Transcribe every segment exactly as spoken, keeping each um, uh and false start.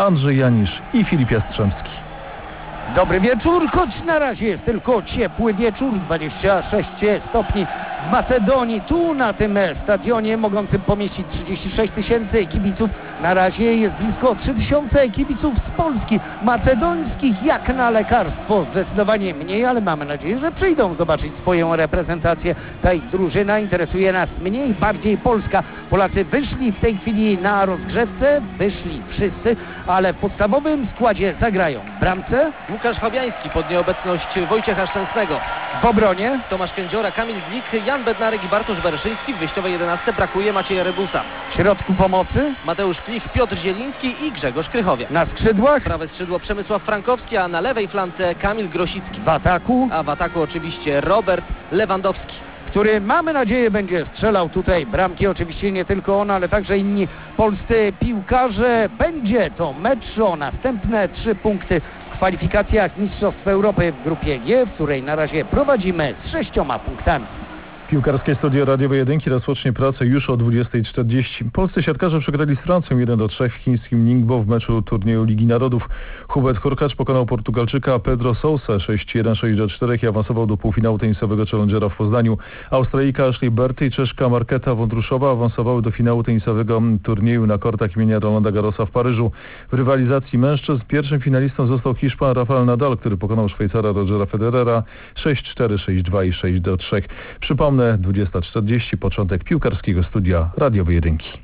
Andrzej Janisz i Filip Jastrzębski. Dobry wieczór, choć na razie jest tylko ciepły wieczór, dwadzieścia sześć stopni w Macedonii, tu na tym stadionie mogącym pomieścić trzydzieści sześć tysięcy kibiców. Na razie jest blisko trzy tysiące kibiców z Polski, macedońskich jak na lekarstwo zdecydowanie mniej, ale mamy nadzieję, że przyjdą zobaczyć swoją reprezentację. Ta ich drużyna interesuje nas mniej, bardziej Polska. Polacy wyszli w tej chwili na rozgrzewce, wyszli wszyscy, ale w podstawowym składzie zagrają w bramce Łukasz Fabiański pod nieobecność Wojciecha Szczęsnego. W obronie Tomasz Kędziora, Kamil Glik, Jan Bednarek i Bartosz Bereszyński. W wyjściowej jedenastce brakuje Macieja Rebusa. w środku pomocy, Mateusz Klich, Piotr Zieliński i Grzegorz Krychowiak. na skrzydłach, Prawe skrzydło Przemysław Frankowski, a na lewej flance Kamil Grosicki. w ataku, A w ataku oczywiście Robert Lewandowski. który mamy nadzieję będzie strzelał tutaj bramki. Oczywiście nie tylko on, ale także inni polscy piłkarze. Będzie to mecz o następne trzy punkty w kwalifikacjach Mistrzostw Europy w grupie G, w której na razie prowadzimy z sześcioma punktami. Piłkarskie studio radiowej jedynki rozpocznie pracę już o dwudziestej czterdzieści. Polscy siatkarze przegrali z Francją jeden do trzech w chińskim Ningbo w meczu turnieju Ligi Narodów. Hubert Hurkacz pokonał Portugalczyka Pedro Sousa sześć jeden, sześć do czterech i awansował do półfinału tenisowego Challengera w Poznaniu. Australijka Ashley Barty i Czeszka Marketa Wądruszowa awansowały do finału tenisowego turnieju na kortach imienia Rolanda Garrosa w Paryżu. W rywalizacji mężczyzn pierwszym finalistą został Hiszpan Rafael Nadal, który pokonał Szwajcara Rogera Federera sześć cztery, sześć dwa i sześć do trzech. Przypomnę, dwudziesta czterdzieści, początek piłkarskiego studia radiowej jedynki.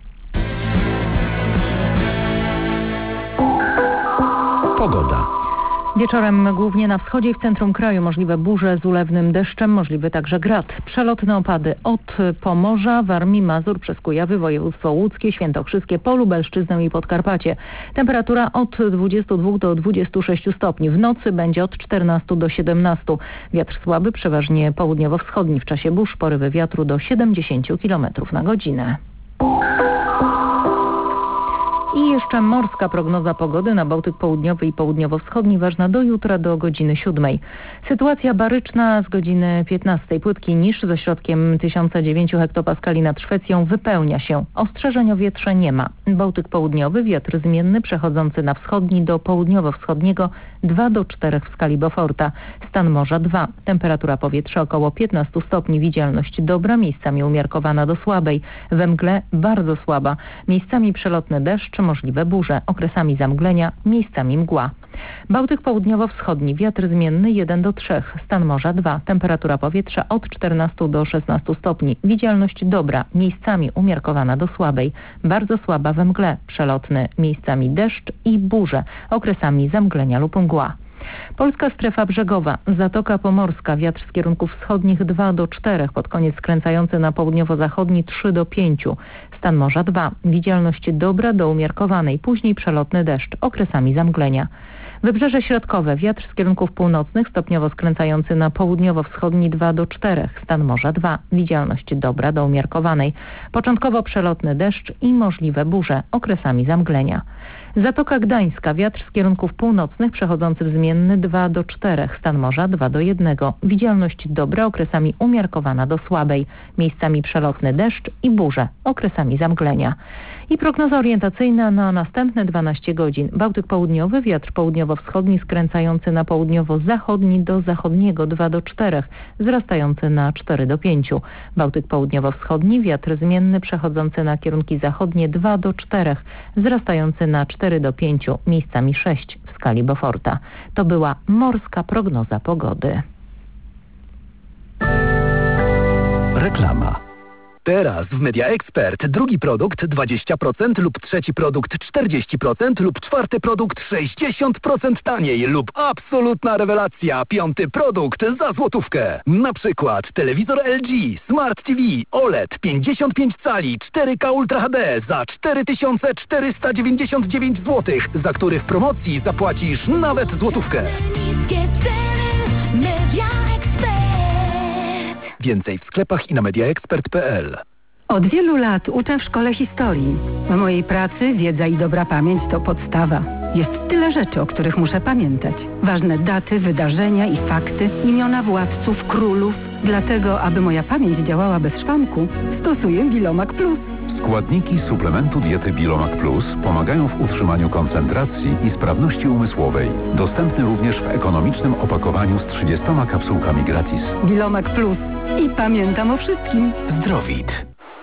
Pogoda. Wieczorem głównie na wschodzie i w centrum kraju możliwe burze z ulewnym deszczem, możliwy także grad. Przelotne opady od Pomorza, Warmii, Mazur przez Kujawy, województwo łódzkie, świętokrzyskie, po Lubelszczyznę i Podkarpacie. Temperatura od dwudziestu dwóch do dwudziestu sześciu stopni. W nocy będzie od czternastu do siedemnastu. Wiatr słaby, przeważnie południowo-wschodni. W czasie burz porywy wiatru do siedemdziesięciu kilometrów na godzinę. I jeszcze morska prognoza pogody na Bałtyk Południowy i Południowo-Wschodni, ważna do jutra do godziny siódmej. Sytuacja baryczna z godziny piętnastej. Płytki niż ze środkiem tysiąc dziewięć hektopaskali nad Szwecją wypełnia się. Ostrzeżeń o wietrze nie ma. Bałtyk Południowy, wiatr zmienny przechodzący na wschodni do południowo-wschodniego dwa do czterech w skali Beauforta. Stan morza dwa. Temperatura powietrza około piętnastu stopni. Widzialność dobra, miejscami umiarkowana do słabej. We mgle bardzo słaba. Miejscami przelotny deszcz, możliwe burze, okresami zamglenia, miejscami mgła. Bałtyk Południowo-Wschodni, wiatr zmienny jeden do trzech, stan morza dwa, temperatura powietrza od czternastu do szesnastu stopni, widzialność dobra, miejscami umiarkowana do słabej, bardzo słaba we mgle, przelotny, miejscami deszcz i burze, okresami zamglenia lub mgła. Polska strefa brzegowa, Zatoka Pomorska, wiatr z kierunków wschodnich dwa do czterech, pod koniec skręcający na południowo-zachodni trzy do pięciu, stan morza dwa, widzialność dobra do umiarkowanej, później przelotny deszcz, okresami zamglenia. Wybrzeże środkowe, wiatr z kierunków północnych, stopniowo skręcający na południowo-wschodni dwa do czterech, stan morza dwa, widzialność dobra do umiarkowanej, początkowo przelotny deszcz i możliwe burze, okresami zamglenia. Zatoka Gdańska, wiatr z kierunków północnych przechodzący w zmienny dwa do czterech, stan morza dwa do jednego, widzialność dobra, okresami umiarkowana do słabej, miejscami przelotny deszcz i burze, okresami zamglenia. I prognoza orientacyjna na następne dwanaście godzin. Bałtyk Południowy, wiatr południowo-wschodni skręcający na południowo-zachodni do zachodniego dwa do czterech, wzrastający na cztery do pięciu. Bałtyk Południowo-Wschodni, wiatr zmienny przechodzący na kierunki zachodnie dwa do czterech, wzrastający na cztery do pięciu, miejscami sześć w skali Beauforta. To była morska prognoza pogody. Reklama. Teraz w Media Expert drugi produkt dwadzieścia procent lub trzeci produkt czterdzieści procent lub czwarty produkt sześćdziesiąt procent taniej lub absolutna rewelacja, piąty produkt za złotówkę. Na przykład telewizor L G Smart T V O L E D pięćdziesiąt pięć cali cztery K Ultra H D za cztery tysiące czterysta dziewięćdziesiąt dziewięć złotych, za który w promocji zapłacisz nawet złotówkę. Niskie ceny Media Expert. Więcej w sklepach i na mediaexpert kropka p l. Od wielu lat uczę w szkole historii. W mojej pracy wiedza i dobra pamięć to podstawa. Jest tyle rzeczy, o których muszę pamiętać. Ważne daty, wydarzenia i fakty, imiona władców, królów. Dlatego, aby moja pamięć działała bez szwanku, stosuję Wilomak Plus. Składniki suplementu diety Bilomac Plus pomagają w utrzymaniu koncentracji i sprawności umysłowej. Dostępny również w ekonomicznym opakowaniu z trzydziestoma kapsułkami gratis. Bilomac Plus. I pamiętam o wszystkim. Zdrowit.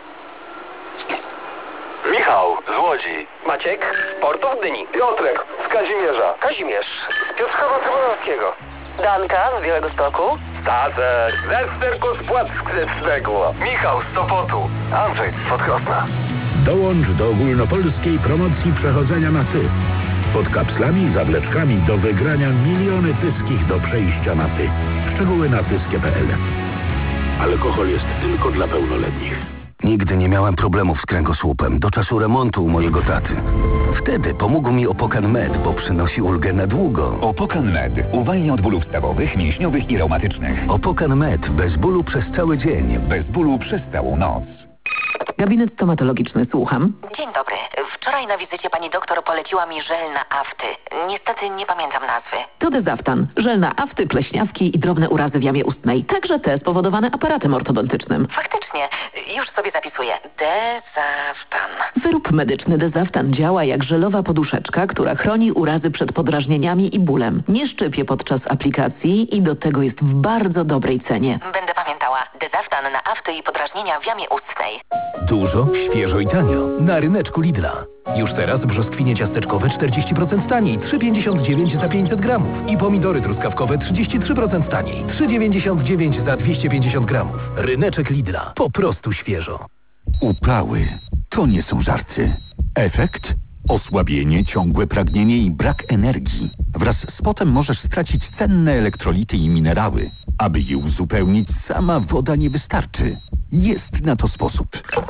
Michał z Łodzi. Maciek z Portu w Gdyni. Piotrek z Kazimierza. Kazimierz z Piotrkowa Trybunalskiego. Danka z Białegostoku. Stacek z Cyrku z Płack-Skrzecznego. Michał z Sopotu. Andrzej z Podkrosna. Dołącz do ogólnopolskiej promocji przechodzenia na Ty. Pod kapslami i zawleczkami do wygrania miliony tyskich do przejścia na Ty. Szczegóły na tyskie kropka p l. Alkohol jest tylko dla pełnoletnich. Nigdy nie miałem problemów z kręgosłupem do czasu remontu u mojego taty. Wtedy pomógł mi Opokan Med, bo przynosi ulgę na długo. Opokan Med uwalnia od bólów stawowych, mięśniowych i reumatycznych. Opokan Med bez bólu przez cały dzień. Bez bólu przez całą noc. Gabinet stomatologiczny, słucham. Dzień dobry. Wczoraj na wizycie pani doktor poleciła mi żel na afty. Niestety nie pamiętam nazwy. To Dezaftan. Żel na afty, pleśniawki i drobne urazy w jamie ustnej. Także te spowodowane aparatem ortodontycznym. Faktycznie. Już sobie zapisuję. Dezaftan. Wyrób medyczny Dezaftan działa jak żelowa poduszeczka, która chroni urazy przed podrażnieniami i bólem. Nie szczypie podczas aplikacji i do tego jest w bardzo dobrej cenie. Będę pamiętała. Dezaftan na afty i podrażnienia w jamie ustnej. Dużo, świeżo i tanio. Na ryneczku Lidla. Już teraz brzoskwinie ciasteczkowe czterdzieści procent taniej, trzy pięćdziesiąt dziewięć za pięćset gramów. I pomidory truskawkowe trzydzieści trzy procent taniej, trzy dziewięćdziesiąt dziewięć za dwieście pięćdziesiąt gramów. Ryneczek Lidla. Po prostu świeżo. Upały to nie są żarty. Efekt? Osłabienie, ciągłe pragnienie i brak energii. Wraz z potem możesz stracić cenne elektrolity i minerały. Aby je uzupełnić, sama woda nie wystarczy. Jest na to sposób.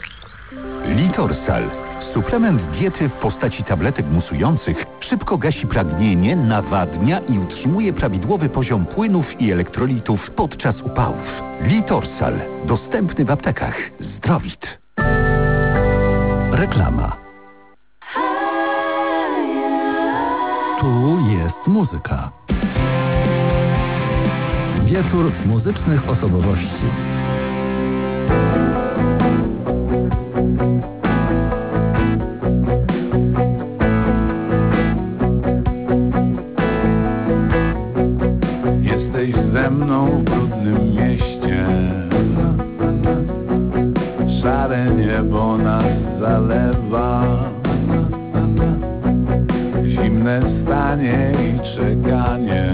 Litorsal. Suplement diety w postaci tabletek musujących szybko gasi pragnienie, nawadnia i utrzymuje prawidłowy poziom płynów i elektrolitów podczas upałów. Litorsal. Dostępny w aptekach. Zdrowit. Reklama. Tu jest muzyka. Wieczór muzycznych osobowości. Jesteś ze mną w brudnym mieście. Szare niebo nas zalewa. Zimne stanie i czekanie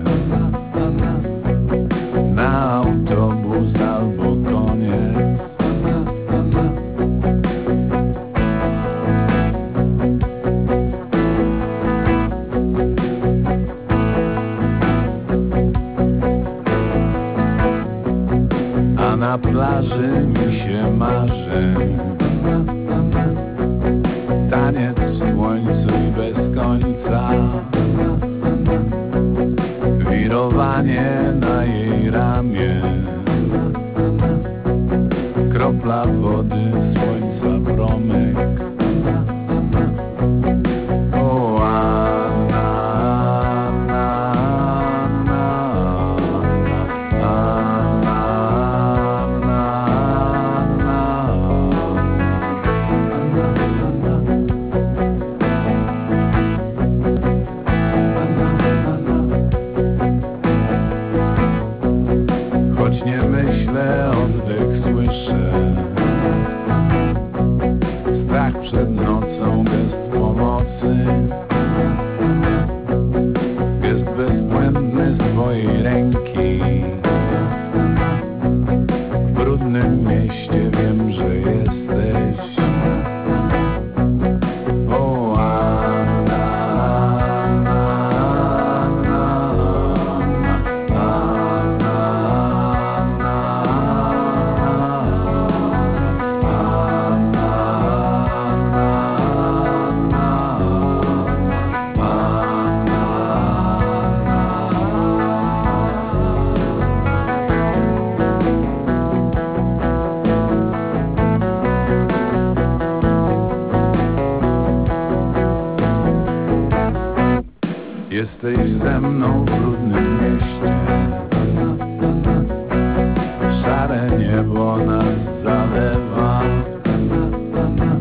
na autobus albo koniec. A na plaży mi się marzy taniec w słońcu i bez końca. Wirowanie na jej ramię. Kropla wody, słońca promyk. O Anna, Anna, Anna, Anna, choć nie myślę, oddech słyszę. Strach przed nocą, gest pomocy. Gest bezbłędny z twojej ręki. W brudnym mieście wiem, że jesteś. O Anna, Anna, Anna, jesteś ze mną w brudnym mieście. Szare niebo nas zalewa.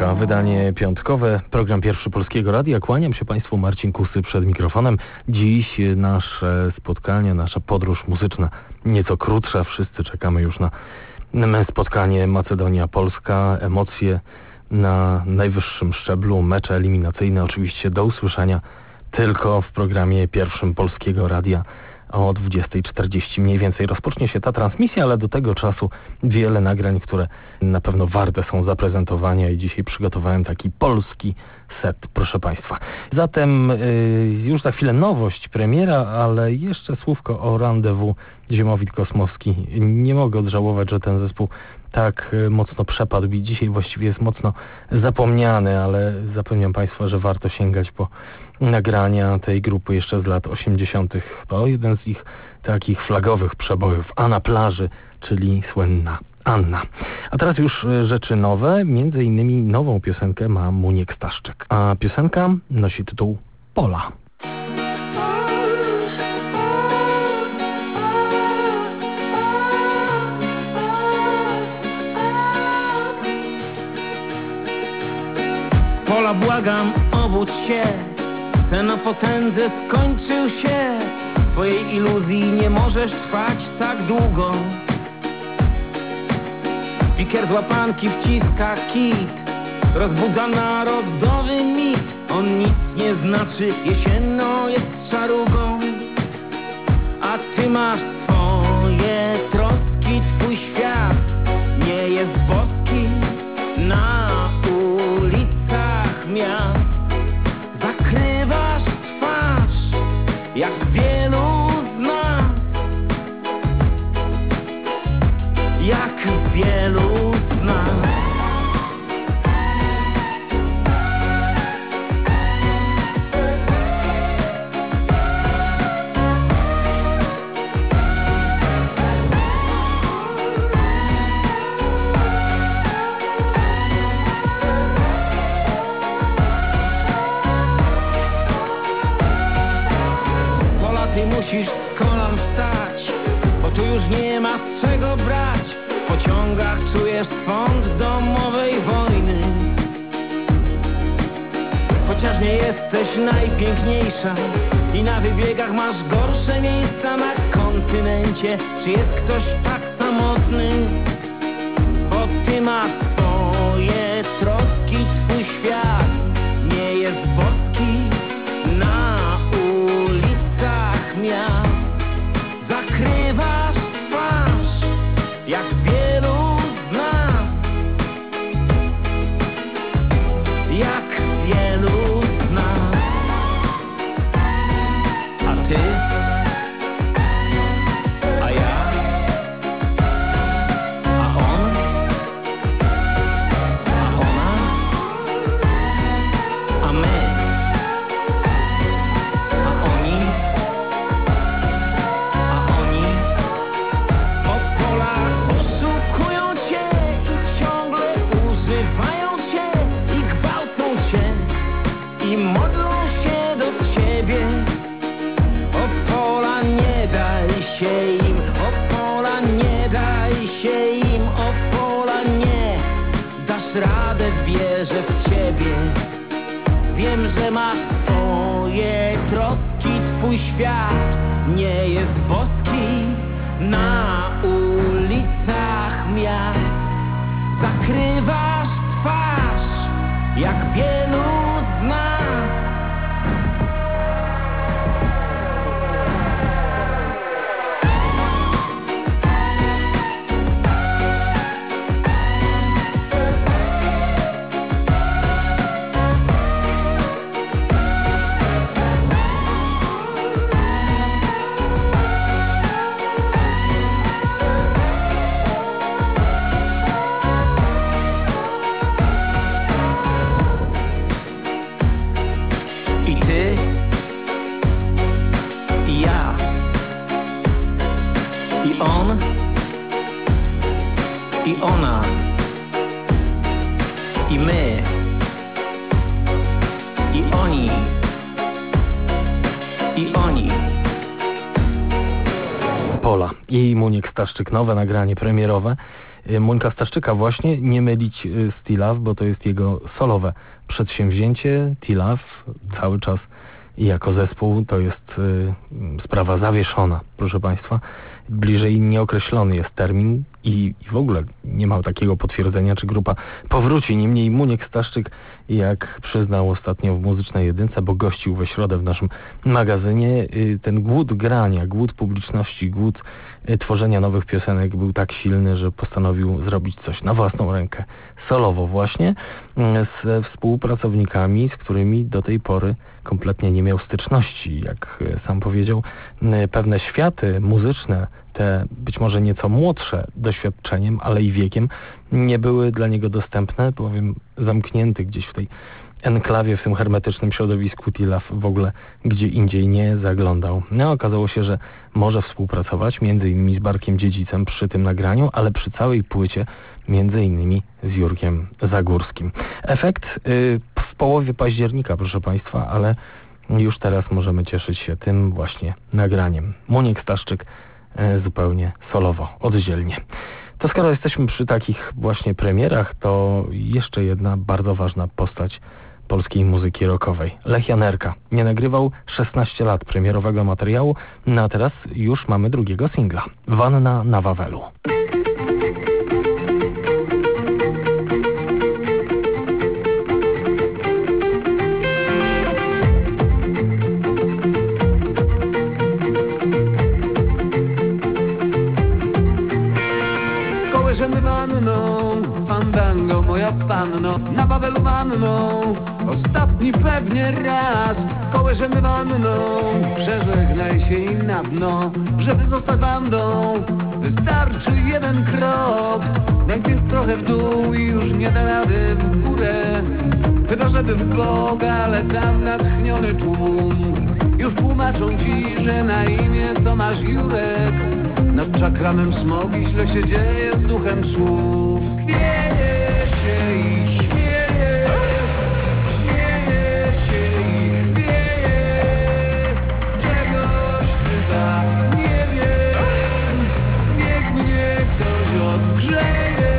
Polska, wydanie piątkowe, program Pierwszy Polskiego Radia. Kłaniam się Państwu, Marcin Kusy przed mikrofonem. Dziś nasze spotkanie, nasza podróż muzyczna nieco krótsza. Wszyscy czekamy już na spotkanie Macedonia-Polska. Emocje na najwyższym szczeblu, mecze eliminacyjne. Oczywiście do usłyszenia tylko w programie Pierwszym Polskiego Radia. O dwudziestej czterdzieści mniej więcej rozpocznie się ta transmisja, ale do tego czasu wiele nagrań, które na pewno warte są zaprezentowania i dzisiaj przygotowałem taki polski set, proszę Państwa. Zatem yy, już za chwilę nowość, premiera, ale jeszcze słówko o Rendezvous Ziemowit-Kosmowski. Nie mogę odżałować, że ten zespół tak mocno przepadł i dzisiaj właściwie jest mocno zapomniany, ale zapewniam Państwa, że warto sięgać po nagrania tej grupy jeszcze z lat osiemdziesiątych. To jeden z ich takich flagowych przebojów, a na plaży, czyli słynna Anna. A teraz już rzeczy nowe, między innymi nową piosenkę ma Muniek Staszczyk, a piosenka nosi tytuł Pola. Pola, błagam, obudź się, sen o potędze skończył się. W swojej iluzji nie możesz trwać tak długo. Pikier z łapanki wciska kit, rozbudza narodowy mit. On nic nie znaczy, jesienno jest szarugą. A ty masz swoje troski, twój świat nie jest boski. Na ulicach miast zakrywasz twarz, jak wielu z nas, jak wielu z nas. Musisz z kolan wstać, bo tu już nie ma z czego brać. W pociągach czujesz swąd domowej wojny. Chociaż nie jesteś najpiękniejsza i na wybiegach masz gorsze miejsca na kontynencie. Czy jest ktoś tak samotny? Bo ty masz swoje troski, twój świat nie jest boski. Na ulicach miast zakrywasz twarz, jak wielu z nas, jak wielu z nas. A ty? A ja? A on? A ona? A my? Im, o Pola, nie daj się im, o Pola, nie dasz radę, wierzę w ciebie. Wiem, że masz swoje troski, twój świat nie jest boski. Na ulicach miast zakrywasz twarz, jak wielu z nas. I ona, i my, i oni, i oni. Pola i Muniek Staszczyk, nowe nagranie premierowe. Mońka Staszczyka właśnie, nie mylić z T-Love, bo to jest jego solowe przedsięwzięcie. T-Love cały czas jako zespół to jest y, sprawa zawieszona, proszę Państwa. Bliżej nieokreślony jest termin i, i w ogóle nie ma takiego potwierdzenia, czy grupa powróci. Niemniej Muniek Staszczyk, jak przyznał ostatnio w Muzycznej Jedynce, bo gościł we środę w naszym magazynie, y, ten głód grania, głód publiczności, głód y, tworzenia nowych piosenek był tak silny, że postanowił zrobić coś na własną rękę, solowo właśnie, y, ze współpracownikami, z którymi do tej pory kompletnie nie miał styczności. Jak y, sam powiedział, y, pewne światy muzyczne, te być może nieco młodsze doświadczeniem, ale i wiekiem, nie były dla niego dostępne, bowiem zamknięty gdzieś w tej enklawie, w tym hermetycznym środowisku T-Love w ogóle gdzie indziej nie zaglądał. No, okazało się, że może współpracować między innymi z Bartkiem Dziedzicem przy tym nagraniu, ale przy całej płycie między innymi z Jurkiem Zagórskim. Efekt yy, w połowie października, proszę Państwa, ale już teraz możemy cieszyć się tym właśnie nagraniem. Muniek Staszczyk yy, zupełnie solowo, oddzielnie. To skoro jesteśmy przy takich właśnie premierach, to jeszcze jedna bardzo ważna postać polskiej muzyki rockowej. Lech Janerka nie nagrywał szesnaście lat premierowego materiału, no a teraz już mamy drugiego singla. Wanna na Wawelu. Kołyszemy wanną, fandango moja panno, na Wawelu wanną, ostatni pewnie raz. Kołyszemy wanną, przeżegnaj się i na dno, żeby zostać bandą, wystarczy jeden krok. Najpierw trochę w dół i już nie da rady w górę, chyba żeby w Boga, ale tam natchniony tłum już tłumaczą ci, że na imię to masz Jurek. Nad czakranem smogi źle się dzieje z duchem słów. Chwieje się i chwieje, śmieje się i chwieje, czegoś chyba nie wiem, niech mnie ktoś odgrzeje.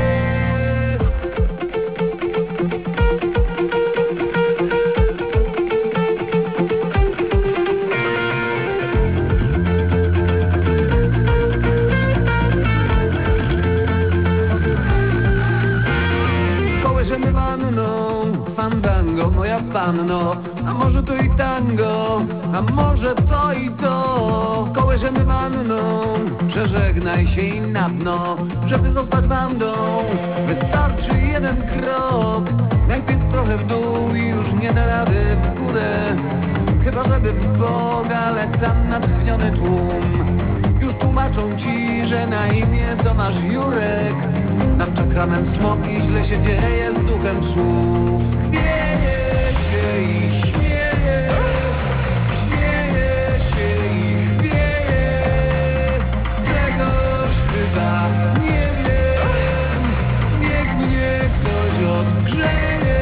Fandango, moja panno, a może to i tango, a może to i to. Kołyszemy wanną, przeżegnaj się i na dno, żeby zostać bandą, wystarczy jeden krok. Najpierw trochę w dół i już nie da rady w górę, chyba żeby w Boga, ale tam natchniony tłum już tłumaczą ci, że na imię to masz Jurek. Nad czakranem smogi źle się dzieje z duchem słów. Chwieje się i śmieje, śmieje się i chwieje, czegoś chyba nie wiem, niech mnie ktoś odgrzeje.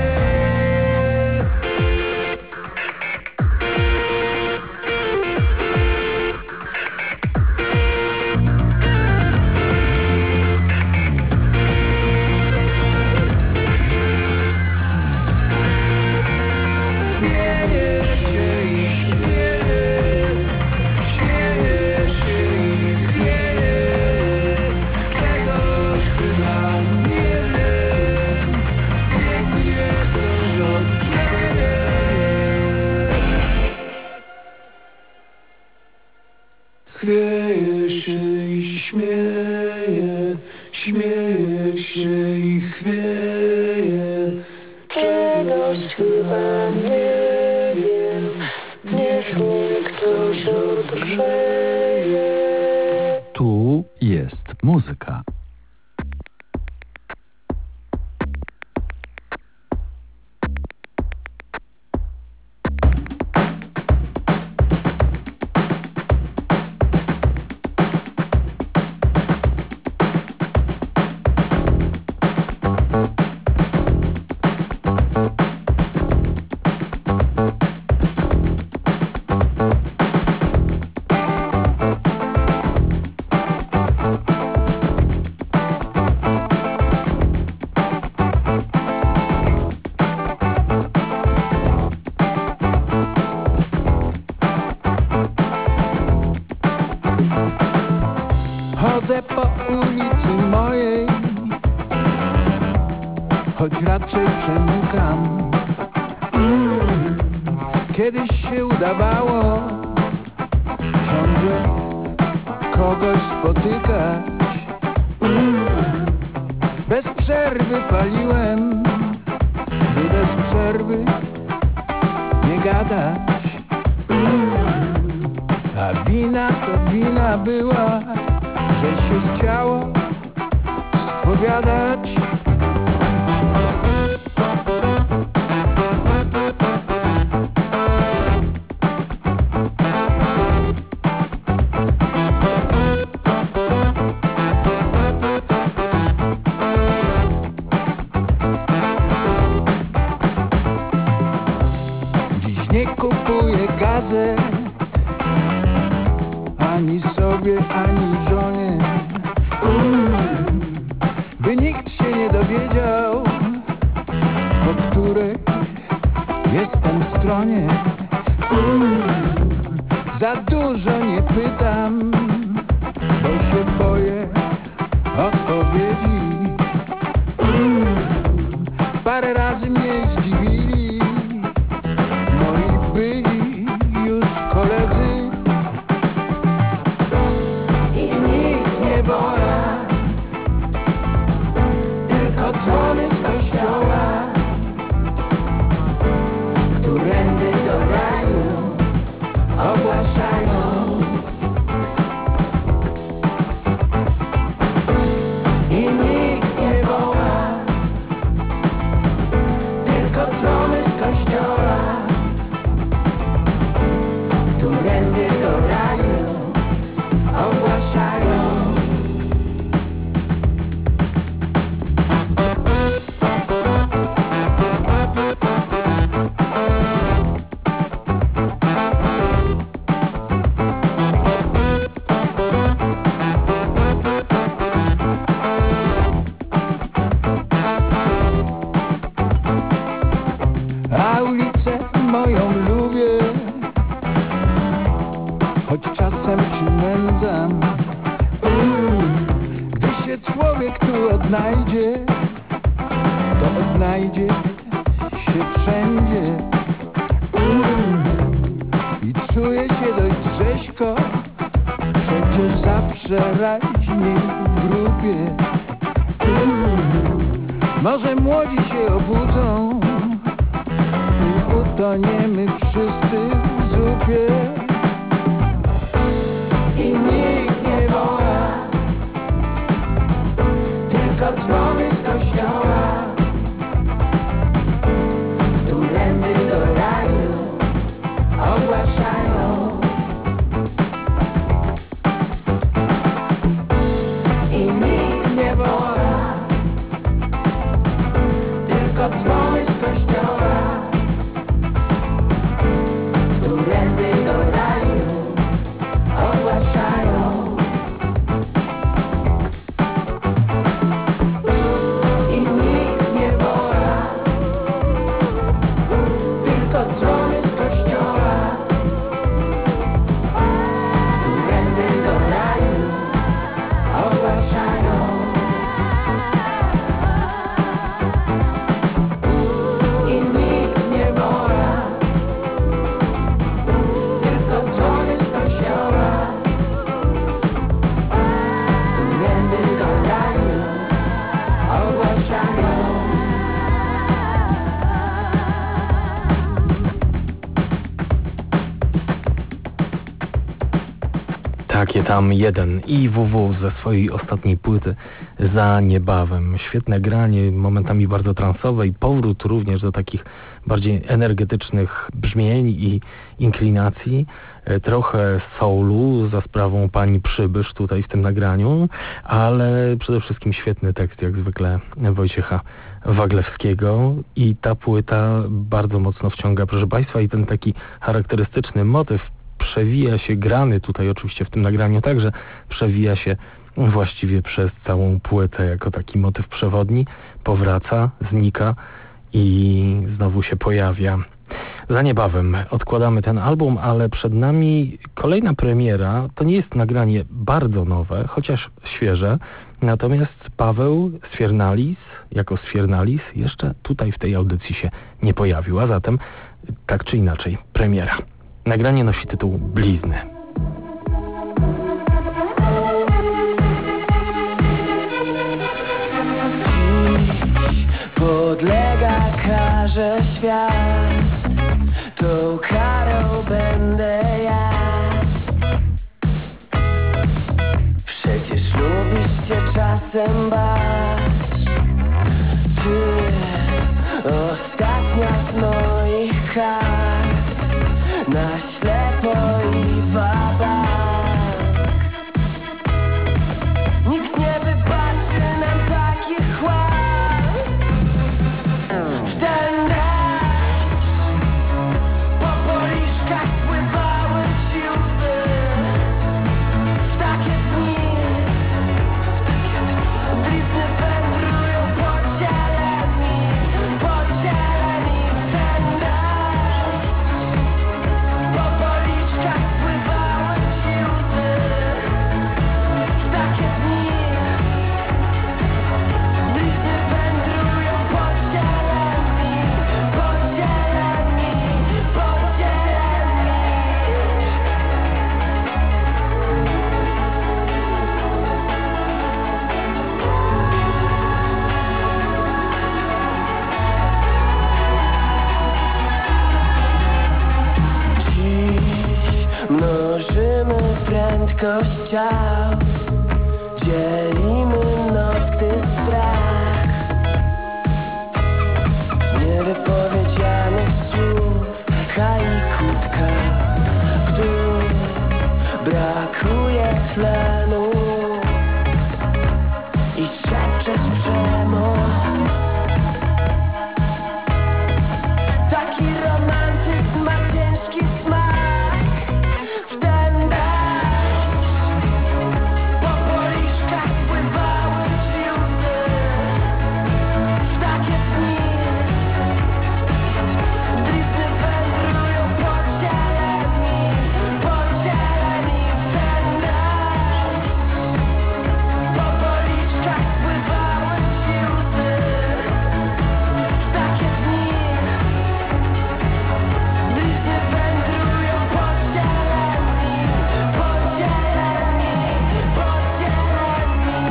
Chwieje się i śmieje, śmieje się i chwieje, czegoś chyba nie wiem, niech mnie ktoś odgrzeje. Tu jest muzyka. Kiedyś się udawało ciągle kogoś spotykać. Bez przerwy paliłem, by bez przerwy nie gadać. A wina to wina była, że się chciało spowiadać. Dziś nie kupuję gazet, ani sobie, ani żonie, by nikt się nie dowiedział, po której jestem stronie. Za dużo nie pytam, bo się boję odpowiedzi. Parę razy mnie zdziwili moi byli już koledzy. I nikt nie woła, tylko dzwony z kościoła, którędy do raju ogłaszają. I nikt nie woła, tylko dzwony z kościoła, którędy do raju ogłaszają. A ulicę moją lubię, choć czasem się nędzam. Gdy się człowiek tu odnajdzie, to odnajdzie się wszędzie. I czuje się dość rzeźko, przecież zawsze raźniej w grupie. Może młodzi się obudzą i utoniemy wszyscy w zupie. I nikt nie woła, tylko dzwony z kościoła, którędy do raju ogłaszają. I nikt nie woła, tylko dzwony z kościoła, którędy do raju ogłaszają. I nikt nie woła, tylko dzwony z kościoła, którędy do raju ogłaszają. I nikt nie woła, tylko dzwony z kościoła, którędy do raju ogłaszają. Takie tam jeden i W W ze swojej ostatniej płyty Za niebawem. Świetne granie, momentami bardzo transowe i powrót również do takich bardziej energetycznych brzmień i inklinacji. E, trochę soulu za sprawą pani Przybysz tutaj w tym nagraniu, ale przede wszystkim świetny tekst jak zwykle Wojciecha Waglewskiego i ta płyta bardzo mocno wciąga, proszę Państwa, i ten taki charakterystyczny motyw przewija się, grany tutaj oczywiście w tym nagraniu także, przewija się właściwie przez całą płytę jako taki motyw przewodni, powraca, znika i znowu się pojawia. Za niebawem odkładamy ten album, ale przed nami kolejna premiera. To nie jest nagranie bardzo nowe, chociaż świeże, natomiast Paweł Sfiernalis, jako Sfiernalis, jeszcze tutaj w tej audycji się nie pojawił, a zatem tak czy inaczej premiera. Nagranie nosi tytuł Blizny. Dziś podlega karze świat, tą karą będę ja. Przecież lubisz się czasem bać. Ty, ostatnia z moich kart, na ślepo i baba. Nikt nie wybaczy nam takich kłamstw. W ten deszcz po policzkach spływały ci łzy. W takie dni, w takie dni blizny wędrują po ciele mi, po ciele mi. W ten deszcz po policzkach spływały ci łzy. W takie dni blizny wędrują po ciele mi, po ciele mi, po ciele mi. Dziś mnożymy prędkość ciał, dzielimy nocny strach z niewypowiedzianych słów, haikutka, gdy brakuje tlenu i szepczesz przemoc. Taki romantyzm ma ciężki smak. W ten deszcz po policzkach spływały ci łzy. W takie dni blizny wędrują po ciele mi, po ciele mi. W ten deszcz po policzkach spływały ci łzy. W takie dni blizny wędrują po ciele mi, po ciele mi, po ciele mi.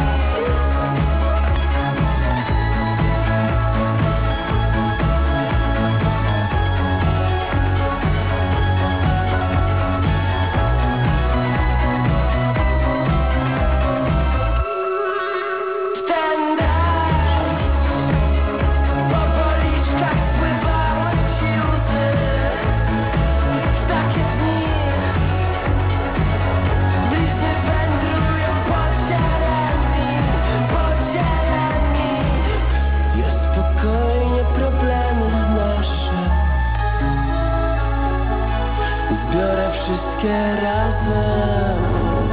W ten deszcz po policzkach spływały ci łzy. W takie dni blizny wędrują po ciele mi, po ciele mi. Ja spokojnie problemy nasze zbiorę wszystkie razem.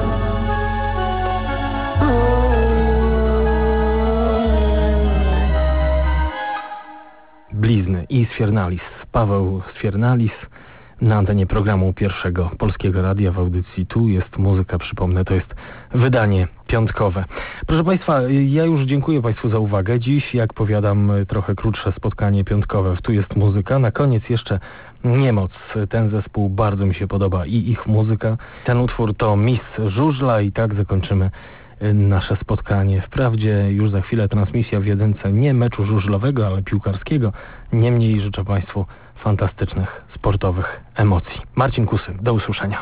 Blizny i Sfiernalis. Paweł Sfiernalis na antenie programu Pierwszego Polskiego Radia w audycji Tu jest muzyka. Przypomnę, to jest wydanie piątkowe. Proszę Państwa, ja już dziękuję Państwu za uwagę. Dziś, jak powiadam, trochę krótsze spotkanie piątkowe w Tu jest muzyka. Na koniec jeszcze Niemoc. Ten zespół bardzo mi się podoba i ich muzyka. Ten utwór to Miss Żużla i tak zakończymy nasze spotkanie. Wprawdzie już za chwilę transmisja w jedynce nie meczu żużlowego, ale piłkarskiego. Niemniej życzę Państwu fantastycznych, sportowych emocji. Marcin Kusy, do usłyszenia.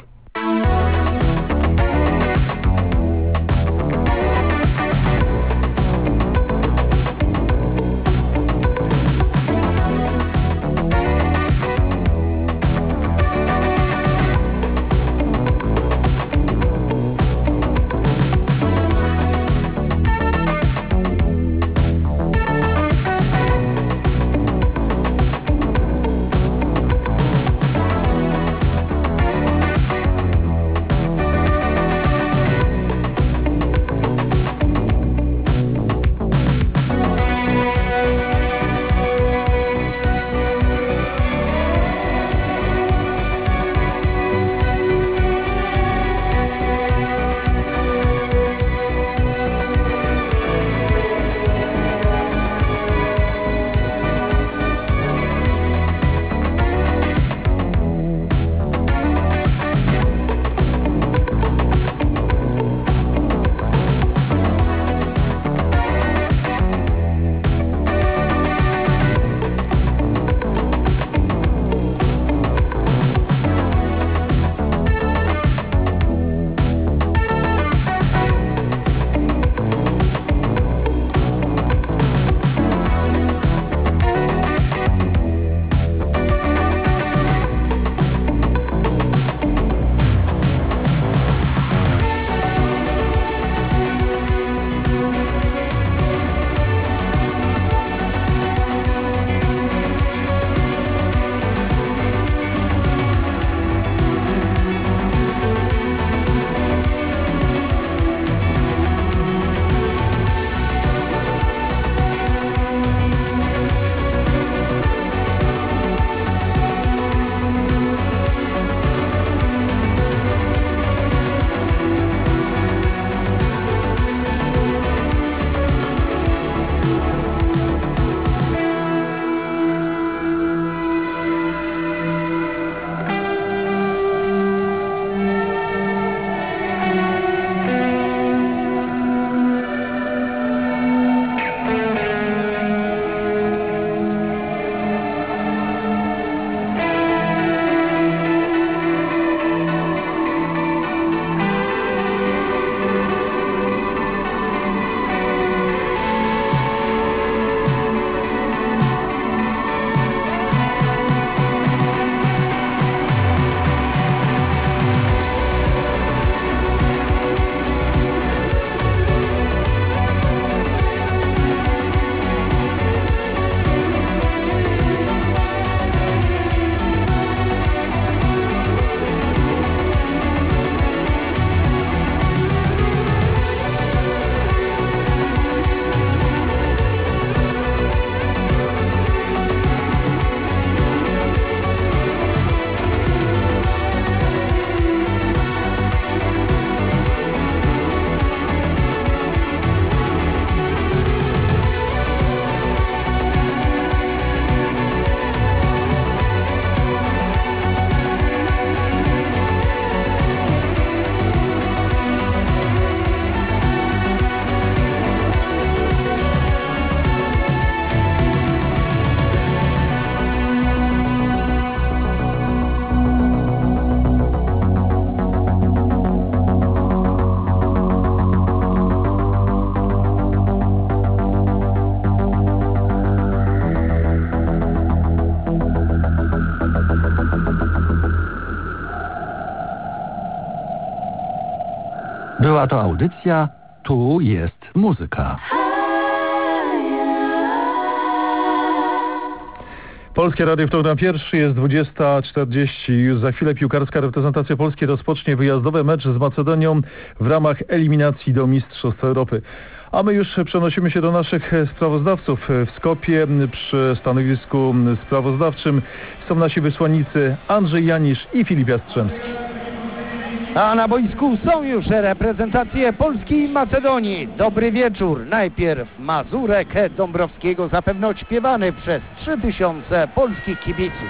Była to audycja Tu jest muzyka. Polskie Radio w program pierwszy, jest dwudziesta czterdzieści. Już za chwilę piłkarska reprezentacja Polski rozpocznie wyjazdowy mecz z Macedonią w ramach eliminacji do Mistrzostw Europy. A my już przenosimy się do naszych sprawozdawców. W Skopie przy stanowisku sprawozdawczym są nasi wysłannicy Andrzej Janisz i Filip Jastrzębski. A na boisku są już reprezentacje Polski i Macedonii. Dobry wieczór. Najpierw Mazurek Dąbrowskiego, zapewne odśpiewany przez trzy tysiące polskich kibiców.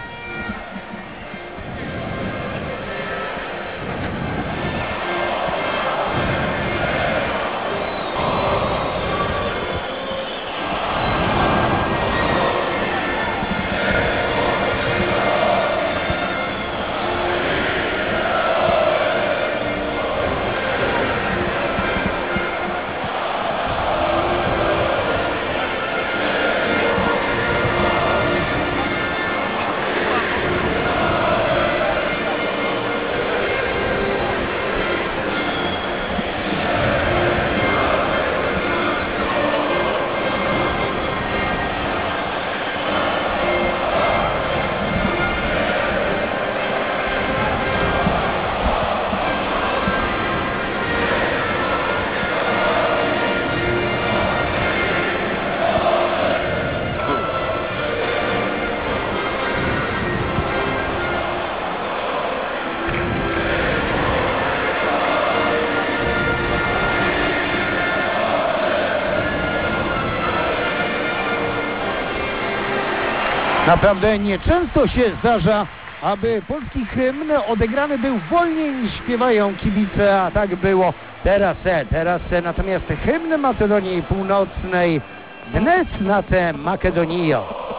Naprawdę nieczęsto się zdarza, aby polski hymn odegrany był wolniej niż śpiewają kibice, a tak było teraz. Teraz natomiast hymn Macedonii Północnej Dnes nad Makedonią.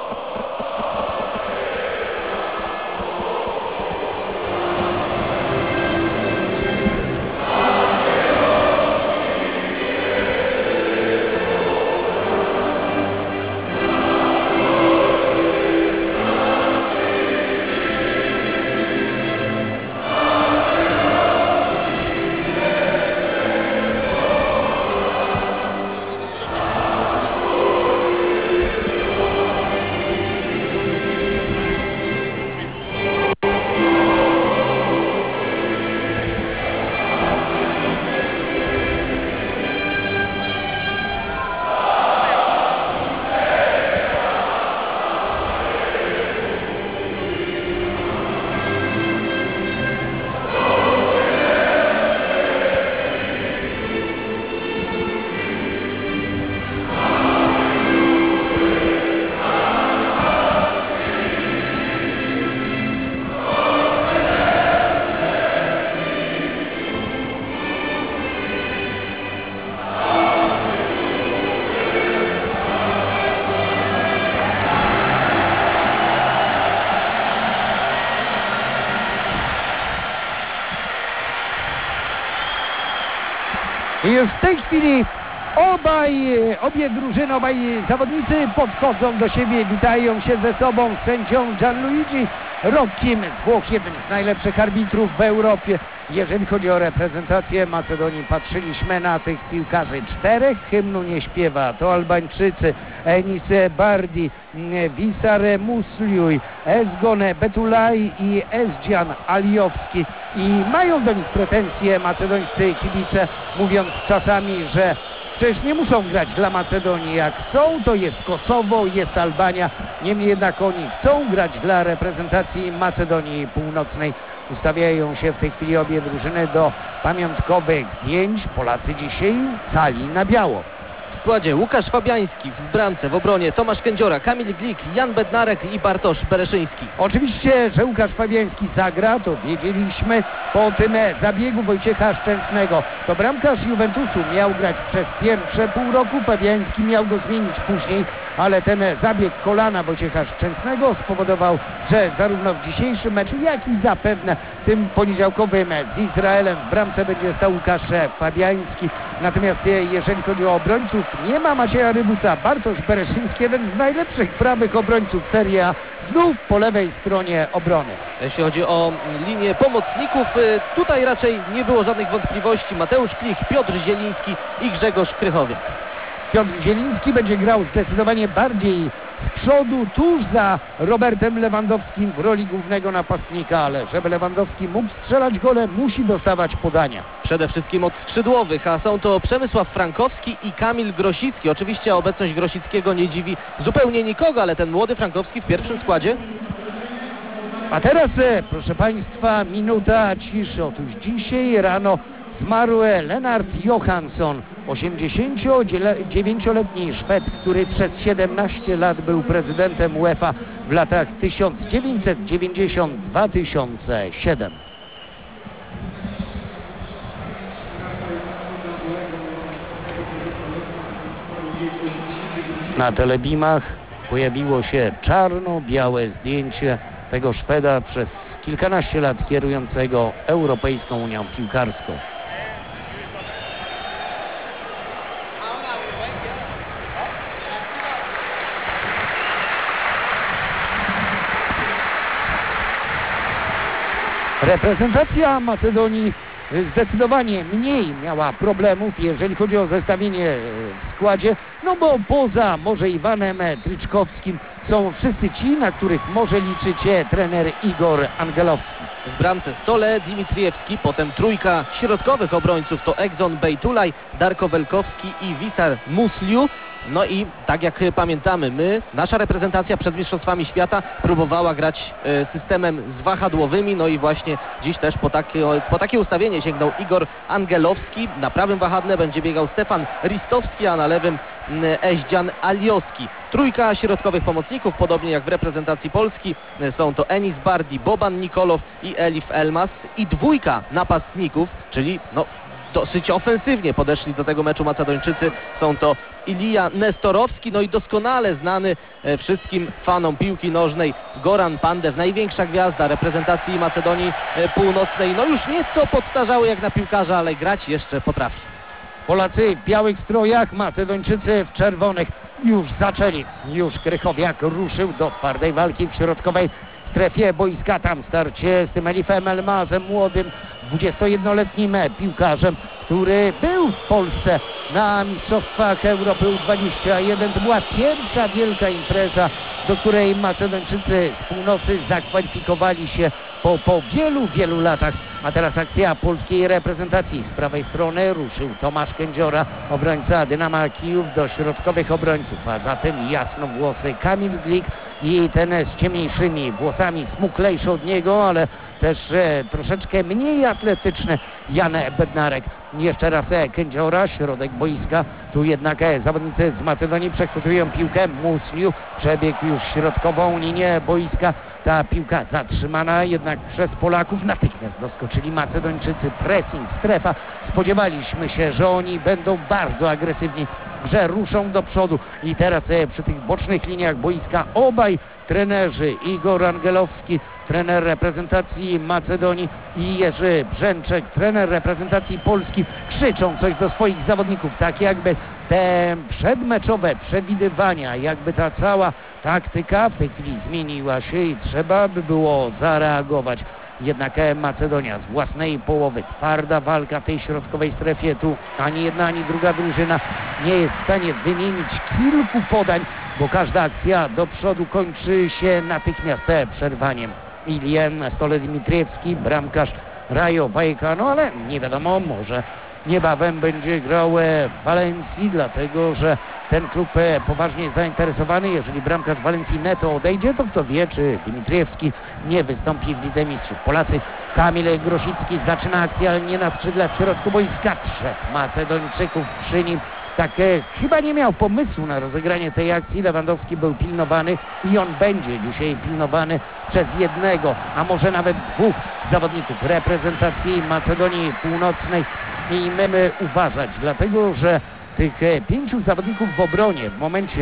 I już w tej chwili obaj, obie drużyny, obaj zawodnicy podchodzą do siebie, witają się ze sobą z sędzią Gianluigi Rocchim z Włoch, jednym z najlepszych arbitrów w Europie. Jeżeli chodzi o reprezentację Macedonii, patrzyliśmy na tych piłkarzy. Czterech hymnu nie śpiewa. To Albańczycy Enis Bardi, Visar Musliuj, Ezgon Betulaj i Ezdzian Alijowski. I mają do nich pretensje macedońscy kibice, mówiąc czasami, że przecież nie muszą grać dla Macedonii. Jak chcą, to jest Kosowo, jest Albania. Niemniej jednak oni chcą grać dla reprezentacji Macedonii Północnej. Ustawiają się w tej chwili obie drużyny do pamiątkowych zdjęć. Polacy dzisiaj cali na biało. W składzie Łukasz Fabiański, w bramce, w obronie Tomasz Kędziora, Kamil Glik, Jan Bednarek i Bartosz Bereszyński. Oczywiście, że Łukasz Fabiański zagra, to wiedzieliśmy po tym zabiegu Wojciecha Szczęsnego. To bramkarz Juventusu miał grać przez pierwsze pół roku, Fabiański miał go zmienić później. ale ten zabieg kolana Wojciecha Szczęsnego spowodował, że zarówno w dzisiejszym meczu, jak i zapewne w tym poniedziałkowym z Izraelem w bramce będzie stał Łukasz Fabiański. Natomiast jeżeli chodzi o obrońców, nie ma Macieja Rybusa. Bartosz Bereszyński, jeden z najlepszych prawych obrońców Serie A, znów po lewej stronie obrony. Jeśli chodzi o linię pomocników, tutaj raczej nie było żadnych wątpliwości. Mateusz Klich, Piotr Zieliński i Grzegorz Krychowiak. Piotr Zieliński będzie grał zdecydowanie bardziej z przodu, tuż za Robertem Lewandowskim w roli głównego napastnika, ale żeby Lewandowski mógł strzelać gole, musi dostawać podania. Przede wszystkim od skrzydłowych, a są to Przemysław Frankowski i Kamil Grosicki. Oczywiście obecność Grosickiego nie dziwi zupełnie nikogo, ale ten młody Frankowski w pierwszym składzie. A teraz, proszę Państwa, minuta ciszy. Otóż dzisiaj rano zmarł Lennart Johansson, osiemdziesięciodziewięcioletni Szwed, który przez siedemnaście lat był prezydentem UEFA w latach tysiąc dziewięćset dziewięćdziesiąt do dwa tysiące siedem. Na telebimach pojawiło się czarno-białe zdjęcie tego Szweda przez kilkanaście lat kierującego Europejską Unią Piłkarską. Reprezentacja Macedonii zdecydowanie mniej miała problemów, jeżeli chodzi o zestawienie w składzie, no bo poza może Iwanem Tryczkowskim są wszyscy ci, na których może liczyć trener Igor Angelowski. W bramce Stole, Dimitriewski, potem trójka środkowych obrońców to Egzon Bejtulaj, Darko Welkowski i Wisar Musliu. No i tak jak pamiętamy, my, nasza reprezentacja przed Mistrzostwami Świata próbowała grać e, systemem z wahadłowymi, no i właśnie dziś też po takie, po takie ustawienie sięgnął Igor Angelowski. Na prawym wahadle będzie biegał Stefan Ristowski, a na lewym Eździan Alioski. Trójka środkowych pomocników, podobnie jak w reprezentacji Polski, są to Enis Bardi, Boban Nikolow i Elif Elmas. I dwójka napastników, czyli no dosyć ofensywnie podeszli do tego meczu Macedończycy. Są to Ilija Nestorowski, no i doskonale znany wszystkim fanom piłki nożnej Goran Pandev, największa gwiazda reprezentacji Macedonii Północnej. No już nieco podstarzały jak na piłkarza, ale grać jeszcze potrafi. Polacy w białych strojach, Macedończycy w czerwonych. Już zaczęli, już Krychowiak ruszył do twardej walki w środkowej strefie boiska. Tam starcie z tym Elifem Elmasem, młodym dwudziestojednoletnim piłkarzem, który był w Polsce na Mistrzostwach Europy U dwadzieścia jeden. To była pierwsza wielka impreza, do której Macedończycy z północy zakwalifikowali się po, po wielu, wielu latach. A teraz akcja polskiej reprezentacji. Z prawej strony ruszył Tomasz Kędziora, obrońca Dynama Kijów, do środkowych obrońców, a zatem jasnowłosy Kamil Glik i ten z ciemniejszymi włosami, smuklejszy od niego, ale też e, troszeczkę mniej atletyczny Jan Bednarek. Jeszcze raz e, Kędziora, środek boiska. Tu jednak e, zawodnicy z Macedonii przechwytują piłkę. Musliu przebiegł już środkową linię boiska. Ta piłka zatrzymana jednak przez Polaków. Natychmiast doskoczyli Macedończycy. Pressing, strefa. Spodziewaliśmy się, że oni będą bardzo agresywni w grze, ruszą do przodu. I teraz e, przy tych bocznych liniach boiska obaj trenerzy, Igor Angelowski, trener reprezentacji Macedonii, i Jerzy Brzęczek, trener reprezentacji Polski, krzyczą coś do swoich zawodników, tak jakby te przedmeczowe przewidywania, jakby ta cała taktyka w tej chwili zmieniła się i trzeba by było zareagować. Jednak Macedonia z własnej połowy, twarda walka w tej środkowej strefie. Tu ani jedna, ani druga drużyna nie jest w stanie wymienić kilku podań, bo każda akcja do przodu kończy się natychmiast przerwaniem. Ilien Stole Dimitriewski, bramkarz Rajo Vallecano, ale nie wiadomo, może niebawem będzie grał w Walencji, dlatego że ten klub poważnie jest zainteresowany. Jeżeli bramkarz Walencji Neto odejdzie, to kto wie, czy Dimitriewski nie wystąpi w Lidze Mistrzów. Polacy, Kamil Grosicki zaczyna akcję, ale nie na skrzydle, w środku boiska. Trzech Macedończyków przy nim. Tak e, chyba nie miał pomysłu na rozegranie tej akcji. Lewandowski był pilnowany i on będzie dzisiaj pilnowany przez jednego, a może nawet dwóch zawodników reprezentacji Macedonii Północnej. I my mamy uważać, dlatego że tych e, pięciu zawodników w obronie w momencie,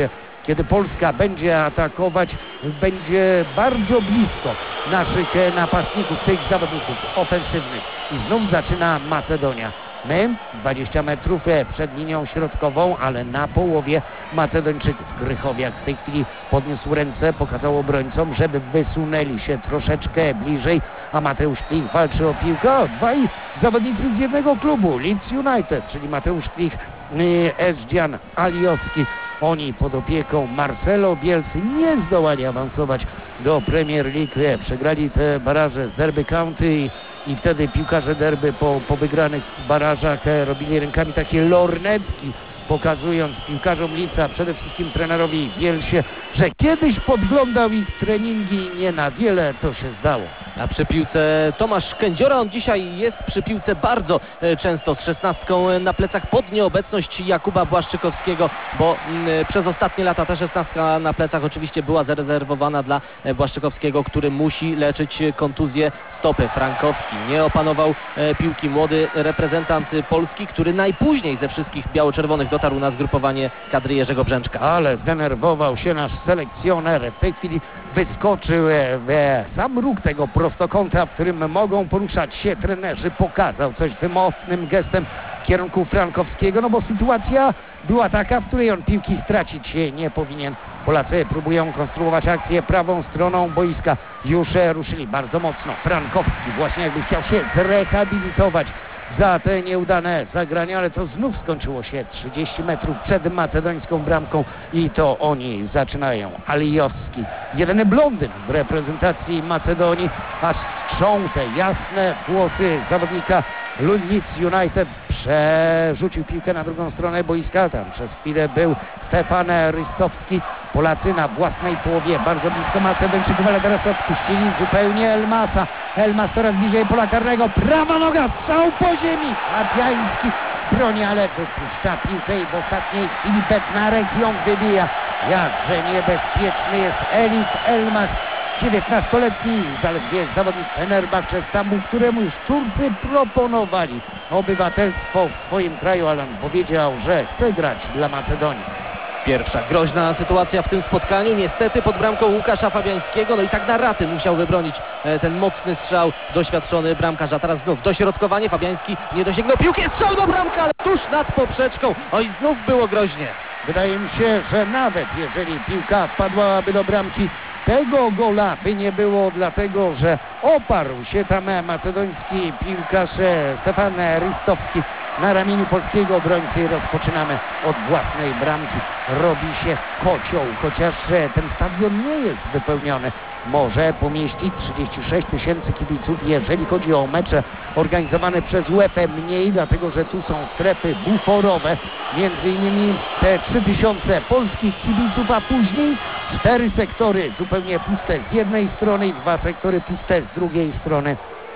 kiedy Polska będzie atakować, będzie bardzo blisko naszych e, napastników, tych zawodników ofensywnych. I znów zaczyna Macedonia. My dwadzieścia metrów przed linią środkową, ale na połowie Macedończyków. Krychowiak w tej chwili podniósł ręce, pokazał obrońcom, żeby wysunęli się troszeczkę bliżej, a Mateusz Klich walczy o piłkę. O, dwaj zawodnicy z jednego klubu, Leeds United, czyli Mateusz Klich i Eszdzian Aliowski. Oni pod opieką Marcelo Bielcy nie zdołali awansować do Premier League. Przegrali te baraże z Derby County i, i wtedy piłkarze Derby po, po wygranych barażach robili rękami takie lornetki, pokazując piłkarzom Leedsa, przede wszystkim trenerowi Bielsie, że kiedyś podglądał ich treningi i nie na wiele to się zdało. A przy piłce Tomasz Kędziora, on dzisiaj jest przy piłce bardzo e, często z szesnastką na plecach pod nieobecność Jakuba Błaszczykowskiego, bo m, przez ostatnie lata ta szesnastka na plecach oczywiście była zarezerwowana dla e, Błaszczykowskiego, który musi leczyć kontuzję stopy. Frankowski nie opanował e, piłki. Młody reprezentant Polski, który najpóźniej ze wszystkich biało-czerwonych dotarł na zgrupowanie kadry Jerzego Brzęczka. Ale zdenerwował się nasz selekcjoner. W tej chwili wyskoczył w sam róg tego prostokąta, w którym mogą poruszać się trenerzy. Pokazał coś wymownym gestem w kierunku Frankowskiego, no bo sytuacja była taka, w której on piłki stracić się nie powinien. Polacy próbują konstruować akcję prawą stroną boiska. Już ruszyli bardzo mocno. Frankowski właśnie jakby chciał się zrehabilitować za te nieudane zagrania, ale to znów skończyło się trzydzieści metrów przed macedońską bramką i to oni zaczynają. Alijowski, jedyny blondyn w reprezentacji Macedonii, aż strząte, jasne włosy zawodnika Leeds United, przerzucił piłkę na drugą stronę boiska. Tam przez chwilę był Stefan Rystowski. Polacy na własnej połowie, bardzo blisko Macedończyków, ale teraz odpuścili zupełnie Elmasa. Elmas coraz bliżej pola karnego. Prawa noga, strzał po ziemi. Fabiański broni, ale wypuszcza piłkę i w ostatniej chwili Bednarek ją wybija. Jakże niebezpieczny jest Elik Elmas. dziewiętnastoletni zaledwie zawodnik Fenerbahce Stambuł, któremu już Turcy proponowali obywatelstwo w swoim kraju, ale on powiedział, że chce grać dla Macedonii. Pierwsza groźna sytuacja w tym spotkaniu, niestety pod bramką Łukasza Fabiańskiego, no i tak na raty musiał wybronić e, ten mocny strzał doświadczony bramkarz, a teraz znów dośrodkowanie, Fabiański nie dosięgnął piłki, strzał do bramka, ale tuż nad poprzeczką, oj znów było groźnie. Wydaje mi się, że nawet jeżeli piłka wpadłaby do bramki, tego gola by nie było, dlatego że oparł się tam macedoński piłkarz Stefan Rystowski na ramieniu polskiego obrońcy i rozpoczynamy od własnej bramki. Robi się kocioł, chociaż ten stadion nie jest wypełniony. Może pomieścić trzydzieści sześć tysięcy kibiców, jeżeli chodzi o mecze organizowane przez UEFA mniej, dlatego że tu są strefy buforowe, między innymi te trzy tysiące polskich kibiców, a później cztery sektory zupełnie puste z jednej strony i dwa sektory puste z drugiej strony,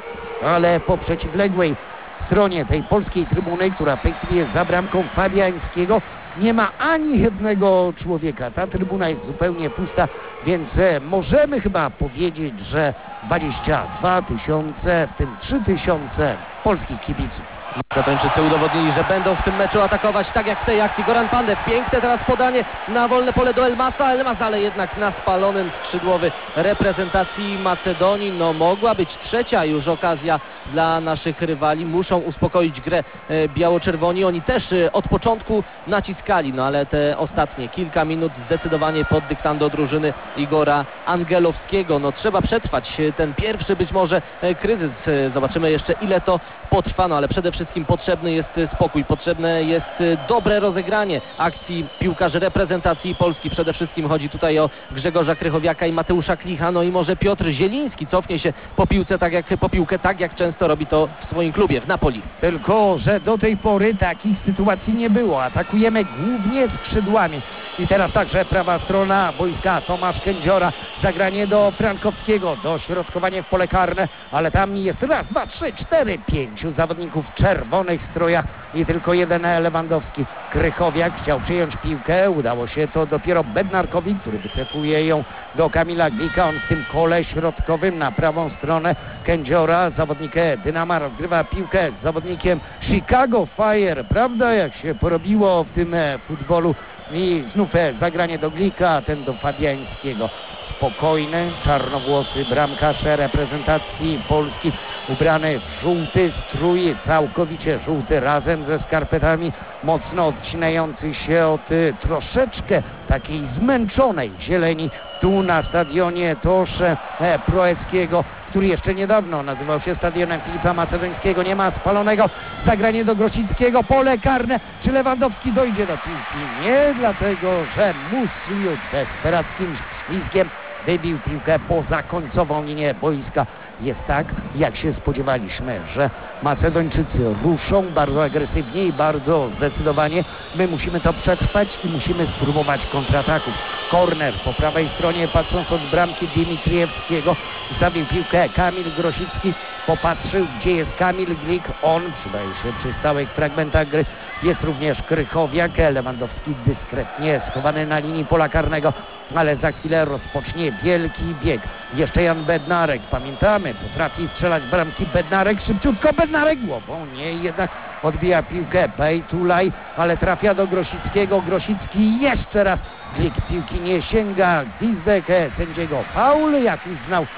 ale po przeciwległej stronie tej polskiej trybuny, która w tej chwili jest za bramką Fabiańskiego, nie ma ani jednego człowieka. Ta trybuna jest zupełnie pusta, więc możemy chyba powiedzieć, że dwadzieścia dwa tysiące, w tym trzy tysiące polskich kibiców. Macedonczycy udowodnili, że będą w tym meczu atakować tak jak w tej akcji. Goran Pandev, piękne teraz podanie na wolne pole do Elmasa. Elmas, ale jednak na spalonym skrzydłowy reprezentacji Macedonii. No mogła być trzecia już okazja dla naszych rywali. Muszą uspokoić grę e, biało-czerwoni. Oni też e, od początku naciskali, no ale te ostatnie kilka minut zdecydowanie pod dyktando drużyny Igora Angelowskiego. No trzeba przetrwać ten pierwszy być może e, kryzys. E, zobaczymy jeszcze ile to potrwa, no ale przede wszystkim potrzebny jest spokój, potrzebne jest dobre rozegranie akcji piłkarzy reprezentacji Polski. Przede wszystkim chodzi tutaj o Grzegorza Krychowiaka i Mateusza Klicha, no i może Piotr Zieliński cofnie się po piłce, tak jak po piłkę, tak jak często robi to w swoim klubie, w Napoli. Tylko że do tej pory takich sytuacji nie było. Atakujemy głównie skrzydłami. I teraz także prawa strona boiska, Tomasz Kędziora, zagranie do Frankowskiego, dośrodkowanie w pole karne, ale tam jest raz, dwa, trzy, cztery, pięciu zawodników w czerwonych strojach i tylko jeden Lewandowski. Krychowiak chciał przyjąć piłkę, udało się to dopiero Bednarkowi, który wycefuje ją do Kamila Glika. On w tym kole środkowym na prawą stronę. Kędziora, zawodnik Dynama, rozgrywa piłkę z zawodnikiem Chicago Fire. Prawda, jak się porobiło w tym futbolu i znów zagranie do Glika, ten do Fabiańskiego. Spokojny, czarnowłosy bramkarz reprezentacji Polski, ubrany w żółty strój, całkowicie żółty, razem ze skarpetami, mocno odcinający się od y, troszeczkę takiej zmęczonej zieleni tu na stadionie Tosze e, Proeskiego, który jeszcze niedawno nazywał się stadionem Filipa Macedońskiego. Nie ma spalonego, zagranie do Grosickiego, pole karne. Czy Lewandowski dojdzie do piłki? Nie, dlatego że Musliu desperackim ślizgiem wybił piłkę poza końcową linię boiska. Jest tak, jak się spodziewaliśmy, że Macedończycy ruszą bardzo agresywnie i bardzo zdecydowanie. My musimy to przetrwać i musimy spróbować kontrataków. Korner po prawej stronie, patrząc od bramki Dimitriewskiego, ustawił piłkę Kamil Grosicki, popatrzył, gdzie jest Kamil Glik. On przydaje się przy stałych fragmentach gry. Jest również Krychowiak. Lewandowski dyskretnie schowany na linii pola karnego, ale za chwilę rozpocznie wielki bieg. Jeszcze Jan Bednarek, pamiętamy, potrafi strzelać bramki. Bednarek, szybciutko, Bednarek głową, nie, jednak odbija piłkę Bejtulaj, ale trafia do Grosickiego. Grosicki jeszcze raz, Glik piłki nie sięga, gwizdek sędziego, faul, jak uznał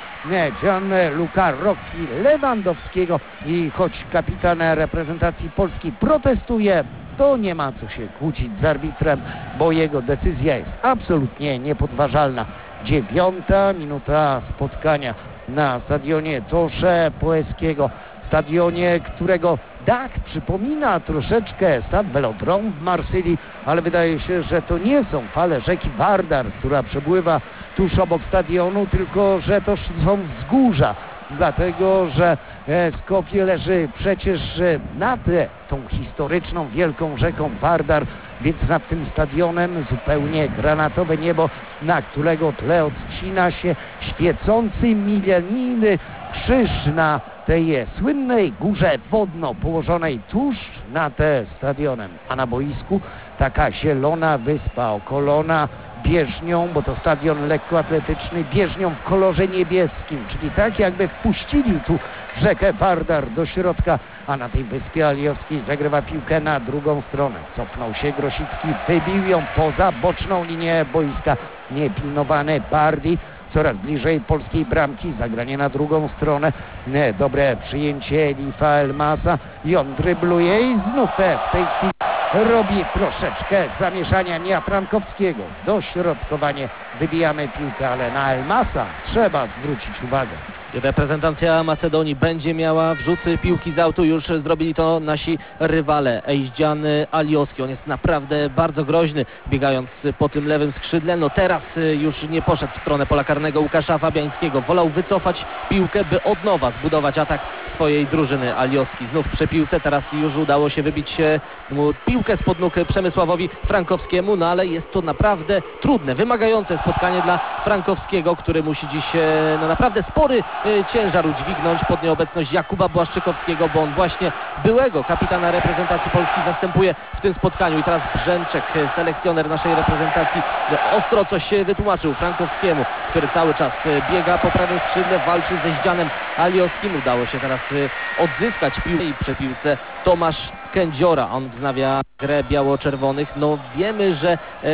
Gianluca Rocchi Lewandowskiego, i choć kapitan reprezentacji Polski protestuje, to nie ma co się kłócić z arbitrem, bo jego decyzja jest absolutnie niepodważalna. Dziewiąta minuta spotkania na stadionie Tosze Proeskiego, stadionie, którego dach przypomina troszeczkę Stade Velodrome w Marsylii, ale wydaje się, że to nie są fale rzeki Vardar, która przepływa tuż obok stadionu, tylko że to są wzgórza, dlatego że Skopje leży przecież nad tą historyczną wielką rzeką Vardar, więc nad tym stadionem zupełnie granatowe niebo, na którego tle odcina się świecący milenijny krzyż na tej słynnej górze wodno położonej tuż nad stadionem, a na boisku taka zielona wyspa okolona bieżnią, bo to stadion lekkoatletyczny, bieżnią w kolorze niebieskim, czyli tak jakby wpuścili tu rzekę Vardar do środka, a na tej wyspie Aliowskiej zagrywa piłkę na drugą stronę. Cofnął się Grosicki, wybił ją poza boczną linię boiska. Niepilnowany Bardi, coraz bliżej polskiej bramki, zagranie na drugą stronę. Nie, dobre przyjęcie Elifa Elmasa i on drybluje i znów w tej chwili robi troszeczkę zamieszania Nia Frankowskiego. Dośrodkowanie, wybijamy piłkę, ale na Elmasa trzeba zwrócić uwagę. Reprezentacja Macedonii będzie miała wrzuty piłki z autu, już zrobili to nasi rywale. Ejździan Alioski, on jest naprawdę bardzo groźny, biegając po tym lewym skrzydle. No teraz już nie poszedł w stronę pola karnego Łukasza Fabiańskiego, wolał wycofać piłkę, by od nowa zbudować atak swojej drużyny. Alioski znów przy piłce, teraz już udało się wybić mu piłkę spod nóg Przemysławowi Frankowskiemu, no ale jest to naprawdę trudne, wymagające spotkanie dla Frankowskiego, który musi dziś no naprawdę spory ciężar udźwignąć pod nieobecność Jakuba Błaszczykowskiego, bo on właśnie byłego kapitana reprezentacji Polski zastępuje w tym spotkaniu. I teraz Brzęczek, selekcjoner naszej reprezentacji, ostro coś wytłumaczył Frankowskiemu, który cały czas biega po prawym skrzydle, walczy ze Ździanem Alioskim. Udało się teraz odzyskać piłkę i przy piłce Tomasz Kędziora. On wznawia grę biało-czerwonych. No wiemy, że e,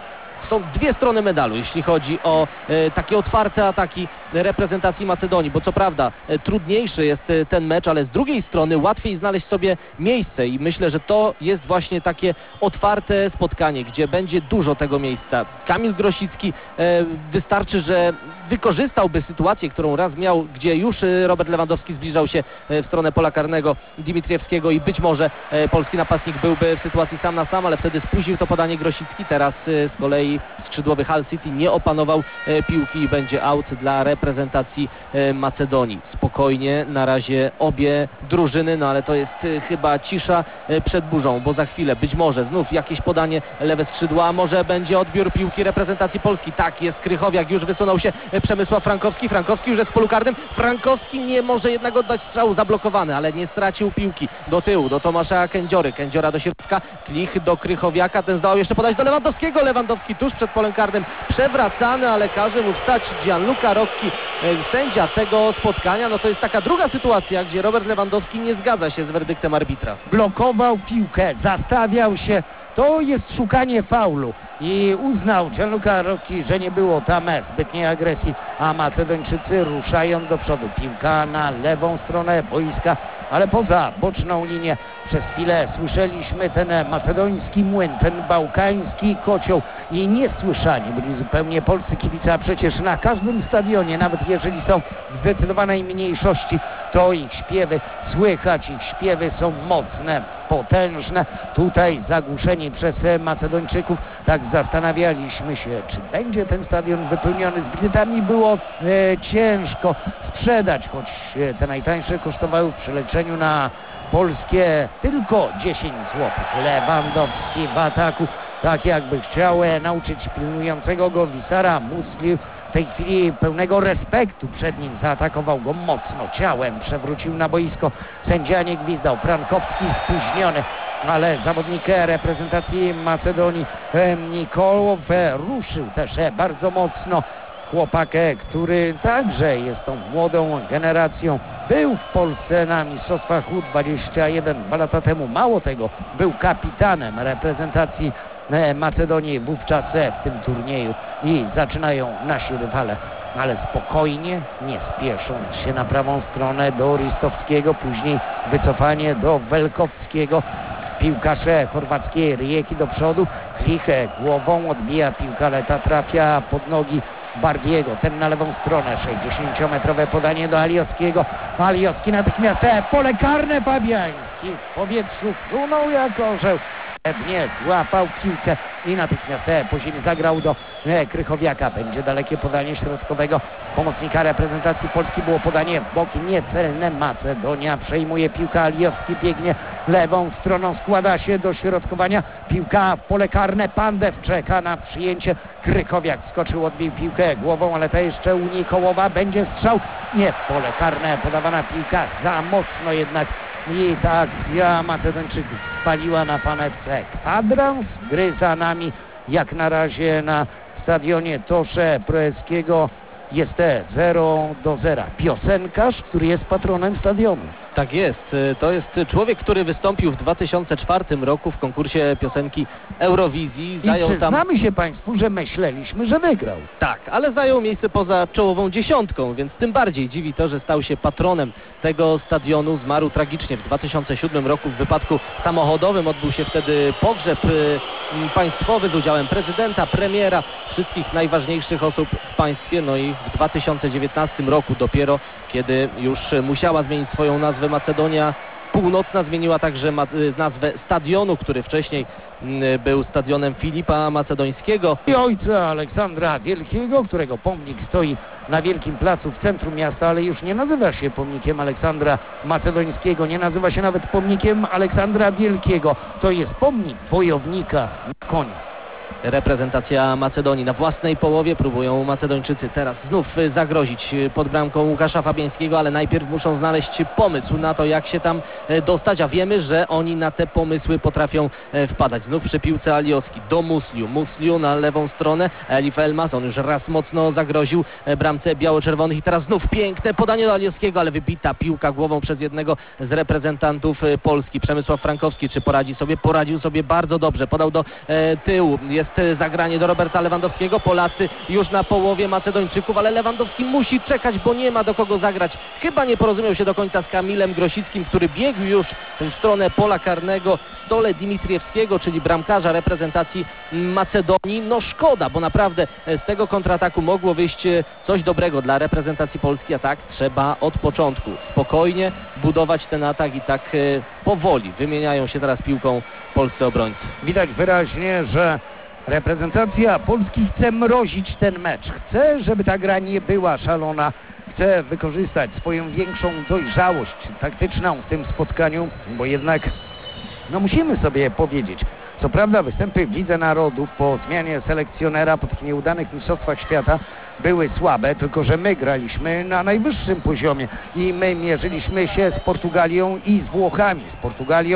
są dwie strony medalu, jeśli chodzi o e, takie otwarte ataki reprezentacji Macedonii, bo co prawda e, trudniejszy jest e, ten mecz, ale z drugiej strony łatwiej znaleźć sobie miejsce i myślę, że to jest właśnie takie otwarte spotkanie, gdzie będzie dużo tego miejsca. Kamil Grosicki e, wystarczy, że wykorzystałby sytuację, którą raz miał, gdzie już e, Robert Lewandowski zbliżał się e, w stronę pola karnego Dimitriewskiego i być może e, polski napastnik byłby w sytuacji sam na sam, ale wtedy spóźnił to podanie Grosicki. Teraz e, z kolei skrzydłowy Hull City nie opanował e, piłki i będzie out dla reprezentacji e, Macedonii. Spokojnie na razie obie drużyny, no ale to jest e, chyba cisza e, przed burzą, bo za chwilę być może znów jakieś podanie lewe skrzydła, a może będzie odbiór piłki reprezentacji Polski. Tak jest, Krychowiak, już wysunął się e, Przemysław Frankowski. Frankowski już jest w polu karnym. Frankowski nie może jednak oddać strzału, zablokowany, ale nie stracił piłki do tyłu, do Tomasza Kędziory. Kędziora do środka, Klich do Krychowiaka, ten zdołał jeszcze podać do Lewandowskiego. Lewandowski tuż przed polem karnym przewracany, ale każe mu wstać Gianluca Rocchi, sędzia tego spotkania. No to jest taka druga sytuacja, gdzie Robert Lewandowski nie zgadza się z werdyktem arbitra. Blokował piłkę, zastawiał się To jest szukanie faulu i uznał Gianluca Rocchi, że nie było tam zbytniej agresji, a Macedończycy ruszają do przodu. Piłka na lewą stronę boiska, ale poza boczną linię. Przez chwilę słyszeliśmy ten macedoński młyn, ten bałkański kocioł i niesłyszani byli zupełnie polscy kibice, a przecież na każdym stadionie, nawet jeżeli są w zdecydowanej mniejszości, to ich śpiewy słychać, ich śpiewy są mocne, potężne. Tutaj zagłuszeni przez Macedończyków, tak zastanawialiśmy się, czy będzie ten stadion wypełniony. Z biletami było e, ciężko sprzedać, choć e, te najtańsze kosztowały w przeliczeniu na polskie tylko dziesięć złotych. Lewandowski w ataku, tak jakby chciał e, nauczyć pilnującego go Wisara Musliu. W tej chwili pełnego respektu przed nim, zaatakował go mocno ciałem, przewrócił na boisko. Sędzia nie gwizdał, Frankowski spóźniony, ale zawodnik reprezentacji Macedonii Nikolow ruszył też bardzo mocno. Chłopak, który także jest tą młodą generacją, był w Polsce na Mistrzostwach U dwadzieścia jeden dwa lata temu. Mało tego, był kapitanem reprezentacji Macedonii wówczas w tym turnieju i zaczynają nasi rywale, ale spokojnie, nie spiesząc się na prawą stronę do Ristowskiego, później wycofanie do Welkowskiego. Piłkarze chorwackiej Rijeki do przodu, Kliche głową odbija piłka, ale ta trafia pod nogi Bardiego, ten na lewą stronę, sześćdziesięciometrowe podanie do Aliowskiego. Aliowski natychmiast pole karne, Fabiański w powietrzu frunął jak orzeł. Nie złapał piłkę i natychmiast po ziemi zagrał do Krychowiaka. Będzie dalekie podanie środkowego pomocnika reprezentacji Polski. Było podanie w bok niecelne. Macedonia przejmuje piłkę. Aliowski biegnie lewą stroną, składa się do środkowania. Piłka w pole karne. Pandew czeka na przyjęcie. Krychowiak wskoczył, odbił piłkę głową, ale ta jeszcze u Nikołowa. Będzie strzał. Nie w pole karne. Podawana piłka za mocno jednak. I ta akcja Macedończyków spaliła na Fan F C. Kwadrans gry za nami jak na razie na stadionie Tosze Proeskiego jest zero do zera. Piosenkarz, który jest patronem stadionu. Tak jest. To jest człowiek, który wystąpił w dwa tysiące czwartym roku w konkursie piosenki Eurowizji. Zajął I przyznamy tam... się Państwu, że myśleliśmy, że wygrał. Tak, ale zajął miejsce poza czołową dziesiątką, więc tym bardziej dziwi to, że stał się patronem tego stadionu. Zmarł tragicznie w dwa tysiące siódmym roku w wypadku samochodowym. Odbył się wtedy pogrzeb y, państwowy z udziałem prezydenta, premiera, wszystkich najważniejszych osób w państwie. No i w dwa tysiące dziewiętnastym roku dopiero, kiedy już musiała zmienić swoją nazwę Macedonia Północna, zmieniła także nazwę stadionu, który wcześniej był stadionem Filipa Macedońskiego. I ojca Aleksandra Wielkiego, którego pomnik stoi na Wielkim Placu w centrum miasta, ale już nie nazywa się pomnikiem Aleksandra Macedońskiego, nie nazywa się nawet pomnikiem Aleksandra Wielkiego. To jest pomnik wojownika na koniu. Reprezentacja Macedonii na własnej połowie, próbują Macedończycy teraz znów zagrozić pod bramką Łukasza Fabiańskiego, ale najpierw muszą znaleźć pomysł na to, jak się tam dostać, a wiemy, że oni na te pomysły potrafią wpadać. Znów przy piłce Aliowski do Musliu, Musliu na lewą stronę, Elif Elmas, on już raz mocno zagroził bramce biało-czerwonych i teraz znów piękne podanie do Aliowskiego, ale wybita piłka głową przez jednego z reprezentantów Polski. Przemysław Frankowski, czy poradzi sobie? Poradził sobie bardzo dobrze, podał do e, tyłu. Jest zagranie do Roberta Lewandowskiego. Polacy już na połowie Macedończyków, ale Lewandowski musi czekać, bo nie ma do kogo zagrać. Chyba nie porozumiał się do końca z Kamilem Grosickim, który biegł już w stronę pola karnego w stole Dimitriewskiego, czyli bramkarza reprezentacji Macedonii. No szkoda, bo naprawdę z tego kontrataku mogło wyjść coś dobrego dla reprezentacji Polski, a tak trzeba od początku spokojnie budować ten atak i tak powoli wymieniają się teraz piłką polscy obrońcy. Widać wyraźnie, że reprezentacja Polski chce mrozić ten mecz. Chce, żeby ta gra nie była szalona. Chce wykorzystać swoją większą dojrzałość taktyczną w tym spotkaniu, bo jednak no musimy sobie powiedzieć, co prawda występy w Lidze Narodów po zmianie selekcjonera, po tych nieudanych mistrzostwach świata były słabe, tylko że my graliśmy na najwyższym poziomie i my mierzyliśmy się z Portugalią i z Włochami. Z Portugalią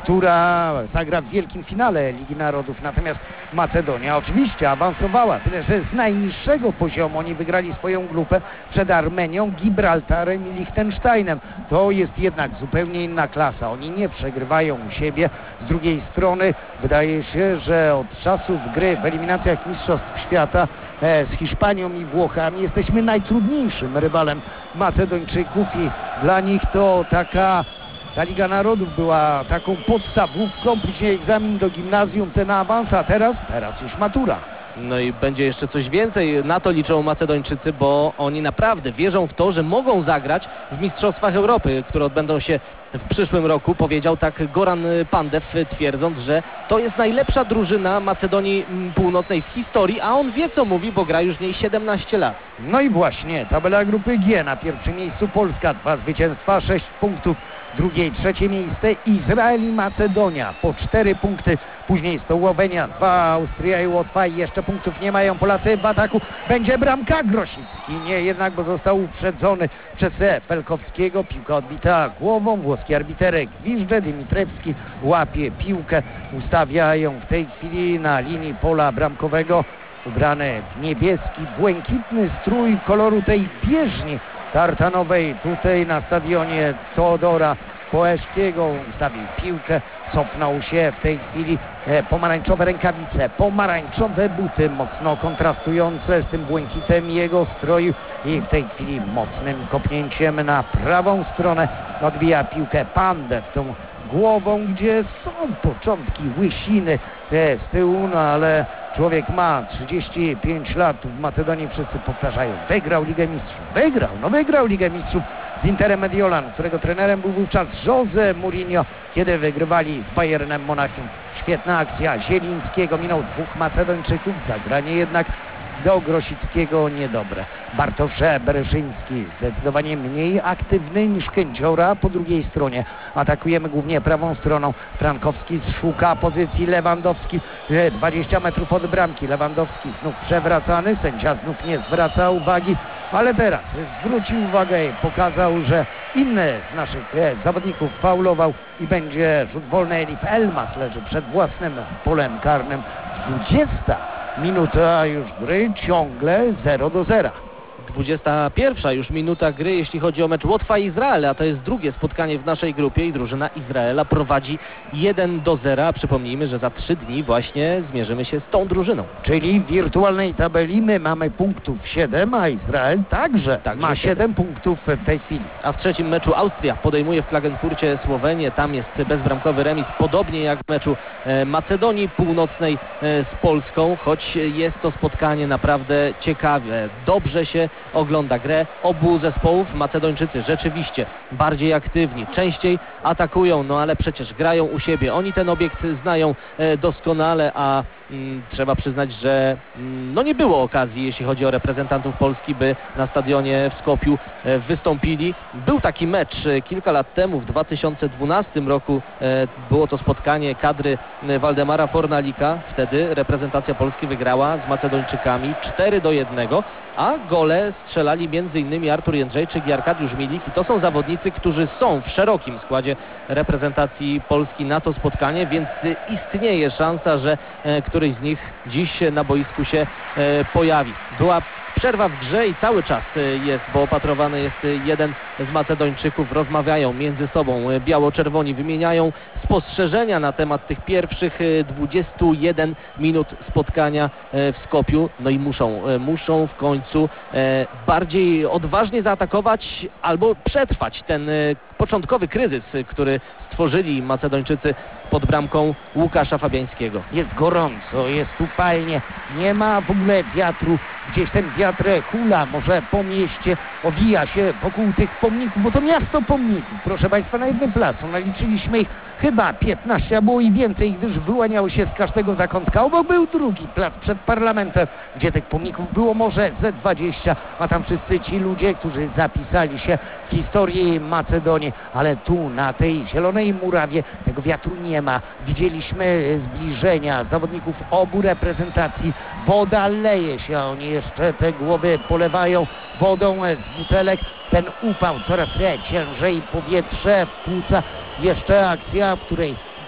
która zagra w wielkim finale Ligi Narodów. Natomiast Macedonia oczywiście awansowała, tyle że z najniższego poziomu. Oni wygrali swoją grupę przed Armenią, Gibraltarem i Liechtensteinem. To jest jednak zupełnie inna klasa. Oni nie przegrywają u siebie. Z drugiej strony wydaje się, że od czasów gry w eliminacjach Mistrzostw Świata e, z Hiszpanią i Włochami jesteśmy najtrudniejszym rywalem Macedończyków i dla nich to taka ta Liga Narodów była taką podstawówką, później egzamin do gimnazjum, ten awans, a teraz, teraz już matura. No i będzie jeszcze coś więcej. Na to liczą Macedończycy, bo oni naprawdę wierzą w to, że mogą zagrać w Mistrzostwach Europy, które odbędą się w przyszłym roku. Powiedział tak Goran Pandev, twierdząc, że to jest najlepsza drużyna Macedonii Północnej w historii, a on wie, co mówi, bo gra już w niej siedemnaście lat. No i właśnie, tabela grupy G. Na pierwszym miejscu Polska, dwa zwycięstwa, sześć punktów. Drugie i trzecie miejsce Izrael i Macedonia po cztery punkty. Później Słowenia, dwa, Austria i Łotwa i jeszcze punktów nie mają Polacy w ataku. Będzie bramka, Grosicki nie jednak, bo został uprzedzony przez Felkowskiego. Piłka odbita głową, włoski arbiterek gwizdże, Dimitrewski łapie piłkę. Ustawiają w tej chwili na linii pola bramkowego ubrany w niebieski, błękitny strój koloru tej bieżni tartanowej tutaj na stadionie Teodora Poeszkiego. Ustawił piłkę, cofnął się w tej chwili e, pomarańczowe rękawice, pomarańczowe buty, mocno kontrastujące z tym błękitem jego stroju i w tej chwili mocnym kopnięciem na prawą stronę odbija piłkę Pandev tą głową, gdzie są początki łysiny e, z tyłu, no ale człowiek ma trzydzieści pięć lat. Tu w Macedonii wszyscy powtarzają, wygrał Ligę Mistrzów, wygrał, no wygrał Ligę Mistrzów z Interem Mediolan, którego trenerem był wówczas Jose Mourinho, kiedy wygrywali z Bayernem Monachium. Świetna akcja Zielińskiego, minął dwóch Macedończyków, zagranie jednak do Grosickiego niedobre. Bartosz Bereszyński zdecydowanie mniej aktywny niż Kędziora po drugiej stronie. Atakujemy głównie prawą stroną. Frankowski szuka pozycji, Lewandowski dwadzieścia metrów od bramki. Lewandowski znów przewracany, sędzia znów nie zwraca uwagi, ale teraz zwrócił uwagę i pokazał, że inny z naszych zawodników faulował i będzie rzut wolny. Elif Elmas leży przed własnym polem karnym. dwudziesta minuta już gry, ciągle zero do zera. dwudziesta pierwsza już minuta gry, jeśli chodzi o mecz Łotwa-Izrael, a to jest drugie spotkanie w naszej grupie i drużyna Izraela prowadzi jeden do zera. Przypomnijmy, że za trzy dni właśnie zmierzymy się z tą drużyną. Czyli w wirtualnej tabeli my mamy punktów siedem, a Izrael także, także ma siedem punktów w tej chwili. A w trzecim meczu Austria podejmuje w Klagenfurcie Słowenię. Tam jest bezbramkowy remis, podobnie jak w meczu Macedonii Północnej z Polską, choć jest to spotkanie naprawdę ciekawe. Dobrze się ogląda grę obu zespołów. Macedończycy rzeczywiście bardziej aktywni, częściej atakują, no ale przecież grają u siebie. Oni ten obiekt znają e, doskonale, a mm, trzeba przyznać, że mm, no nie było okazji, jeśli chodzi o reprezentantów Polski, by na stadionie w Skopiu e, wystąpili. Był taki mecz e, kilka lat temu, w dwa tysiące dwunastym roku. E, było to spotkanie kadry e, Waldemara Fornalika. Wtedy reprezentacja Polski wygrała z Macedończykami cztery do jednego, a gole strzelali między innymi Artur Jędrzejczyk i Arkadiusz Milik i to są zawodnicy, którzy są w szerokim składzie reprezentacji Polski na to spotkanie, więc istnieje szansa, że e, któryś z nich dziś na boisku się e, pojawi. Była przerwa w grze i cały czas jest, bo opatrowany jest jeden z Macedończyków. Rozmawiają między sobą biało-czerwoni, wymieniają spostrzeżenia na temat tych pierwszych dwudziestu jeden minut spotkania w Skopiu. No i muszą, muszą w końcu bardziej odważnie zaatakować albo przetrwać ten początkowy kryzys, który stworzyli Macedończycy pod bramką Łukasza Fabiańskiego. Jest gorąco, jest upalnie, nie ma w ogóle wiatru. Gdzieś ten wiatr hula może po mieście, owija się wokół tych pomników, bo to miasto pomników. Proszę Państwa, na jednym placu naliczyliśmy ich chyba piętnaście, a było i więcej, gdyż wyłaniały się z każdego zakątka. Obok był drugi plac przed parlamentem, gdzie tych pomników było może ze dwadzieścia, a tam wszyscy ci ludzie, którzy zapisali się w historii Macedonii, ale tu na tej zielonej murawie tego wiatru nie ma. Widzieliśmy zbliżenia zawodników obu reprezentacji. Woda leje się, a oni jeszcze te głowy polewają wodą z butelek. Ten upał, coraz ciężej powietrze w płuca. Jeszcze akcja, w której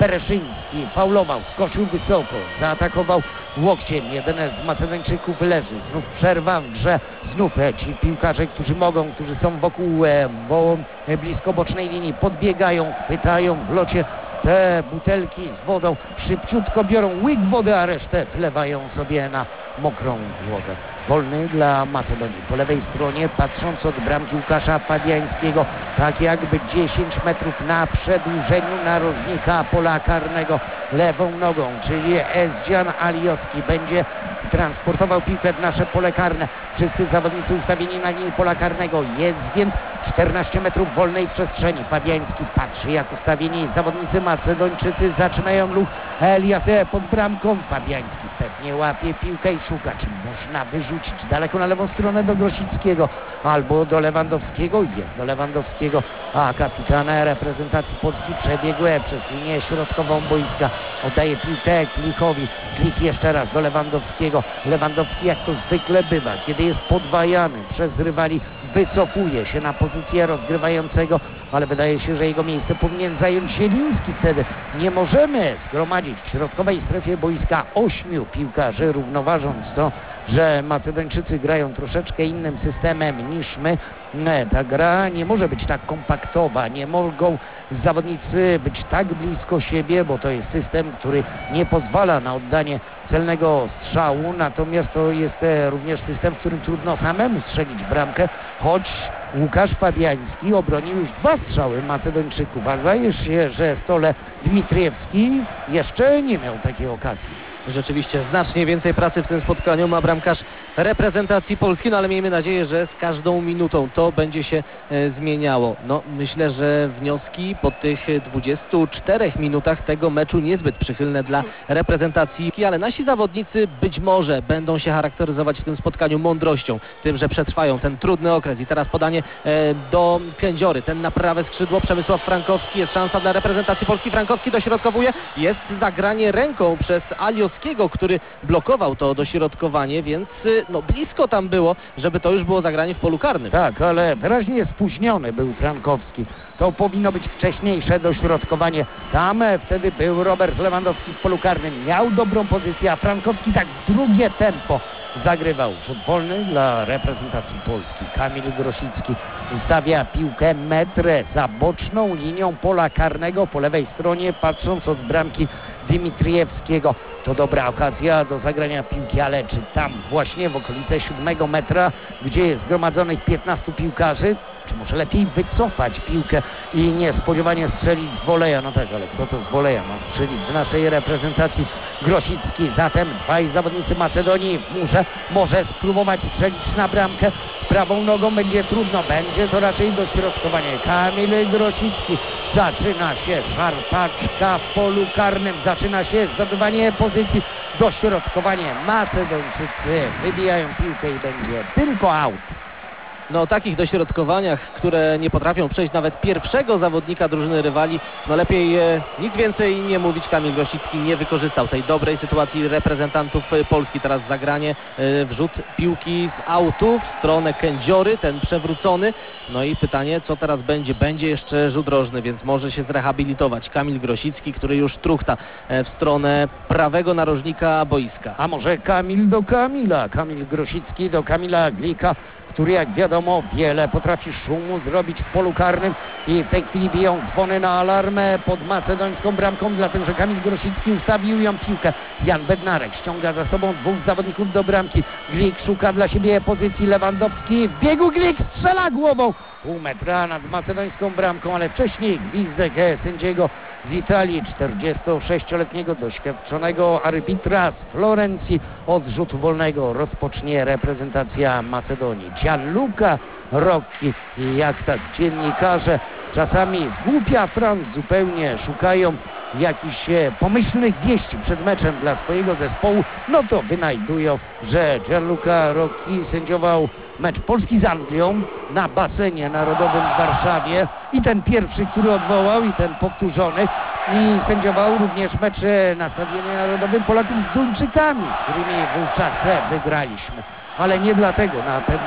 Bereszyński faulował, skosił wysoko, zaatakował łokciem. Jeden z Macedończyków leży. Znów przerwa w grze. Znów ci piłkarze, którzy mogą, którzy są wokół, bo blisko bocznej linii, podbiegają, chwytają w locie te butelki z wodą, szybciutko biorą łyk wody, a resztę wlewają sobie na mokrą głowę. Wolny dla Macedonii. Po lewej stronie, patrząc od bramki Łukasza Fabiańskiego, tak jakby dziesięć metrów na przedłużeniu narożnika pola karnego lewą nogą, czyli Ezdzian Aliowski będzie transportował piłkę w nasze pole karne. Wszyscy zawodnicy ustawieni na linii pola karnego. Jest więc czternaście metrów wolnej przestrzeni. Fabiański patrzy, jak ustawieni zawodnicy Macedończycy zaczynają ruch. Elias pod bramką. Fabiański pewnie łapie piłkę i szuka, czy można wyrzucić daleko na lewą stronę do Grosickiego albo do Lewandowskiego. Jest do Lewandowskiego, a kapitan reprezentacji Polski przebiegłe przez linię środkową boiska. Oddaje piłkę Klikowi. Klik jeszcze raz do Lewandowskiego. Lewandowski, jak to zwykle bywa, kiedy jest podwajany przez rywali, wycofuje się na pozycję rozgrywającego, ale wydaje się, że jego miejsce powinien zająć Zieliński wtedy. Nie możemy zgromadzić w środkowej strefie boiska ośmiu piłkarzy, równoważąc to, że Macedończycy grają troszeczkę innym systemem niż my. Nie, ta gra nie może być tak kompaktowa, nie mogą zawodnicy być tak blisko siebie, bo to jest system, który nie pozwala na oddanie celnego strzału, natomiast to jest również system, w którym trudno samemu strzelić bramkę, choć Łukasz Fabiański obronił już dwa strzały Macedończyków, a zdaje się, że Stole Dmitriewski jeszcze nie miał takiej okazji. Rzeczywiście znacznie więcej pracy w tym spotkaniu ma bramkarz reprezentacji Polski, no ale miejmy nadzieję, że z każdą minutą to będzie się e, zmieniało. No myślę, że wnioski po tych dwudziestu czterech minutach tego meczu niezbyt przychylne dla reprezentacji, ale nasi zawodnicy być może będą się charakteryzować w tym spotkaniu mądrością, tym, że przetrwają ten trudny okres. I teraz podanie e, do Kędziory, ten na prawe skrzydło, Przemysław Frankowski, jest szansa dla reprezentacji Polski, Frankowski dośrodkowuje, jest zagranie ręką przez Alios, który blokował to dośrodkowanie, więc no, blisko tam było, żeby to już było zagranie w polu karnym. Tak, ale wyraźnie spóźniony był Frankowski. To powinno być wcześniejsze dośrodkowanie. Tam wtedy był Robert Lewandowski w polu karnym. Miał dobrą pozycję, a Frankowski tak w drugie tempo zagrywał. Rzut wolny dla reprezentacji Polski. Kamil Grosicki ustawia piłkę metr za boczną linią pola karnego po lewej stronie, patrząc od bramki Dmitriewskiego. To dobra okazja do zagrania piłki, ale czy tam właśnie w okolice siódmego metra, gdzie jest zgromadzonych piętnastu piłkarzy, czy może lepiej wycofać piłkę i niespodziewanie strzelić z woleja? No tak, ale kto to z woleja ma strzelić w naszej reprezentacji? Grosicki, zatem dwaj zawodnicy Macedonii w murze. Może spróbować strzelić na bramkę. Prawą nogą będzie trudno, będzie to raczej dośrodkowanie. Kamil Grosicki, zaczyna się szarpaczka w polu karnym, zaczyna się zdobywanie pozycji, dośrodkowanie. Macedończycy wybijają piłkę i będzie tylko aut. No o takich dośrodkowaniach, które nie potrafią przejść nawet pierwszego zawodnika drużyny rywali, no lepiej e, nic więcej nie mówić. Kamil Grosicki nie wykorzystał tej dobrej sytuacji reprezentantów Polski. Teraz zagranie, e, wrzut piłki z autu w stronę Kędziory, ten przewrócony. No i pytanie, co teraz będzie? Będzie jeszcze rzut rożny, więc może się zrehabilitować Kamil Grosicki, który już truchta e, w stronę prawego narożnika boiska. A może Kamil do Kamila? Kamil Grosicki do Kamila Glika, który jak wiadomo wiele potrafi szumu zrobić w polu karnym i w tej chwili biją dzwony na alarmę pod macedońską bramką, dlatego że Kamil Grosicki ustawił ją piłkę. Jan Bednarek ściąga za sobą dwóch zawodników do bramki. Glik szuka dla siebie pozycji, Lewandowski w biegu, Glik strzela głową pół metra nad macedońską bramką, ale wcześniej gwizdek sędziego z Italii, czterdziestosześcioletniego doświadczonego arbitra z Florencji. Od rzutu wolnego rozpocznie reprezentacja Macedonii. Gianluca Rocchi, i jak tak dziennikarze czasami zgłupia Franc zupełnie szukają jakichś pomyślnych wieści przed meczem dla swojego zespołu, no to wynajdują, że Gianluca Rocchi sędziował mecz Polski z Anglią na basenie narodowym w Warszawie i ten pierwszy, który odwołał, i ten powtórzony, i sędziował również mecze na Stadionie Narodowym Polaków z Duńczykami, z którymi wówczas wygraliśmy. Ale nie dlatego na pewno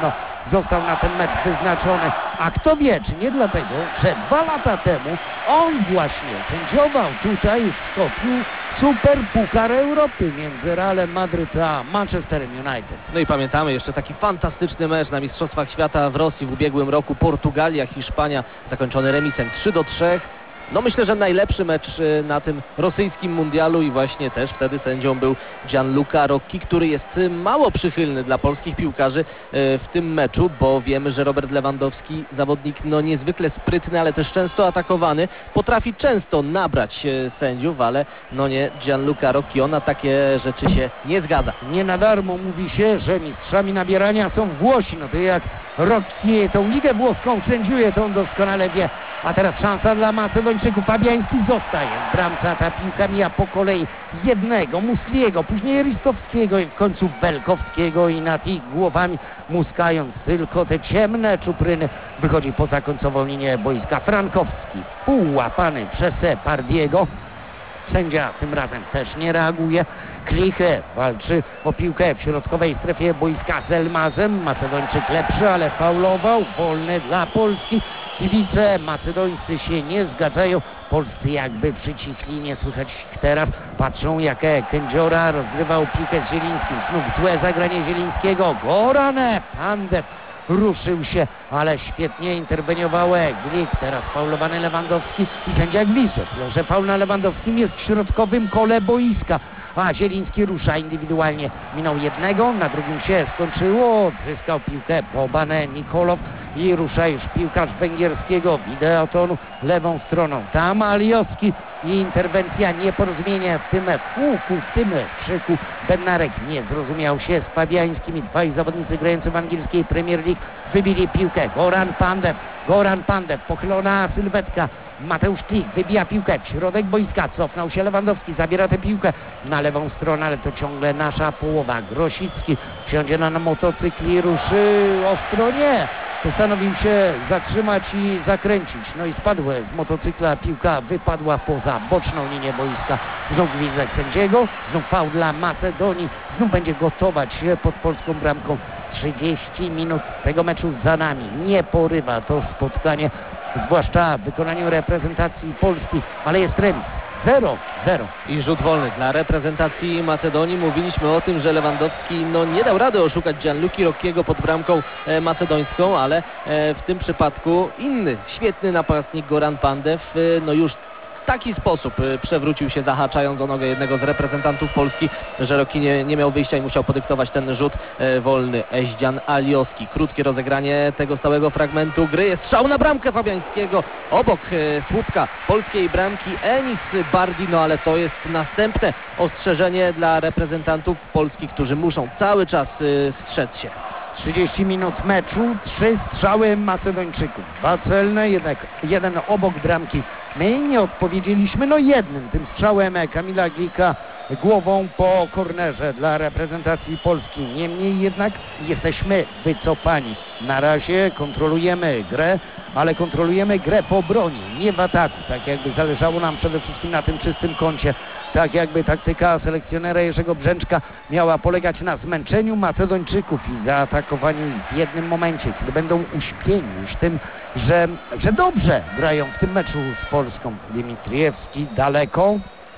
został na ten mecz wyznaczony. A kto wie, czy nie dlatego, że dwa lata temu on właśnie sędziował tutaj w Skopju Super Puchar Europy między Realem Madryt a Manchesterem United. No i pamiętamy jeszcze taki fantastyczny mecz na Mistrzostwach Świata w Rosji w ubiegłym roku. Portugalia, Hiszpania, zakończony remisem trzy do trzech. No myślę, że najlepszy mecz na tym rosyjskim mundialu i właśnie też wtedy sędzią był Gianluca Rocchi, który jest mało przychylny dla polskich piłkarzy w tym meczu, bo wiemy, że Robert Lewandowski, zawodnik no niezwykle sprytny, ale też często atakowany, potrafi często nabrać sędziów, ale no nie Gianluca Rocchi, on na takie rzeczy się nie zgadza. Nie na darmo mówi się, że mistrzami nabierania są Włosi, no to jak Rocchi tą ligę włoską sędziuje, to on doskonale wie. A teraz szansa dla Macedończyków. Fabiański zostaje w bramce, a ta piłka mija po kolei jednego, Musliego, później Ristowskiego i w końcu Belkowskiego i nad ich głowami, muskając tylko te ciemne czupryny, wychodzi poza końcową linię boiska. Frankowski, półłapany przez Pardiego. Sędzia tym razem też nie reaguje. Kliche walczy o piłkę w środkowej strefie boiska z Elmazem. Macedończyk lepszy, ale faulował. Wolny dla Polski. Kibice macedońscy się nie zgadzają. Polscy jakby przycisli, nie słychać ich teraz. Patrzą, jak Kędziora rozgrywał piłkę z Zielińskim. Znów złe zagranie Zielińskiego. Goran Pandev ruszył się, ale świetnie interweniował Glik. Teraz faulowany Lewandowski i sędzia gwizdże. Tyle, że faul na Lewandowskim jest w środkowym kole boiska. A Zieliński rusza indywidualnie. Minął jednego, na drugim się skończyło. Odzyskał piłkę Boban Nikolow i rusza już piłkarz węgierskiego Videotonu lewą stroną. Tam Aliowski i interwencja, nieporozumienie w tym huku, w tym krzyku. Bednarek nie zrozumiał się z Fabiańskim i dwaj zawodnicy grający w angielskiej Premier League wybili piłkę. Goran Pandev, Goran Pandev, pochylona sylwetka. Mateusz Klich wybija piłkę w środek boiska, cofnął się Lewandowski, zabiera tę piłkę na lewą stronę, ale to ciągle nasza połowa. Grosicki wsiądzie na motocykl i ruszy ostro, nie. Postanowił się zatrzymać i zakręcić. No i spadł z motocykla, piłka wypadła poza boczną linię boiska. Znów gwizdek sędziego, znów faul dla Macedonii, znów będzie gotować się pod polską bramką. trzydzieści minut tego meczu za nami. Nie porywa to spotkanie, zwłaszcza w wykonaniu reprezentacji Polski, ale jest remis. zero zero. I rzut wolny dla reprezentacji Macedonii. Mówiliśmy o tym, że Lewandowski no, nie dał rady oszukać Gianluki Rocchiego pod bramką e, macedońską, ale e, w tym przypadku inny, świetny napastnik Goran Pandev e, no już w taki sposób przewrócił się, zahaczając o nogę jednego z reprezentantów Polski, że Rocchi nie, nie miał wyjścia i musiał podyktować ten rzut e, wolny. Eździan Aliowski. Krótkie rozegranie tego stałego fragmentu gry. Jest strzał na bramkę Fabiańskiego. Obok e, słupka polskiej bramki Enis Bardi, no ale to jest następne ostrzeżenie dla reprezentantów Polski, którzy muszą cały czas e, strzec się. trzydzieści minut meczu, trzy strzały Macedończyków. Dwa celne, jednak jeden obok bramki. My nie odpowiedzieliśmy, no jednym tym strzałem Kamila Glika głową po kornerze dla reprezentacji Polski. Niemniej jednak jesteśmy wycofani. Na razie kontrolujemy grę, ale kontrolujemy grę po broni, nie w ataku. Tak jakby zależało nam przede wszystkim na tym czystym kącie. Tak jakby taktyka selekcjonera Jerzego Brzęczka miała polegać na zmęczeniu Macedończyków i zaatakowaniu ich w jednym momencie, kiedy będą uśpieni już tym, że, że dobrze grają w tym meczu z Polską. Dimitriewski daleko.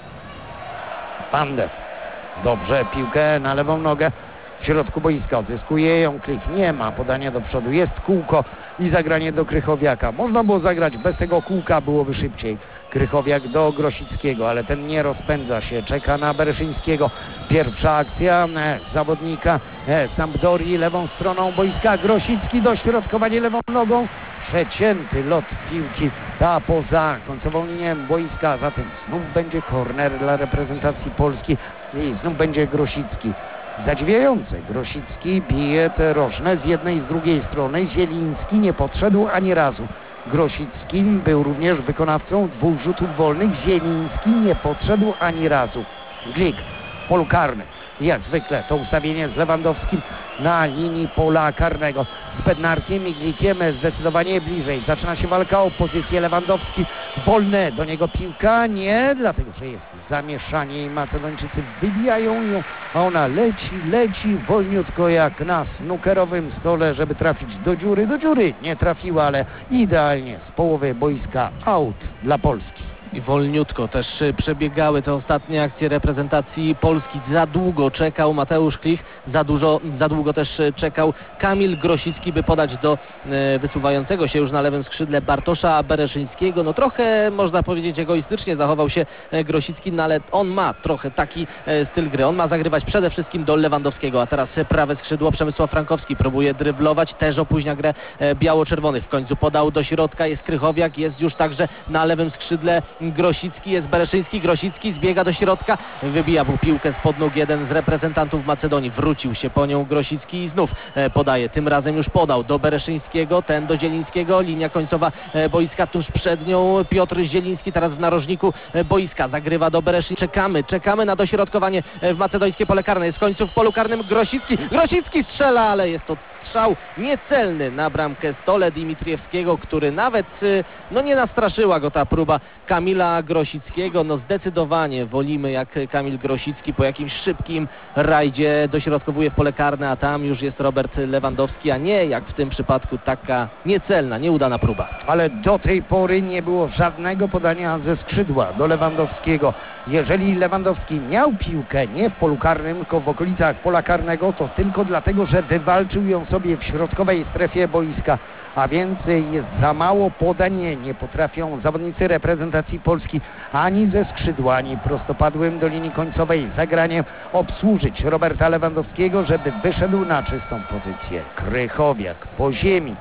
Pandev. Dobrze, piłkę na lewą nogę. W środku boiska odzyskuje ją Klich. Nie ma podania do przodu. Jest kółko i zagranie do Krychowiaka. Można było zagrać bez tego kółka, byłoby szybciej. Krychowiak do Grosickiego, ale ten nie rozpędza się. Czeka na Bereszyńskiego. Pierwsza akcja e, zawodnika e, Sampdorii lewą stroną boiska. Grosicki dośrodkowanie lewą nogą. Przecięty lot piłki ta poza końcową linię boiska. Zatem znów będzie korner dla reprezentacji Polski i znów będzie Grosicki. Zadziwiające. Grosicki bije te rożne z jednej i z drugiej strony. Zieliński nie podszedł ani razu. Grosicki był również wykonawcą dwóch rzutów wolnych. Zieliński nie podszedł ani razu. Glik polu karnym. Jak zwykle to ustawienie z Lewandowskim na linii pola karnego. Z Bednarkiem i Glikiem zdecydowanie bliżej. Zaczyna się walka o pozycję. Lewandowski wolny, do niego piłka nie, dlatego że jest zamieszanie i Macedończycy wybijają ją, a ona leci, leci wolniutko jak na snookerowym stole, żeby trafić do dziury. Do dziury nie trafiła, ale idealnie z połowy boiska out dla Polski. I wolniutko też przebiegały te ostatnie akcje reprezentacji Polski. Za długo czekał Mateusz Klich, za, dużo, za długo też czekał Kamil Grosicki, by podać do e, wysuwającego się już na lewym skrzydle Bartosza Bereszyńskiego. No trochę, można powiedzieć, egoistycznie zachował się Grosicki, no ale on ma trochę taki e, styl gry. On ma zagrywać przede wszystkim do Lewandowskiego, a teraz prawe skrzydło Przemysław Frankowski próbuje dryblować, też opóźnia grę e, biało-czerwonych. W końcu podał do środka, jest Krychowiak, jest już także na lewym skrzydle Grosicki, jest Bereszyński, Grosicki zbiega do środka, wybija mu piłkę spod nóg jeden z reprezentantów Macedonii, wrócił się po nią Grosicki i znów podaje, tym razem już podał do Bereszyńskiego, ten do Zielińskiego, linia końcowa boiska tuż przed nią, Piotr Zieliński teraz w narożniku boiska, zagrywa do Bereszyńskiego, czekamy, czekamy na dośrodkowanie w macedońskie pole karne, jest w końcu w polu karnym Grosicki, Grosicki strzela, ale jest to strzał niecelny na bramkę Stole Dimitriewskiego, który nawet, no nie nastraszyła go ta próba Kamila Grosickiego. No zdecydowanie wolimy, jak Kamil Grosicki po jakimś szybkim rajdzie dośrodkowuje w pole karne, a tam już jest Robert Lewandowski, a nie jak w tym przypadku taka niecelna, nieudana próba. Ale do tej pory nie było żadnego podania ze skrzydła do Lewandowskiego. Jeżeli Lewandowski miał piłkę nie w polu karnym, tylko w okolicach pola karnego, to tylko dlatego, że wywalczył ją sobie w środkowej strefie boiska, a więc jest za mało podań. Nie potrafią zawodnicy reprezentacji Polski ani ze skrzydła, ani prostopadłym do linii końcowej zagraniem obsłużyć Roberta Lewandowskiego, żeby wyszedł na czystą pozycję. Krychowiak po ziemi,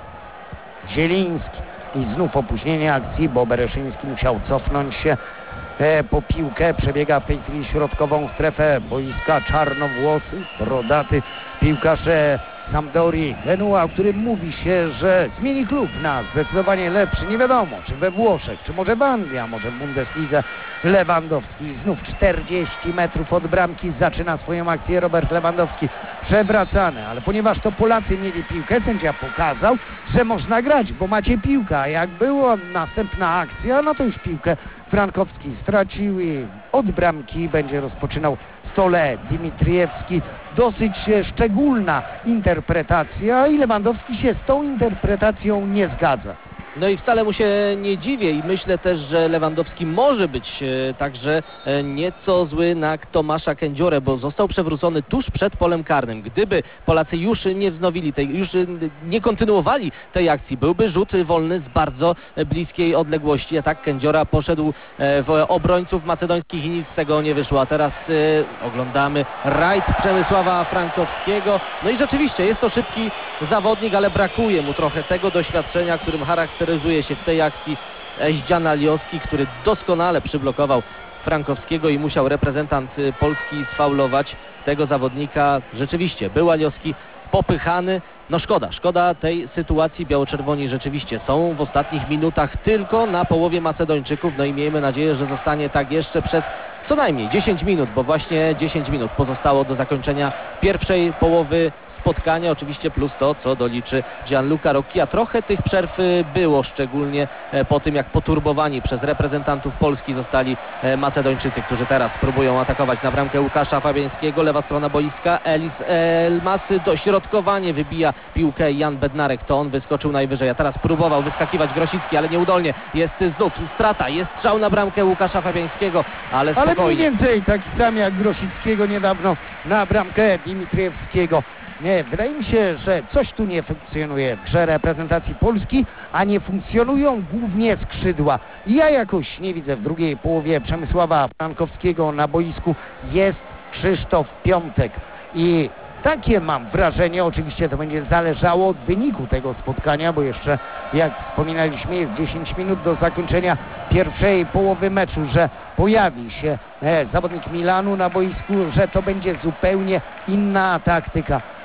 Zieliński i znów opóźnienie akcji, bo Bereszyński musiał cofnąć się e, po piłkę. Przebiega w tej chwili środkową strefę boiska czarnowłosy, brodaty piłkarz e, Sampdorii Genua, o którym mówi się, że zmieni klub na zdecydowanie lepszy. Nie wiadomo, czy we Włoszech, czy może w Anglii, a może w Bundeslidze. Lewandowski znów czterdzieści metrów od bramki zaczyna swoją akcję Robert Lewandowski. Przewracany, ale ponieważ to Polacy mieli piłkę, sędzia pokazał, że można grać, bo macie piłkę. A jak była następna akcja, no to już piłkę Frankowski stracił i od bramki będzie rozpoczynał Stole Dimitriewski. Dosyć szczególna interpretacja i Lewandowski się z tą interpretacją nie zgadza. No i wcale mu się nie dziwię i myślę też, że Lewandowski może być e, także e, nieco zły na Tomasza Kędziorę, bo został przewrócony tuż przed polem karnym. Gdyby Polacy już nie wznowili tej, już nie kontynuowali tej akcji, byłby rzut wolny z bardzo bliskiej odległości, a tak Kędziora poszedł e, w obrońców macedońskich i nic z tego nie wyszło. A teraz e, oglądamy rajd Przemysława Frankowskiego. No i rzeczywiście jest to szybki zawodnik, ale brakuje mu trochę tego doświadczenia, którym charakteryzuje się w tej akcji Zdzian Alioski, który doskonale przyblokował Frankowskiego i musiał reprezentant Polski sfaulować tego zawodnika. Rzeczywiście był Alioski popychany. No szkoda, szkoda tej sytuacji. Biało-czerwoni rzeczywiście są w ostatnich minutach tylko na połowie Macedończyków. No i miejmy nadzieję, że zostanie tak jeszcze przez co najmniej dziesięć minut, bo właśnie dziesięć minut pozostało do zakończenia pierwszej połowy spotkania. Oczywiście plus to, co doliczy Gianluca Rocchi. A trochę tych przerw było, szczególnie po tym, jak poturbowani przez reprezentantów Polski zostali Macedończycy, którzy teraz próbują atakować na bramkę Łukasza Fabiańskiego. Lewa strona boiska, Elis Elmas, dośrodkowanie, wybija piłkę Jan Bednarek, to on wyskoczył najwyżej, a teraz próbował wyskakiwać Grosicki, ale nieudolnie. Jest znów strata, jest strzał na bramkę Łukasza Fabiańskiego, ale spokojnie. Ale mniej więcej taki sam jak Grosickiego niedawno na bramkę Dimitriewskiego. Nie, wydaje mi się, że coś tu nie funkcjonuje w grze reprezentacji Polski, a nie funkcjonują głównie skrzydła. Ja jakoś nie widzę w drugiej połowie Przemysława Frankowskiego na boisku. Jest Krzysztof Piątek i takie mam wrażenie, oczywiście to będzie zależało od wyniku tego spotkania, bo jeszcze, jak wspominaliśmy, jest dziesięć minut do zakończenia pierwszej połowy meczu, że pojawi się e, zawodnik Milanu na boisku, że to będzie zupełnie inna taktyka.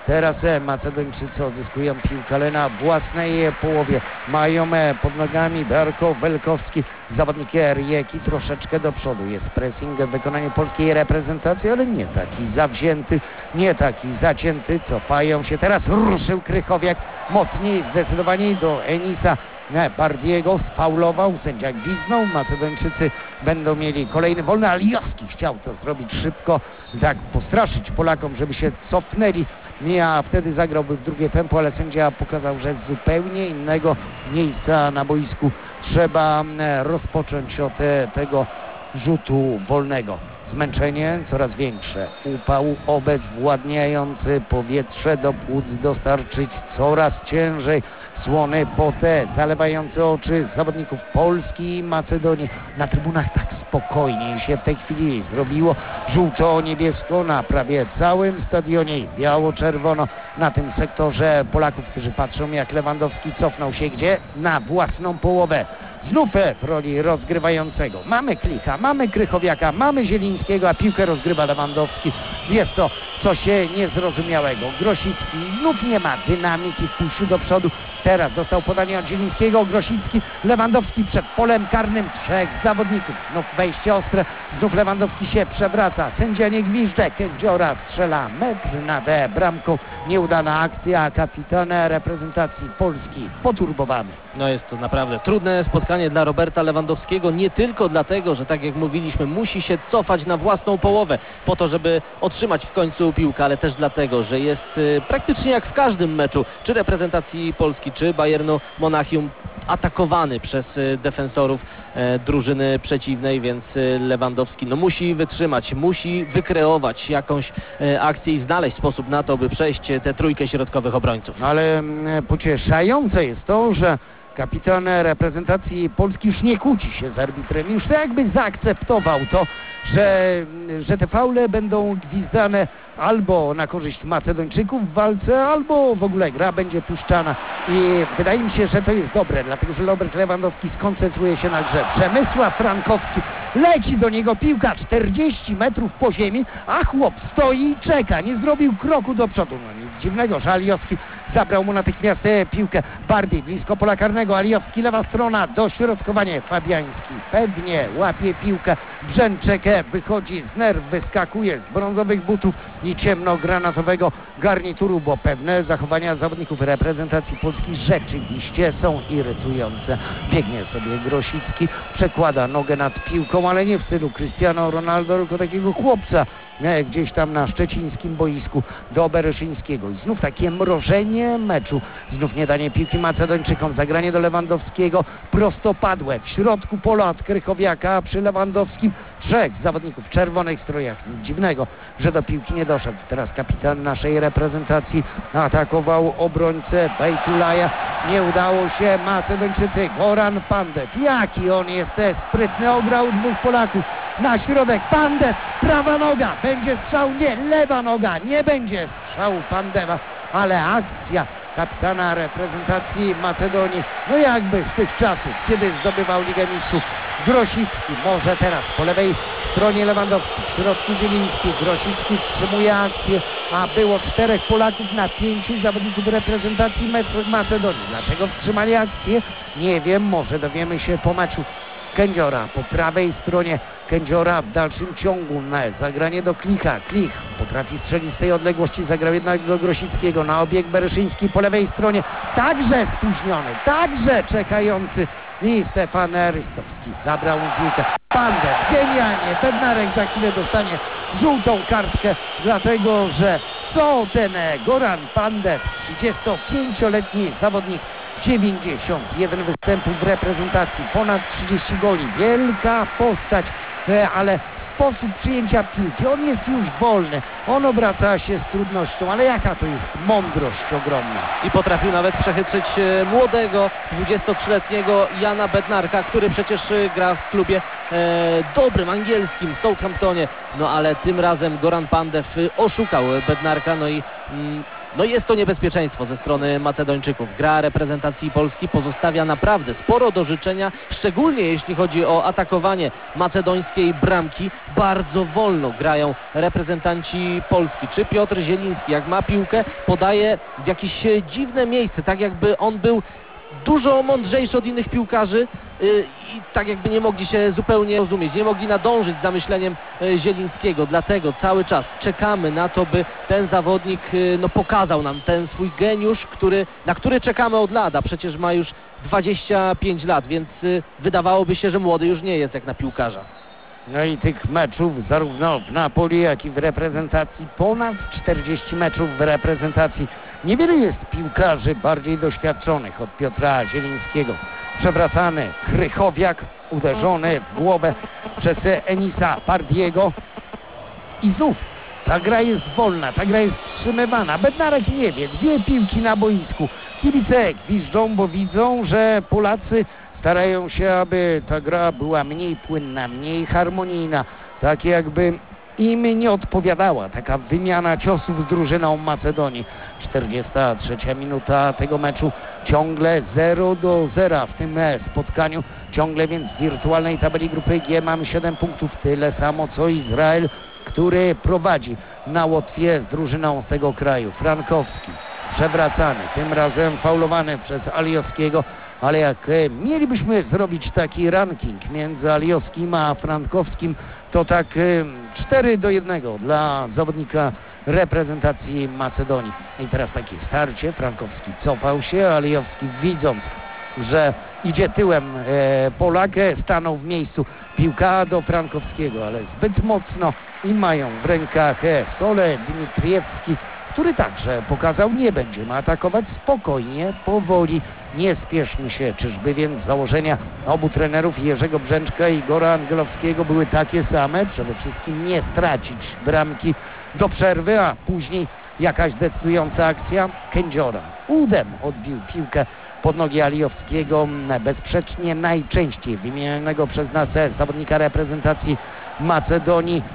Teraz e, Macedończycy odzyskują piłkę, ale na własnej e, połowie. Mają e, pod nogami Darko Welkowski, zawodnik Rijeki troszeczkę do przodu. Jest pressing w wykonaniu polskiej reprezentacji, ale nie taki zawzięty, nie taki zacięty. Cofają się. Teraz ruszył Krychowiak mocniej, zdecydowanie do Enisa Bardiego, sfaulował, sędzia gwizdnął. Macedończycy będą mieli kolejny wolny. Alijowski chciał to zrobić szybko, tak postraszyć Polakom, żeby się cofnęli. A wtedy zagrałby w drugie tempo, ale sędzia pokazał, że z zupełnie innego miejsca na boisku trzeba rozpocząć od tego rzutu wolnego. Zmęczenie coraz większe, upał obezwładniający, powietrze do płuc dostarczyć coraz ciężej, słony potę zalewające oczy zawodników Polski i Macedonii. Na trybunach tak spokojniej się w tej chwili zrobiło. Żółto-niebiesko na prawie całym stadionie i biało-czerwono na tym sektorze Polaków, którzy patrzą, jak Lewandowski cofnął się gdzie? Na własną połowę. Znów w roli rozgrywającego. Mamy Klicha, mamy Krychowiaka, mamy Zielińskiego, a piłkę rozgrywa Lewandowski. Jest to coś niezrozumiałego. Grosicki znów nie ma dynamiki w pójściu do przodu. Teraz dostał podanie od Zielińskiego. Grosicki, Lewandowski przed polem karnym. Trzech zawodników. Znów wejście ostre. Znów Lewandowski się przewraca. Sędzia nie gwizdże. Kędziora strzela metr nad bramką. Nieudana akcja. Kapitan reprezentacji Polski poturbowany. No jest to naprawdę trudne spotkanie dla Roberta Lewandowskiego, nie tylko dlatego, że tak jak mówiliśmy, musi się cofać na własną połowę po to, żeby otrzymać w końcu piłkę, ale też dlatego, że jest y, praktycznie jak w każdym meczu, czy reprezentacji Polski, czy Bayernu Monachium, atakowany przez y, defensorów y, drużyny przeciwnej, więc y, Lewandowski no, musi wytrzymać, musi wykreować jakąś y, akcję i znaleźć sposób na to, by przejść tę trójkę środkowych obrońców. Ale mm, pocieszające jest to, że kapitan reprezentacji Polski już nie kłóci się z arbitrem, już jakby zaakceptował to, że, że te faule będą gwizdane albo na korzyść Macedończyków w walce, albo w ogóle gra będzie puszczana. I wydaje mi się, że to jest dobre, dlatego że Robert Lewandowski skoncentruje się na grze. Przemysław Frankowski, leci do niego piłka czterdzieści metrów po ziemi, a chłop stoi i czeka, nie zrobił kroku do przodu. No nic dziwnego, że Alijowski zabrał mu natychmiast piłkę. Bardziej blisko pola karnego, Alijowski, lewa strona, dośrodkowanie, Fabiański pewnie łapie piłkę, Brzęczek wychodzi z nerw, wyskakuje z brązowych butów i ciemnogranatowego garnituru, bo pewne zachowania zawodników reprezentacji Polski rzeczywiście są irytujące. Biegnie sobie Grosicki, przekłada nogę nad piłką, ale nie w stylu Cristiano Ronaldo, tylko takiego chłopca e, gdzieś tam na szczecińskim boisku do Bereszyńskiego. I znów takie mrożenie meczu, znów nie danie piłki Macedończykom, zagranie do Lewandowskiego, prostopadłe w środku pola od Krychowiaka, przy Lewandowskim trzech zawodników w czerwonych strojach. Nic dziwnego, że do piłki nie doszedł. Teraz kapitan naszej reprezentacji atakował obrońcę Bejtulaja. Nie udało się. Macedończycy, Goran Pandev. Jaki on jest sprytny. Ograł dwóch Polaków. Na środek Pandev. Prawa noga. Będzie strzał? Nie. Lewa noga. Nie będzie strzału Pandeva. Ale akcja kapitana reprezentacji Macedonii, no jakby z tych czasów, kiedy zdobywał Ligę Mistrzów. Grosicki może teraz po lewej stronie Lewandowski, w środku Zieliński. Grosicki wstrzymuje akcję, a było czterech Polaków na pięciu zawodników reprezentacji Macedonii. Dlaczego wstrzymali akcję? Nie wiem, może dowiemy się po meczu. Kędziora po prawej stronie, Kędziora w dalszym ciągu na zagranie do Klicha. Klich potrafi strzelić z tej odległości, zagrał jednak do Grosickiego na obieg Bereszyński po lewej stronie, także spóźniony, także czekający i Stefan Rystowski zabrał mu piłkę. Pandev, genialnie, Bednarek za chwilę dostanie żółtą kartkę, dlatego że co ten Goran Pandev, trzydziestopięcioletni zawodnik, dziewięćdziesiąt jeden występów w reprezentacji, ponad trzydzieści goli, wielka postać, ale sposób przyjęcia piłki, on jest już wolny, on obraca się z trudnością, ale jaka to jest mądrość ogromna. I potrafił nawet przechytrzyć młodego, dwudziestotrzyletniego Jana Bednarka, który przecież gra w klubie e, dobrym, angielskim, w Southamptonie, no ale tym razem Goran Pandev oszukał Bednarka, no i mm, No jest to niebezpieczeństwo ze strony Macedończyków. Gra reprezentacji Polski pozostawia naprawdę sporo do życzenia, szczególnie jeśli chodzi o atakowanie macedońskiej bramki. Bardzo wolno grają reprezentanci Polski. Czy Piotr Zieliński, jak ma piłkę, podaje w jakieś dziwne miejsce, tak jakby on był dużo mądrzejszy od innych piłkarzy yy, i tak jakby nie mogli się zupełnie rozumieć, nie mogli nadążyć za myśleniem yy, Zielińskiego. Dlatego cały czas czekamy na to, by ten zawodnik yy, no, pokazał nam ten swój geniusz, który, na który czekamy od lat, a przecież ma już dwadzieścia pięć lat, więc yy, wydawałoby się, że młody już nie jest jak na piłkarza. No i tych meczów zarówno w Napoli, jak i w reprezentacji, ponad czterdzieści meczów w reprezentacji. Niewiele jest piłkarzy bardziej doświadczonych od Piotra Zielińskiego. Przewracany Krychowiak, uderzony w głowę przez Enisa Bardiego. I znów ta gra jest wolna, ta gra jest wstrzymywana. Bednarek nie wie, dwie piłki na boisku. Kibice gwiżdżą, bo widzą, że Polacy starają się, aby ta gra była mniej płynna, mniej harmonijna. Tak jakby im nie odpowiadała taka wymiana ciosów z drużyną Macedonii. czterdziesta trzecia minuta tego meczu, ciągle zero do zera w tym spotkaniu. Ciągle więc w wirtualnej tabeli grupy G mamy siedem punktów, tyle samo co Izrael, który prowadzi na Łotwie z drużyną z tego kraju. Frankowski przewracany, tym razem faulowany przez Alijowskiego, ale jak mielibyśmy zrobić taki ranking między Alijowskim a Frankowskim, to tak cztery do jednego dla zawodnika reprezentacji Macedonii. I teraz takie starcie, Frankowski cofał się, Alijowski widząc, że idzie tyłem e, Polak, stanął w miejscu. Piłka do Frankowskiego, ale zbyt mocno i mają w rękach e, Sole Dmitriewski, który także pokazał, nie będziemy atakować, spokojnie, powoli, nie spieszmy się. Czyżby więc założenia obu trenerów, Jerzego Brzęczka i Igora Angelowskiego, były takie same? Przede wszystkim nie stracić bramki do przerwy, a później jakaś decydująca akcja. Kędziora udem odbił piłkę pod nogi Alijowskiego, bezsprzecznie najczęściej wymienionego przez nas zawodnika reprezentacji Macedonii.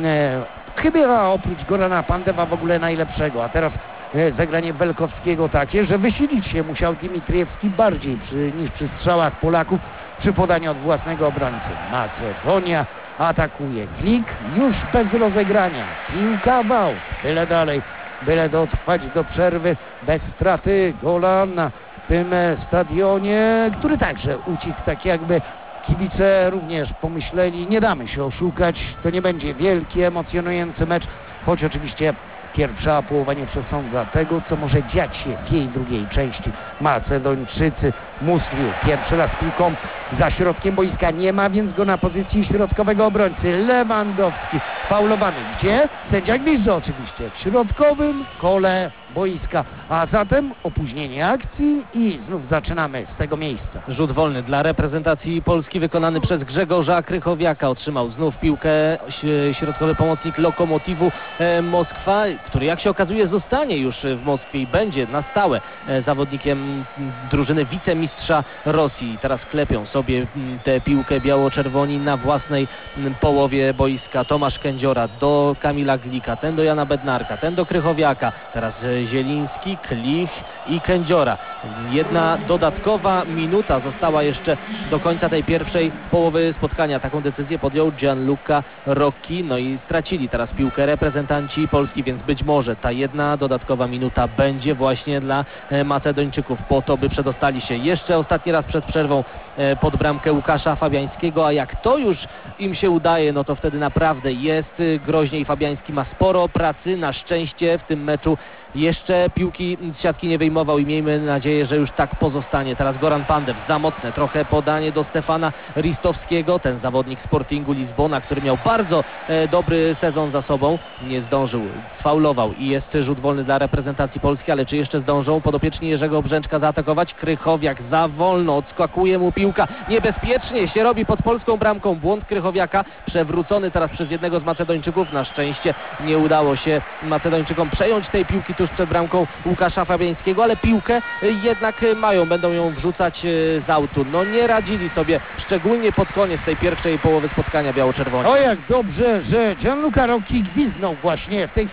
Chyba oprócz Gorana Pandewa w ogóle najlepszego, a teraz zagranie Welkowskiego takie, że wysilić się musiał Dimitriewski bardziej przy, niż przy strzałach Polaków przy podaniu od własnego obrońcy. Macedonia atakuje. Klik już bez rozegrania. Piłka w aut. Byle dalej, byle dotrwać do przerwy bez straty gola na tym stadionie, który także ucichł, tak jakby kibice również pomyśleli, nie damy się oszukać, to nie będzie wielki, emocjonujący mecz, choć oczywiście pierwsza połowa nie przesądza tego, co może dziać się w jej drugiej części. Macedończycy, Musliu pierwszy raz piłką za środkiem boiska, nie ma więc go na pozycji środkowego obrońcy. Lewandowski faulowany. Gdzie? Sędzia gwizdże oczywiście. W środkowym kole boiska, a zatem opóźnienie akcji i znów zaczynamy z tego miejsca. Rzut wolny dla reprezentacji Polski wykonany przez Grzegorza Krychowiaka. Otrzymał znów piłkę środkowy pomocnik Lokomotivu Moskwa, który jak się okazuje zostanie już w Moskwie i będzie na stałe zawodnikiem drużyny wicemistrza Rosji. Teraz klepią sobie tę piłkę biało-czerwoni na własnej połowie boiska. Tomasz Kędziora do Kamila Glika, ten do Jana Bednarka, ten do Krychowiaka. Teraz Zieliński, Klich i Kędziora. Jedna dodatkowa minuta została jeszcze do końca tej pierwszej połowy spotkania. Taką decyzję podjął Gianluca Rocchi. No i stracili teraz piłkę reprezentanci Polski, więc być może ta jedna dodatkowa minuta będzie właśnie dla Macedończyków po to, by przedostali się jeszcze ostatni raz przed przerwą pod bramkę Łukasza Fabiańskiego, a jak to już im się udaje, no to wtedy naprawdę jest groźnie i Fabiański ma sporo pracy. Na szczęście w tym meczu jeszcze piłki z siatki nie wyjmował i miejmy nadzieję, że już tak pozostanie. Teraz Goran Pandev, za mocne trochę podanie do Stefana Ristowskiego, ten zawodnik Sportingu Lizbona, który miał bardzo e, dobry sezon za sobą, nie zdążył, sfaulował i jest rzut wolny dla reprezentacji Polski, ale czy jeszcze zdążą podopieczni Jerzego Brzęczka zaatakować? Krychowiak za wolno, odskakuje mu piłka, niebezpiecznie się robi pod polską bramką, błąd Krychowiaka, przewrócony teraz przez jednego z Macedończyków. Na szczęście nie udało się Macedończykom przejąć tej piłki tuż przed bramką Łukasza Fabiańskiego, ale piłkę jednak mają, będą ją wrzucać z autu. No nie radzili sobie, szczególnie pod koniec tej pierwszej połowy spotkania biało-czerwoni. O jak dobrze, że Gianluca Rocchi gwizdnął właśnie w tej chwili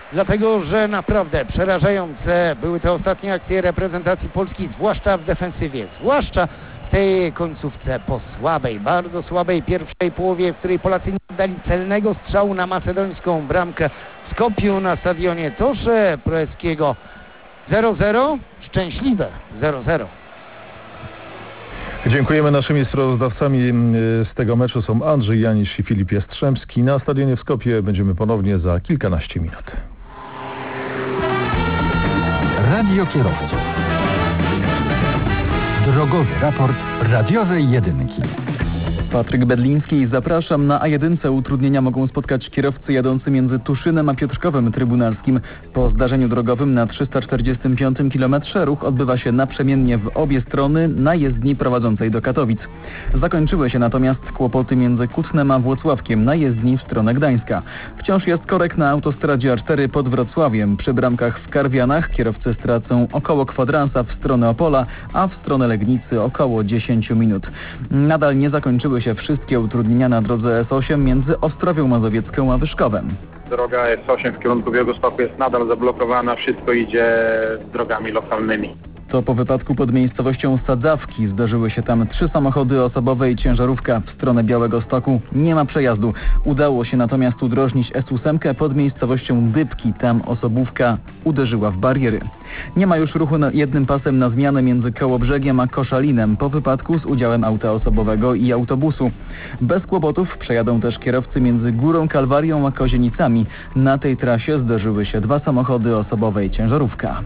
dlatego że naprawdę przerażające były te ostatnie akcje reprezentacji Polski, zwłaszcza w defensywie, zwłaszcza w tej końcówce po słabej, bardzo słabej pierwszej połowie, w której Polacy nie dali celnego strzału na macedońską bramkę w Skopju na stadionie Torze Proeskiego. zero zero, szczęśliwe zero zero. Dziękujemy. Naszymi sprawozdawcami z tego meczu są Andrzej Janisz i Filip Jastrzębski. Na stadionie w Skopie będziemy ponownie za kilkanaście minut. Radio kierowców. Drogowy raport radiowej jedynki. Patryk Bedliński, zapraszam. Na A jeden utrudnienia mogą spotkać kierowcy jadący między Tuszynem a Piotrkowem Trybunalskim. Po zdarzeniu drogowym na trzysta czterdziestym piątym kilometrze ruch odbywa się naprzemiennie w obie strony na jezdni prowadzącej do Katowic. Zakończyły się natomiast kłopoty między Kutnem a Włocławkiem na jezdni w stronę Gdańska. Wciąż jest korek na autostradzie A cztery pod Wrocławiem. Przy bramkach w Karwianach kierowcy stracą około kwadransa w stronę Opola, a w stronę Legnicy około dziesięć minut. Nadal nie zakończyły się wszystkie utrudnienia na drodze S osiem między Ostrowią Mazowiecką a Wyszkowem. Droga S osiem w kierunku Białegostoku jest nadal zablokowana, wszystko idzie drogami lokalnymi. To po wypadku pod miejscowością Sadzawki. Zdarzyły się tam trzy samochody osobowe i ciężarówka. W stronę Białegostoku nie ma przejazdu. Udało się natomiast udrożnić S osiem pod miejscowością Dybki. Tam osobówka uderzyła w bariery. Nie ma już ruchu na jednym pasem na zmianę między Kołobrzegiem a Koszalinem po wypadku z udziałem auta osobowego i autobusu. Bez kłopotów przejadą też kierowcy między Górą Kalwarią a Kozienicami. Na tej trasie zderzyły się dwa samochody osobowe i ciężarówka.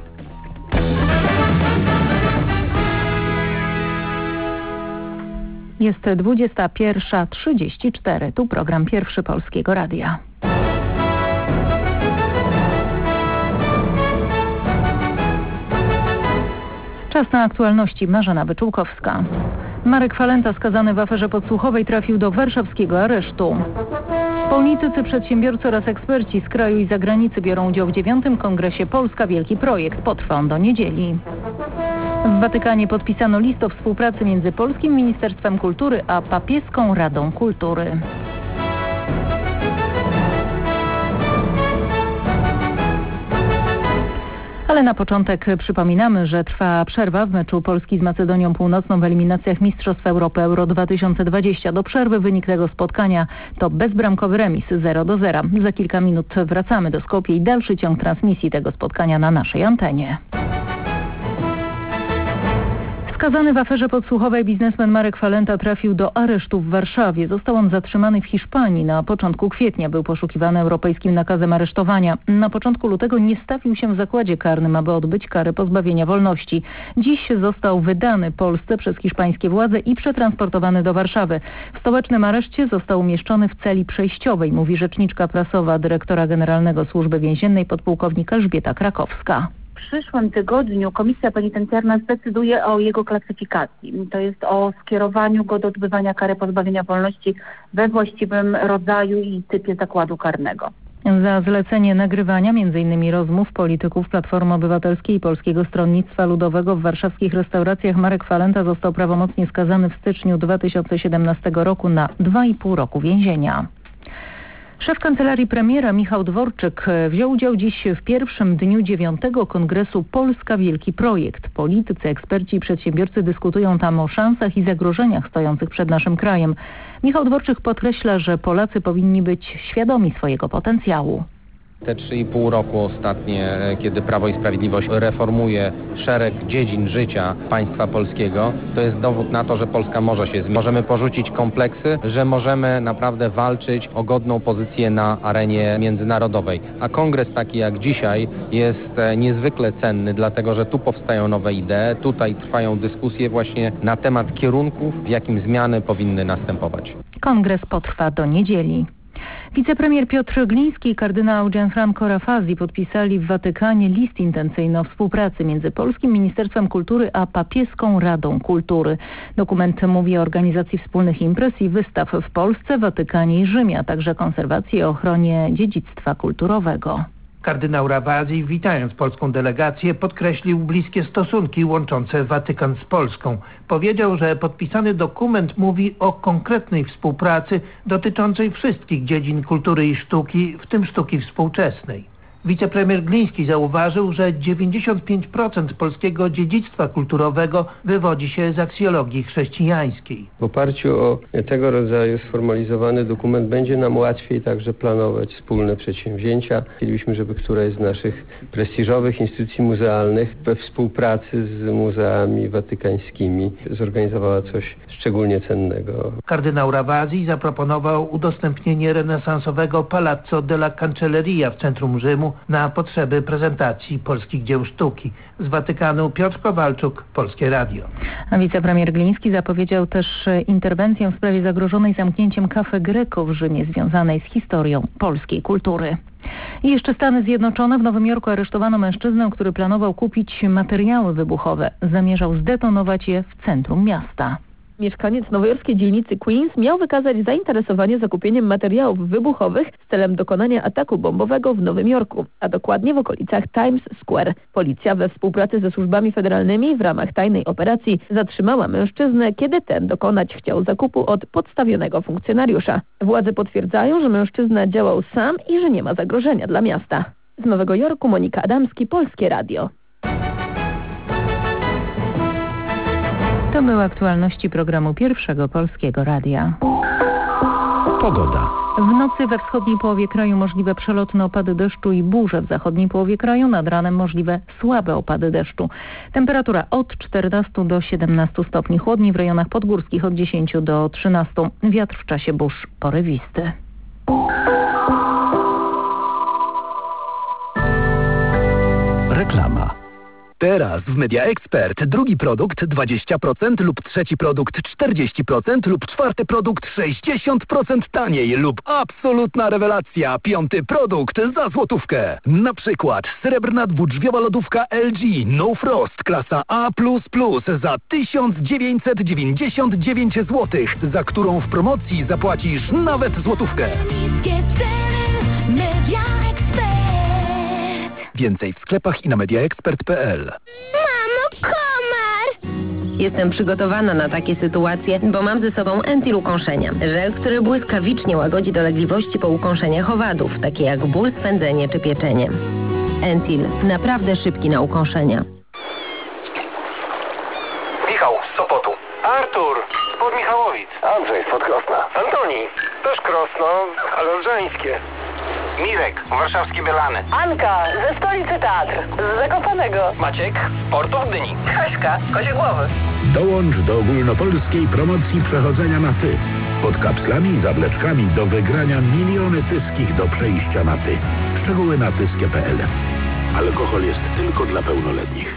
Jest dwudziesta pierwsza trzydzieści cztery. Tu program Pierwszy Polskiego Radia. Czas na aktualności. Marzena Wyczółkowska. Marek Falenta, skazany w aferze podsłuchowej, trafił do warszawskiego aresztu. Politycy, przedsiębiorcy oraz eksperci z kraju i zagranicy biorą udział w dziewiątym Kongresie Polska Wielki Projekt. Potrwa on do niedzieli. W Watykanie podpisano list o współpracy między Polskim Ministerstwem Kultury a Papieską Radą Kultury. Ale na początek przypominamy, że trwa przerwa w meczu Polski z Macedonią Północną w eliminacjach Mistrzostw Europy Euro dwa tysiące dwadzieścia. Do przerwy wynik tego spotkania to bezbramkowy remis zero do zera. Za kilka minut wracamy do Skopie i dalszy ciąg transmisji tego spotkania na naszej antenie. Skazany w aferze podsłuchowej biznesmen Marek Falenta trafił do aresztu w Warszawie. Został on zatrzymany w Hiszpanii na początku kwietnia. Był poszukiwany europejskim nakazem aresztowania. Na początku lutego nie stawił się w zakładzie karnym, aby odbyć karę pozbawienia wolności. Dziś został wydany Polsce przez hiszpańskie władze i przetransportowany do Warszawy. W stołecznym areszcie został umieszczony w celi przejściowej, mówi rzeczniczka prasowa dyrektora generalnego Służby Więziennej podpułkownik Elżbieta Krakowska. W przyszłym tygodniu Komisja Penitencjarna zdecyduje o jego klasyfikacji. To jest o skierowaniu go do odbywania kary pozbawienia wolności we właściwym rodzaju i typie zakładu karnego. Za zlecenie nagrywania między innymi rozmów polityków Platformy Obywatelskiej i Polskiego Stronnictwa Ludowego w warszawskich restauracjach Marek Falenta został prawomocnie skazany w styczniu dwa tysiące siedemnastego roku na dwa i pół roku więzienia. Szef Kancelarii Premiera Michał Dworczyk wziął udział dziś w pierwszym dniu dziewiątego Kongresu Polska Wielki Projekt. Politycy, eksperci i przedsiębiorcy dyskutują tam o szansach i zagrożeniach stojących przed naszym krajem. Michał Dworczyk podkreśla, że Polacy powinni być świadomi swojego potencjału. Te trzy i pół roku ostatnie, kiedy Prawo i Sprawiedliwość reformuje szereg dziedzin życia państwa polskiego, to jest dowód na to, że Polska może się zmienić. Możemy porzucić kompleksy, że możemy naprawdę walczyć o godną pozycję na arenie międzynarodowej. A kongres taki jak dzisiaj jest niezwykle cenny, dlatego że tu powstają nowe idee, tutaj trwają dyskusje właśnie na temat kierunków, w jakim zmiany powinny następować. Kongres potrwa do niedzieli. Wicepremier Piotr Gliński i kardynał Gianfranco Raffasi podpisali w Watykanie list intencyjny o współpracy między Polskim Ministerstwem Kultury a Papieską Radą Kultury. Dokument mówi o organizacji wspólnych imprez i wystaw w Polsce, Watykanie i Rzymie, a także konserwacji i ochronie dziedzictwa kulturowego. Kardynał Raffasi, witając polską delegację, podkreślił bliskie stosunki łączące Watykan z Polską. Powiedział, że podpisany dokument mówi o konkretnej współpracy dotyczącej wszystkich dziedzin kultury i sztuki, w tym sztuki współczesnej. Wicepremier Gliński zauważył, że dziewięćdziesiąt pięć procent polskiego dziedzictwa kulturowego wywodzi się z aksjologii chrześcijańskiej. W oparciu o tego rodzaju sformalizowany dokument będzie nam łatwiej także planować wspólne przedsięwzięcia. Chcielibyśmy, żeby któraś z naszych prestiżowych instytucji muzealnych we współpracy z muzeami watykańskimi zorganizowała coś szczególnie cennego. Kardynał Ravasi zaproponował udostępnienie renesansowego Palazzo della Cancelleria w centrum Rzymu na potrzeby prezentacji polskich dzieł sztuki. Z Watykanu Piotr Kowalczuk, Polskie Radio. A wicepremier Gliński zapowiedział też interwencję w sprawie zagrożonej zamknięciem Cafe Greco w Rzymie związanej z historią polskiej kultury. I jeszcze Stany Zjednoczone. W Nowym Jorku aresztowano mężczyznę, który planował kupić materiały wybuchowe. Zamierzał zdetonować je w centrum miasta. Mieszkaniec nowojorskiej dzielnicy Queens miał wykazać zainteresowanie zakupieniem materiałów wybuchowych z celem dokonania ataku bombowego w Nowym Jorku, a dokładnie w okolicach Times Square. Policja we współpracy ze służbami federalnymi w ramach tajnej operacji zatrzymała mężczyznę, kiedy ten dokonać chciał zakupu od podstawionego funkcjonariusza. Władze potwierdzają, że mężczyzna działał sam i że nie ma zagrożenia dla miasta. Z Nowego Jorku Monika Adamski, Polskie Radio. To były aktualności programu Pierwszego Polskiego Radia. Pogoda. W nocy we wschodniej połowie kraju możliwe przelotne opady deszczu i burze. W zachodniej połowie kraju nad ranem możliwe słabe opady deszczu. Temperatura od czternastu do siedemnastu stopni. Chłodniej w rejonach podgórskich od dziesięciu do trzynastu. Wiatr w czasie burz porywisty. Reklama. Teraz w Media Expert drugi produkt dwadzieścia procent lub trzeci produkt czterdzieści procent lub czwarty produkt sześćdziesiąt procent taniej lub absolutna rewelacja, piąty produkt za złotówkę. Na przykład srebrna dwudrzwiowa lodówka L G No Frost klasa A plus plus za tysiąc dziewięćset dziewięćdziesiąt dziewięć złotych, za którą w promocji zapłacisz nawet złotówkę. Niskie ceny Media Expert. Więcej w sklepach i na mediaexpert kropka p l. Mamo, komar! Jestem przygotowana na takie sytuacje, bo mam ze sobą Entil ukąszenia. Żel, który błyskawicznie łagodzi dolegliwości po ukąszeniach owadów, takie jak ból, swędzenie czy pieczenie. Entil. Naprawdę szybki na ukąszenia. Michał z Sopotu. Artur spod Michałowic. Andrzej spod Krosna. Antoni też Krosno, ale odrzańskie. Mirek, warszawskie Bielany. Anka, ze stolicy Tatr, z Zakopanego. Maciek, z portu w Gdyni. Kaśka, Koziegłowy. Dołącz do ogólnopolskiej promocji przechodzenia na ty. Pod kapslami i zawleczkami do wygrania miliony tyskich do przejścia na ty. Szczegóły na tyskie kropka p l. Alkohol jest tylko dla pełnoletnich.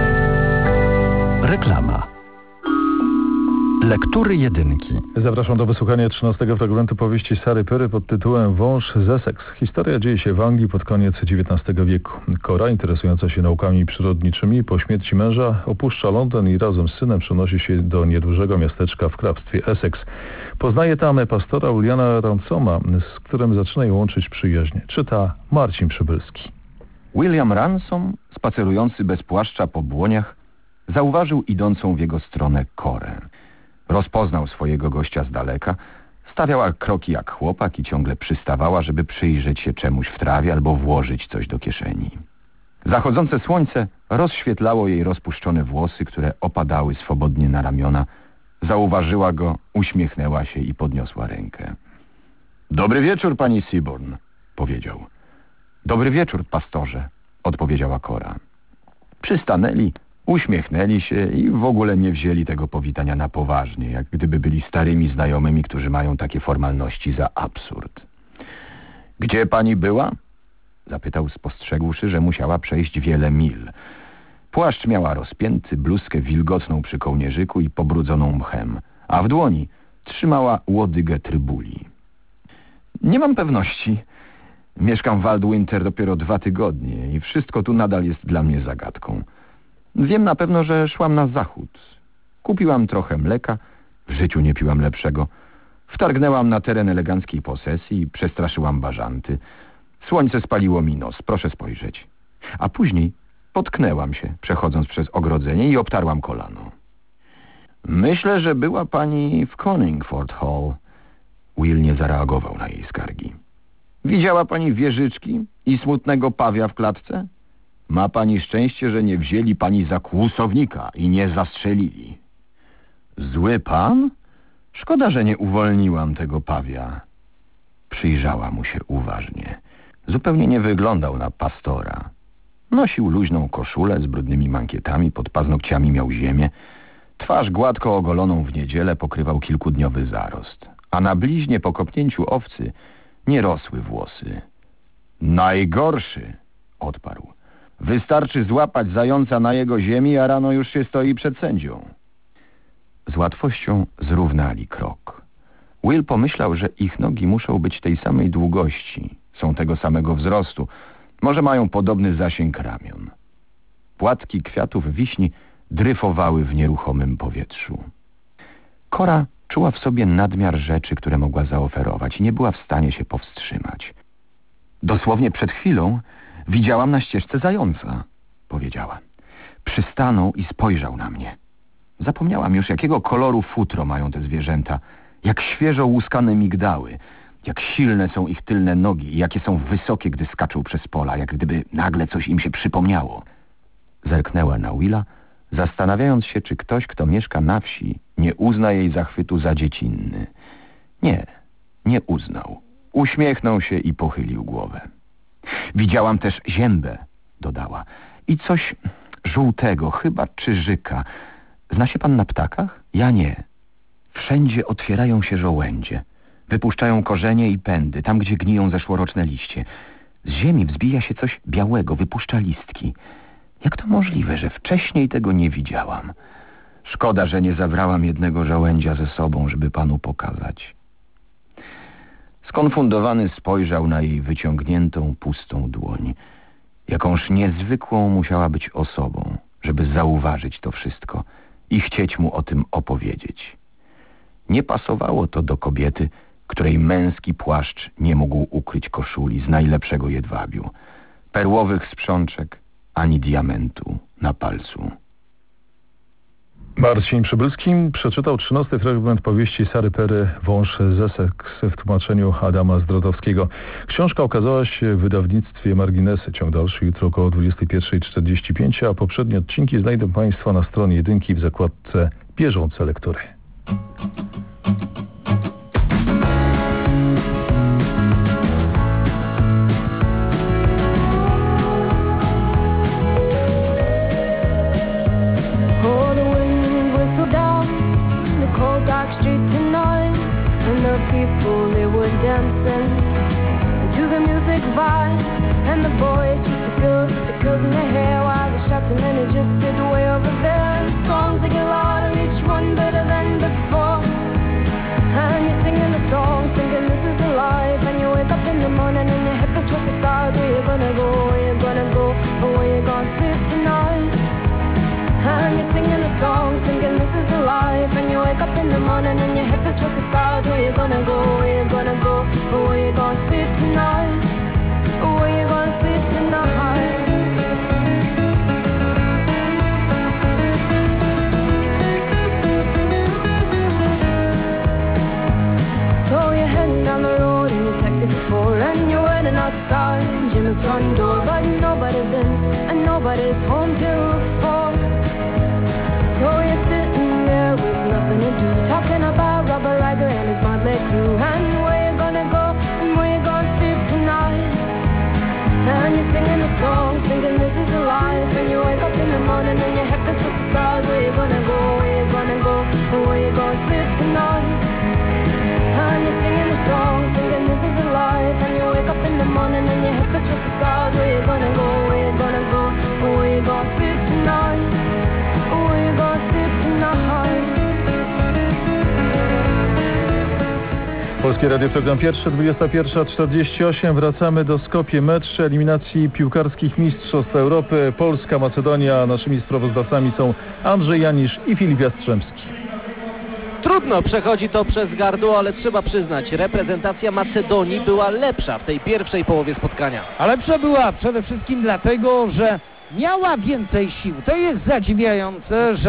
Reklama. Lektury jedynki. Zapraszam do wysłuchania trzynastego fragmentu powieści Sary Perry pod tytułem Wąż z Essex. Historia dzieje się w Anglii pod koniec dziewiętnastego wieku. Cora, interesująca się naukami przyrodniczymi, po śmierci męża opuszcza Londyn i razem z synem przenosi się do niedużego miasteczka w hrabstwie Essex. Poznaje tam pastora Williama Ransoma, z którym zaczyna ją łączyć przyjaźń. Czyta Marcin Przybylski. William Ransom, spacerujący bez płaszcza po błoniach, zauważył idącą w jego stronę Corę. Rozpoznał swojego gościa z daleka, stawiała kroki jak chłopak i ciągle przystawała, żeby przyjrzeć się czemuś w trawie albo włożyć coś do kieszeni. Zachodzące słońce rozświetlało jej rozpuszczone włosy, które opadały swobodnie na ramiona. Zauważyła go, uśmiechnęła się i podniosła rękę. Dobry wieczór, pani Seaborn, powiedział. Dobry wieczór, pastorze, odpowiedziała Cora. Przystanęli, uśmiechnęli się i w ogóle nie wzięli tego powitania na poważnie, jak gdyby byli starymi znajomymi, którzy mają takie formalności za absurd. Gdzie pani była? Zapytał, spostrzegłszy, że musiała przejść wiele mil. Płaszcz miała rozpięty, bluzkę wilgotną przy kołnierzyku i pobrudzoną mchem, a w dłoni trzymała łodygę trybuli. Nie mam pewności. Mieszkam w Waldwinter dopiero dwa tygodnie i wszystko tu nadal jest dla mnie zagadką. Wiem na pewno, że szłam na zachód. Kupiłam trochę mleka, w życiu nie piłam lepszego. Wtargnęłam na teren eleganckiej posesji i przestraszyłam bażanty. Słońce spaliło mi nos, proszę spojrzeć. A później potknęłam się, przechodząc przez ogrodzenie i obtarłam kolano. Myślę, że była pani w Coningford Hall. Will nie zareagował na jej skargi. Widziała pani wieżyczki i smutnego pawia w klatce? Ma pani szczęście, że nie wzięli pani za kłusownika i nie zastrzelili. Zły pan? Szkoda, że nie uwolniłam tego pawia. Przyjrzała mu się uważnie. Zupełnie nie wyglądał na pastora. Nosił luźną koszulę z brudnymi mankietami, pod paznokciami miał ziemię. Twarz gładko ogoloną w niedzielę pokrywał kilkudniowy zarost, a na bliźnie po kopnięciu owcy nie rosły włosy. Najgorszy, odparł. Wystarczy złapać zająca na jego ziemi, a rano już się stoi przed sędzią. Z łatwością zrównali krok. Will pomyślał, że ich nogi muszą być tej samej długości, są tego samego wzrostu, może mają podobny zasięg ramion. Płatki kwiatów wiśni dryfowały w nieruchomym powietrzu. Cora czuła w sobie nadmiar rzeczy, które mogła zaoferować i nie była w stanie się powstrzymać. Dosłownie przed chwilą widziałam na ścieżce zająca, powiedziała. Przystanął i spojrzał na mnie. Zapomniałam już, jakiego koloru futro mają te zwierzęta, jak świeżo łuskane migdały, jak silne są ich tylne nogi i jakie są wysokie, gdy skaczą przez pola, jak gdyby nagle coś im się przypomniało. Zerknęła na Willa, zastanawiając się, czy ktoś, kto mieszka na wsi, nie uzna jej zachwytu za dziecinny. Nie, nie uznał. Uśmiechnął się i pochylił głowę. Widziałam też ziębę, dodała, i coś żółtego, chyba czyżyka. Zna się pan na ptakach? Ja nie. Wszędzie otwierają się żołędzie. Wypuszczają korzenie i pędy, tam gdzie gniją zeszłoroczne liście. Z ziemi wzbija się coś białego, wypuszcza listki. Jak to możliwe, że wcześniej tego nie widziałam? Szkoda, że nie zabrałam jednego żołędzia ze sobą, żeby panu pokazać. Skonfundowany spojrzał na jej wyciągniętą, pustą dłoń. Jakąż niezwykłą musiała być osobą, żeby zauważyć to wszystko i chcieć mu o tym opowiedzieć. Nie pasowało to do kobiety, której męski płaszcz nie mógł ukryć koszuli z najlepszego jedwabiu, perłowych sprzączek ani diamentu na palcu. Marcin Przybylski przeczytał trzynasty fragment powieści Sary Perry Wąż z Essex w tłumaczeniu Adama Zdrodowskiego. Książka ukazała się w wydawnictwie Marginesy. Ciąg dalszy jutro około dwudziestej pierwszej czterdzieści pięć, a poprzednie odcinki znajdą Państwo na stronie jedynki w zakładce Bieżące lektury. Streets at night, and the people, they were dancing to the music vibe, and the boys used to feel the girls in their hair while the shots and men they just sit way over there. The songs they get louder, each one better than before, and you're singing a song thinking this is a life, and you wake up in the morning and your head feels towards the stars. Where you gonna go, where you gonna go, or where you gonna sleep tonight? And you're singing a song, thinking this is a life, and you wake up in the morning and your head feels towards the stars. Where you gonna go, where you gonna go, or where you gonna sleep tonight? Or where you gonna sleep tonight? So you're heading down the road in your taxi for four, and you're waiting outside Jimmy's front door, but nobody's in and nobody's home till four. So you're sitting there with nothing to do, talking about Robert Riger and his motley crew, and where you gonna go and where you gonna sleep tonight? And you're singing a song, thinking this is a life, and you wake up in the morning and your head feels towards the stars. Where you gonna go, where you gonna go, and where you gonna sleep tonight? And you're singing a song, thinking this is a life, and you wake up in the morning and your head feels towards the stars. Where you gonna go, where you gonna go, and where you gonna sleep tonight? Where you gonna sleep tonight? Polskie Radio, program pierwszy, dwudziesta pierwsza czterdzieści osiem. Wracamy do Skopje. Mecz eliminacji piłkarskich Mistrzostw Europy. Polska, Macedonia. Naszymi sprawozdawcami są Andrzej Janisz i Filip Jastrzębski. Trudno przechodzi to przez gardło, ale trzeba przyznać, reprezentacja Macedonii była lepsza w tej pierwszej połowie spotkania. A lepsza była przede wszystkim dlatego, że miała więcej sił. To jest zadziwiające, że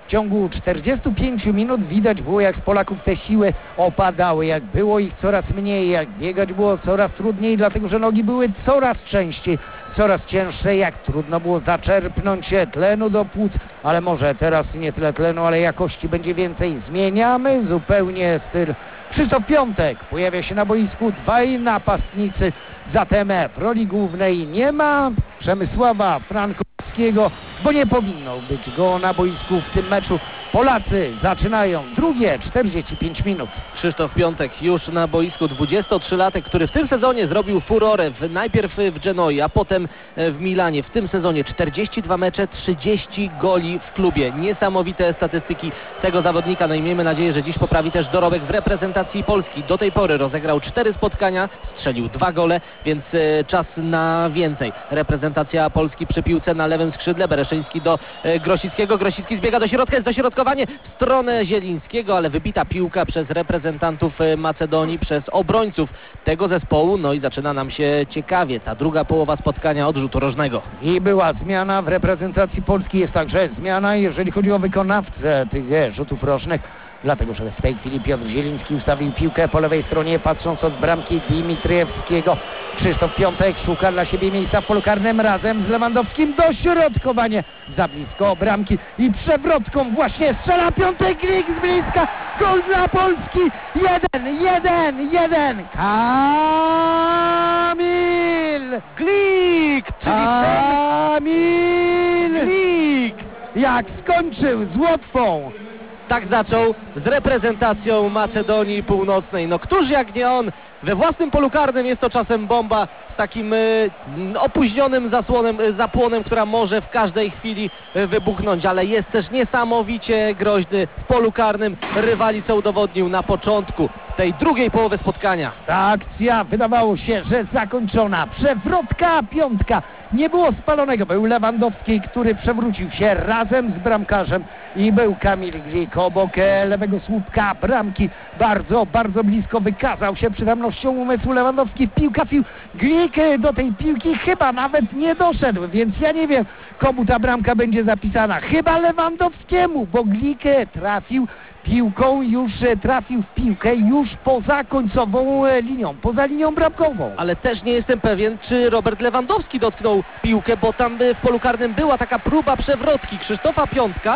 W ciągu czterdziestu pięciu minut widać było, jak z Polaków te siły opadały, jak było ich coraz mniej, jak biegać było coraz trudniej, dlatego że nogi były coraz częściej, coraz cięższe, jak trudno było zaczerpnąć tlenu do płuc, ale może teraz nie tyle tlenu, ale jakości będzie więcej. Zmieniamy zupełnie styl. Krzysztof Piątek pojawia się na boisku, dwaj napastnicy, zatem w roli głównej nie ma Przemysława Frankowskiego, bo nie powinno być go na boisku w tym meczu. Polacy zaczynają drugie czterdzieści pięć minut. Krzysztof Piątek już na boisku, dwudziestotrzylatek, który w tym sezonie zrobił furorę, w, najpierw w Genoi, a potem w Milanie. W tym sezonie czterdzieści dwa mecze, trzydzieści goli w klubie. Niesamowite statystyki tego zawodnika. No i miejmy nadzieję, że dziś poprawi też dorobek w reprezentacji Polski. Do tej pory rozegrał cztery spotkania, strzelił dwa gole, więc czas na więcej. Reprezentacja Polski przy piłce na lewym skrzydle. Bereszyński do Grosickiego. Grosicki zbiega do środka, jest dośrodkowanie w stronę Zielińskiego, ale wybita piłka przez reprezentantów Macedonii, przez obrońców tego zespołu. No i zaczyna nam się ciekawie ta druga połowa spotkania od rzutu rożnego. I była zmiana w reprezentacji Polski, jest także zmiana, jeżeli chodzi o wykonawcę tych rzutów rożnych. Dlatego, że w tej chwili Piotr Zieliński ustawił piłkę po lewej stronie, patrząc od bramki Dimitriewskiego. Krzysztof Piątek szuka dla siebie miejsca w polu karnym razem z Lewandowskim. Dośrodkowanie za blisko bramki i przewrotką właśnie strzela Piątek. Glik z bliska. Gol dla Polski. Jeden, jeden, jeden. Kamil Glik! Czyli Kamil Glik! Jak skończył z Łotwą. Tak zaczął z reprezentacją Macedonii Północnej. No któż jak nie on? We własnym polu karnym jest to czasem bomba z takim y, opóźnionym zasłonem, y, zapłonem, która może w każdej chwili y, wybuchnąć, ale jest też niesamowicie groźny w polu karnym. Rywali co udowodnił na początku tej drugiej połowy spotkania. Ta akcja wydawało się, że zakończona. Przewrotka, piątka. Nie było spalonego. Był Lewandowski, który przewrócił się razem z bramkarzem i był Kamil Glik obok lewego słupka bramki. Bardzo, bardzo blisko wykazał się przytomnością umysłu. Lewandowski w piłkę trafił. Glik do tej piłki chyba nawet nie doszedł, więc ja nie wiem, komu ta bramka będzie zapisana. Chyba Lewandowskiemu, bo Glik trafił piłką, już trafił w piłkę już poza końcową linią, poza linią bramkową. Ale też nie jestem pewien, czy Robert Lewandowski dotknął piłkę, bo tam w polu karnym była taka próba przewrotki Krzysztofa Piątka.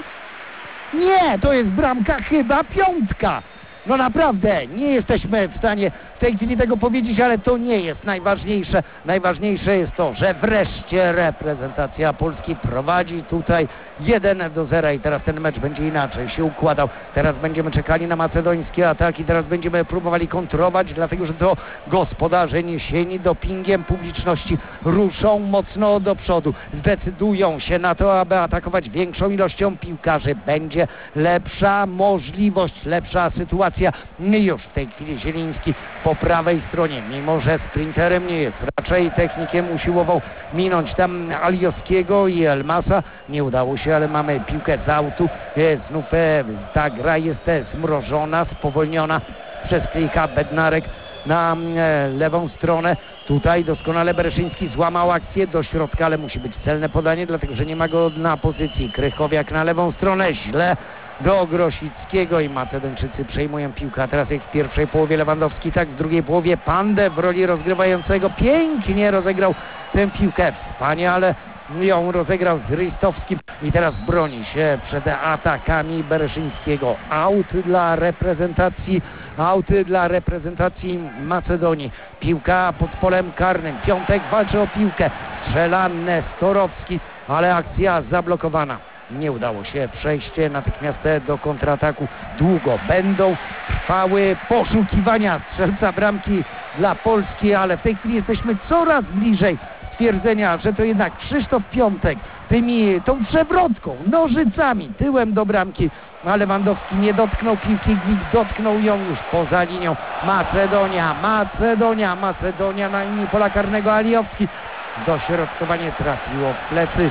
Nie, to jest bramka chyba Piątka. No naprawdę, nie jesteśmy w stanie w tej chwili tego powiedzieć, ale to nie jest najważniejsze. Najważniejsze jest to, że wreszcie reprezentacja Polski prowadzi tutaj jeden do zera i teraz ten mecz będzie inaczej się układał. Teraz będziemy czekali na macedońskie ataki, teraz będziemy próbowali kontrować, dlatego że to gospodarze niesieni dopingiem publiczności ruszą mocno do przodu. Zdecydują się na to, aby atakować większą ilością piłkarzy. Będzie lepsza możliwość, lepsza sytuacja. Już w tej chwili Zieliński po prawej stronie, mimo że sprinterem nie jest, raczej technikiem usiłował minąć tam Aliowskiego i Elmasa. Nie udało się, ale mamy piłkę z autu. Znów e, ta gra jest zmrożona, spowolniona przez Klika. Bednarek na e, lewą stronę. Tutaj doskonale Bereszyński złamał akcję do środka, ale musi być celne podanie, dlatego że nie ma go na pozycji. Krychowiak na lewą stronę, źle do Grosickiego i Macedończycy przejmują piłkę. A teraz jak w pierwszej połowie Lewandowski, tak w drugiej połowie Pandę w roli rozgrywającego pięknie rozegrał tę piłkę. Wspaniale ją rozegrał z Rystowskim i teraz broni się przed atakami Bereszyńskiego. Aut dla reprezentacji, aut dla reprezentacji Macedonii. Piłka pod polem karnym. Piątek walczy o piłkę. Strzela Nestorowski, ale akcja zablokowana. Nie udało się przejście natychmiast do kontrataku. Długo będą trwały poszukiwania strzelca bramki dla Polski, ale w tej chwili jesteśmy coraz bliżej stwierdzenia, że to jednak Krzysztof Piątek tymi, tą przewrotką, nożycami, tyłem do bramki, a Lewandowski nie dotknął piłki, Glik dotknął ją już poza linią. Macedonia, Macedonia, Macedonia na linii pola karnego. Aliowski. Dośrodkowanie trafiło w plecy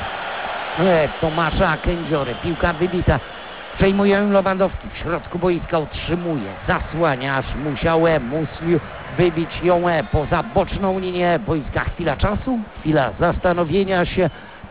Tomasza Kędziory. Piłka wybita. Przejmuje ją Lewandowski. W środku boiska utrzymuje. Zasłania, aż musiał Musliu wybić ją poza boczną linię boiska. Chwila czasu, chwila zastanowienia się.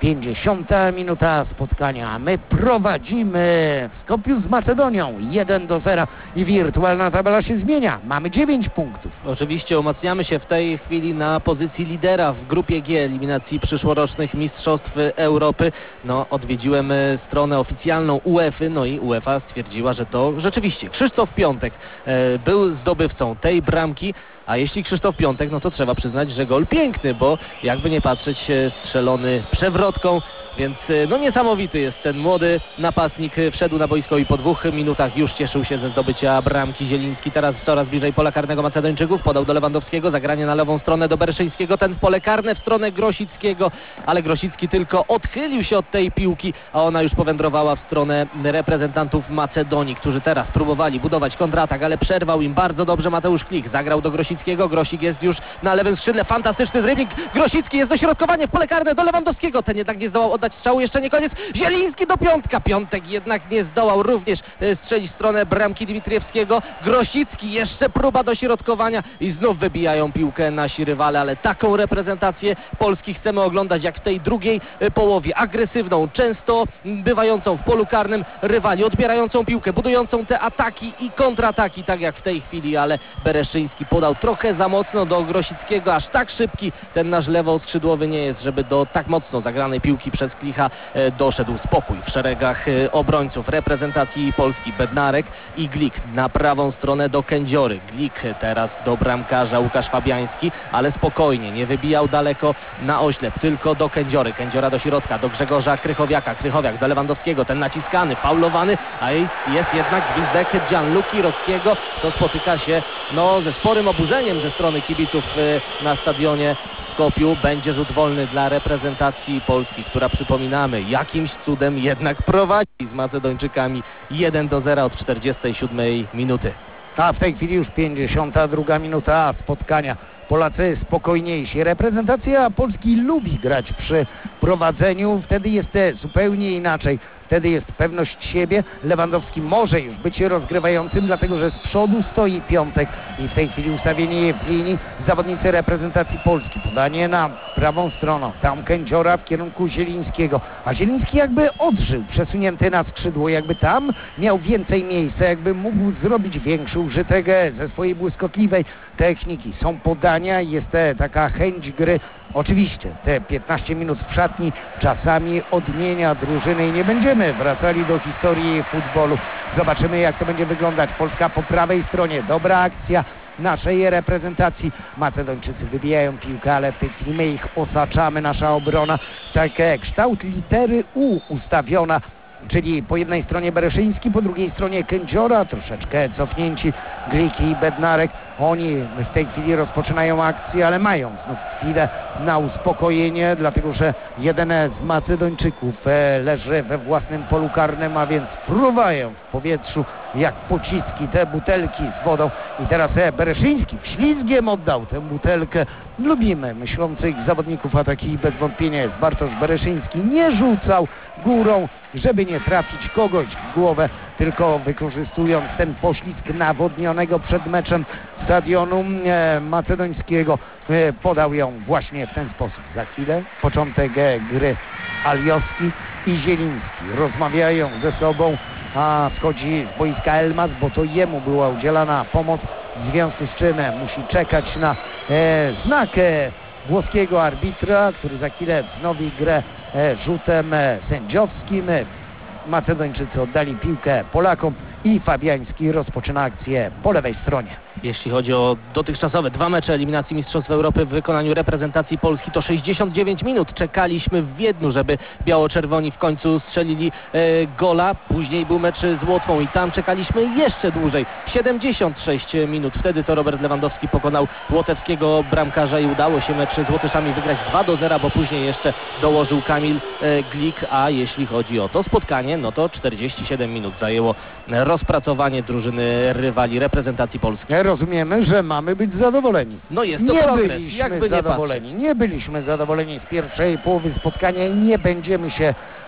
pięćdziesiąta minuta spotkania. My prowadzimy w Skopju z Macedonią jeden do zera i wirtualna tabela się zmienia. Mamy dziewięć punktów. Oczywiście umacniamy się w tej chwili na pozycji lidera w grupie G eliminacji przyszłorocznych Mistrzostw Europy. No, odwiedziłem stronę oficjalną UEFA, no i UEFA stwierdziła, że to rzeczywiście Krzysztof Piątek e, był zdobywcą tej bramki. A jeśli Krzysztof Piątek, no to trzeba przyznać, że gol piękny, bo jakby nie patrzeć, strzelony przewrotką, więc no niesamowity jest ten młody napastnik. Wszedł na boisko i po dwóch minutach już cieszył się ze zdobycia bramki. Zieliński teraz coraz bliżej pola karnego Macedończyków, podał do Lewandowskiego, zagranie na lewą stronę do Bereszyńskiego, ten w pole karne w stronę Grosickiego, ale Grosicki tylko odchylił się od tej piłki, a ona już powędrowała w stronę reprezentantów Macedonii, którzy teraz próbowali budować kontratak, ale przerwał im bardzo dobrze Mateusz Klich, zagrał do Grosickiego, Grosik jest już na lewym skrzydle, fantastyczny dribbling, Grosicki jest dośrodkowanie w pole karne do Lewandowskiego, ten jednak nie zdołał oddać strzału, jeszcze nie koniec, Zieliński do Piątka, Piątek jednak nie zdołał również strzelić w stronę bramki Dimitriewskiego, Grosicki, jeszcze próba dośrodkowania i znów wybijają piłkę nasi rywale, ale taką reprezentację Polski chcemy oglądać jak w tej drugiej połowie, agresywną, często bywającą w polu karnym rywali, odbierającą piłkę, budującą te ataki i kontrataki, tak jak w tej chwili, ale Bereszyński podał trochę za mocno do Grosickiego, aż tak szybki ten nasz lewoskrzydłowy nie jest, żeby do tak mocno zagranej piłki przez Klicha e, doszedł. Spokój w szeregach e, obrońców reprezentacji Polski. Bednarek i Glik na prawą stronę do Kędziory. Glik teraz do bramkarza Łukasz Fabiański, ale spokojnie, nie wybijał daleko na oślep, tylko do Kędziory. Kędziora do środka, do Grzegorza Krychowiaka. Krychowiak do Lewandowskiego, ten naciskany, faulowany, a jest jednak gwizdek Gianluki Rocchiego. To spotyka się no, ze sporym oburzeniem ze strony kibiców y, na stadionie w Skopiu. Będzie rzut wolny dla reprezentacji Polski, która, przypominamy, jakimś cudem jednak prowadzi z Macedończykami jeden do zera od czterdziestej siódmej minuty. A w tej chwili już pięćdziesiąta druga minuta spotkania. Polacy spokojniejsi. Reprezentacja Polski lubi grać przy prowadzeniu. Wtedy jest zupełnie inaczej. Wtedy jest pewność siebie. Lewandowski może już być rozgrywającym, dlatego że z przodu stoi Piątek. I w tej chwili ustawienie w linii zawodnicy reprezentacji Polski. Podanie na prawą stronę. Tam Kędziora w kierunku Zielińskiego. A Zieliński jakby odżył, przesunięty na skrzydło. Jakby tam miał więcej miejsca. Jakby mógł zrobić większy użytek ze swojej błyskotliwej techniki. Są podania, jest taka chęć gry. Oczywiście te piętnaście minut w szatni czasami odmienia drużyny i nie będziemy wracali do historii futbolu. Zobaczymy, jak to będzie wyglądać. Polska po prawej stronie. Dobra akcja naszej reprezentacji. Macedończycy wybijają piłkę, ale w tej chwili my ich osaczamy. Nasza obrona, tak kształt litery U ustawiona. Czyli po jednej stronie Bereszyński, po drugiej stronie Kędziora, troszeczkę cofnięci Glik i Bednarek. Oni w tej chwili rozpoczynają akcję, ale mają znów chwilę na uspokojenie, dlatego że jeden z Macedończyków leży we własnym polu karnym, a więc fruwają w powietrzu jak pociski te butelki z wodą. I teraz Bereszyński ślizgiem oddał tę butelkę. Lubimy myślących zawodników, a taki bez wątpienia jest Bartosz Bereszyński. Nie rzucał górą, żeby nie trafić kogoś w głowę, tylko wykorzystując ten poślizg nawodnionego przed meczem stadionu e, macedońskiego e, podał ją właśnie w ten sposób. Za chwilę początek e, gry. Alioski i Zieliński rozmawiają ze sobą, a schodzi z boiska Elmas, bo to jemu była udzielana pomoc, w związku z czym musi czekać na e, znak e, włoskiego arbitra, który za chwilę wznowi grę e, rzutem e, sędziowskim. Macedończycy oddali piłkę Polakom i Fabiański rozpoczyna akcję po lewej stronie. Jeśli chodzi o dotychczasowe dwa mecze eliminacji Mistrzostw Europy w wykonaniu reprezentacji Polski, to sześćdziesiąt dziewięć minut czekaliśmy w Wiedniu, żeby biało-czerwoni w końcu strzelili e, gola. Później był mecz z Łotwą i tam czekaliśmy jeszcze dłużej, siedemdziesiąt sześć minut. Wtedy to Robert Lewandowski pokonał łotewskiego bramkarza i udało się mecz z Łotyszami wygrać dwa do zera, bo później jeszcze dołożył Kamil e, Glik, a jeśli chodzi o to spotkanie, no to czterdzieści siedem minut zajęło rozpracowanie drużyny rywali reprezentacji Polski. Rozumiemy, że mamy być zadowoleni. No jest to nie progres, byliśmy jakby nie zadowoleni. patrzeć. Nie byliśmy zadowoleni z pierwszej połowy spotkania i nie będziemy się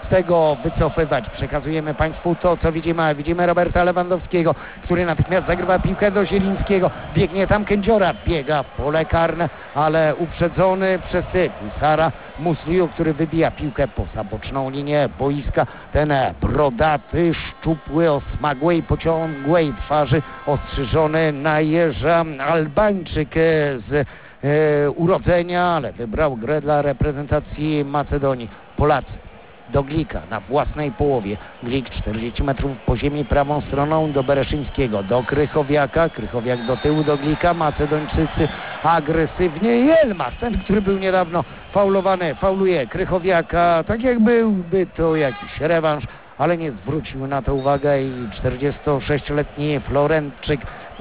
z tego wycofywać. Przekazujemy Państwu to, co widzimy. Widzimy Roberta Lewandowskiego, który natychmiast zagrywa piłkę do Zielińskiego. Biegnie tam Kędziora, biega w pole karne, ale uprzedzony przez Wisara Musliu, który wybija piłkę poza boczną linię boiska. Ten brodaty, szczupły, o smagłej, pociągłej twarzy, ostrzyżony na jeża Albańczyk z e, urodzenia, ale wybrał grę dla reprezentacji Macedonii. Polacy do Glika na własnej połowie. Glik czterdzieści metrów po ziemi prawą stroną do Bereszyńskiego, do Krychowiaka. Krychowiak do tyłu do Glika. Macedończycy agresywnie. Elmas, ten, który był niedawno faulowany, fauluje Krychowiaka. Tak jak byłby to jakiś rewanż, ale nie zwrócił na to uwagę i czterdziestosześcioletni Florentczyk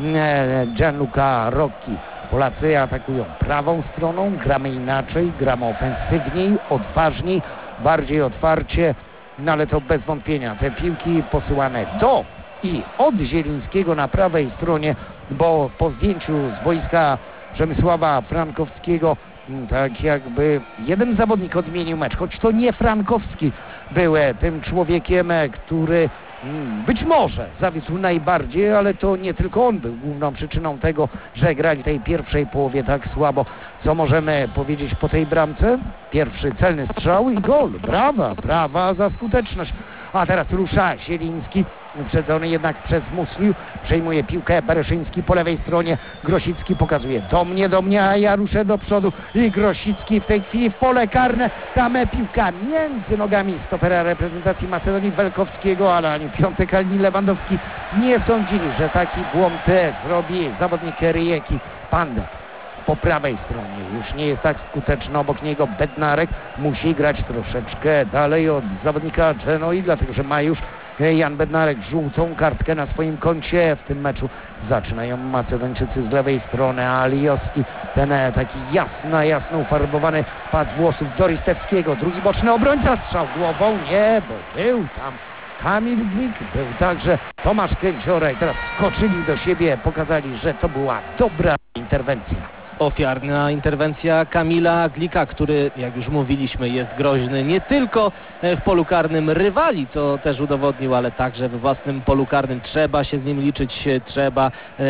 Gianluca Rocchi. Polacy atakują prawą stroną, gramy inaczej, gramy ofensywniej, odważniej, bardziej otwarcie, no ale to bez wątpienia te piłki posyłane do i od Zielińskiego na prawej stronie, bo po zdjęciu z boiska Przemysława Frankowskiego tak jakby jeden zawodnik odmienił mecz, choć to nie Frankowski był tym człowiekiem, który być może zawiódł najbardziej, ale to nie tylko on był główną przyczyną tego, że grali w tej pierwszej połowie tak słabo. Co możemy powiedzieć po tej bramce? Pierwszy celny strzał i gol. Brawa, brawa za skuteczność. A teraz rusza Zieliński, uprzedzony jednak przez Musliu. Przejmuje piłkę Bereszyński po lewej stronie. Grosicki pokazuje do mnie, do mnie, a ja ruszę do przodu. I Grosicki w tej chwili w pole karne. Tam piłka między nogami stopera reprezentacji Macedonii Welkowskiego, ale ani Piątek, ani Lewandowski nie sądzili, że taki błąd zrobi zawodnik Rijeki. Pandev po prawej stronie już nie jest tak skuteczny, obok niego Bednarek musi grać troszeczkę dalej od zawodnika Genoi, dlatego że ma już Jan Bednarek żółtą kartkę na swoim koncie w tym meczu. Zaczynają Macedończycy z lewej strony, Alioski, ten taki jasno, jasno ufarbowany pas włosów Doristewskiego, drugi boczny obrońca, strzał głową, nie, bo był tam Kamil Glik, był także Tomasz Kędziora i teraz skoczyli do siebie, pokazali, że to była dobra interwencja. Ofiarna interwencja Kamila Glika, który, jak już mówiliśmy, jest groźny nie tylko w polu karnym rywali, co też udowodnił, ale także we własnym polu karnym. Trzeba się z nim liczyć, trzeba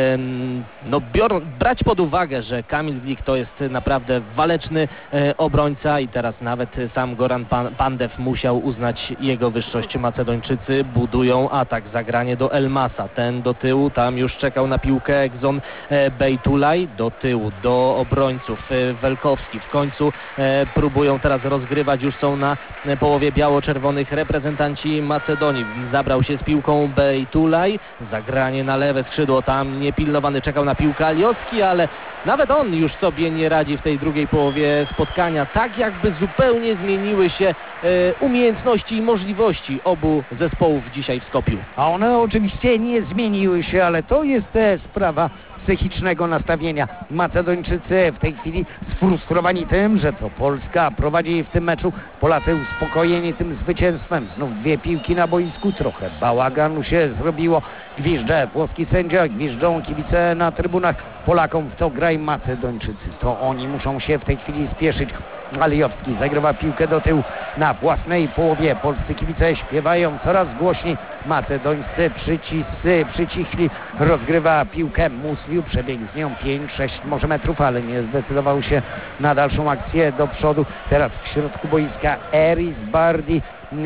um, no, bior- brać pod uwagę, że Kamil Glik to jest naprawdę waleczny e, obrońca i teraz nawet sam Goran Pan- Pandev musiał uznać jego wyższość. Macedończycy budują atak, zagranie do Elmasa, ten do tyłu, tam już czekał na piłkę Egzon e, Bejtulaj, do tyłu, do obrońców. Welkowski w końcu e, próbują teraz rozgrywać, już są na e, połowie biało-czerwonych reprezentanci Macedonii. Zabrał się z piłką Bejtulaj, zagranie na lewe skrzydło, tam niepilnowany czekał na piłkę Alioski, ale nawet on już sobie nie radzi w tej drugiej połowie spotkania. Tak jakby zupełnie zmieniły się e, umiejętności i możliwości obu zespołów dzisiaj w Skopju. A one oczywiście nie zmieniły się, ale to jest e, sprawa psychicznego nastawienia. Macedończycy w tej chwili sfrustrowani tym, że to Polska prowadzi w tym meczu. Polacy uspokojeni tym zwycięstwem. Znów dwie piłki na boisku, trochę bałaganu się zrobiło. Gwiżdże włoski sędzia, gwiżdżą kibice na trybunach. Polakom w to graj Macedończycy. To oni muszą się w tej chwili spieszyć. Alijowski zagrywa piłkę do tyłu na własnej połowie. Polscy kibice śpiewają coraz głośniej. Macedońscy przycisy, przycichli. Rozgrywa piłkę Musliu. Przebiegł z nią pięć sześć może metrów, ale nie zdecydował się na dalszą akcję do przodu. Teraz w środku boiska Eris Bardi.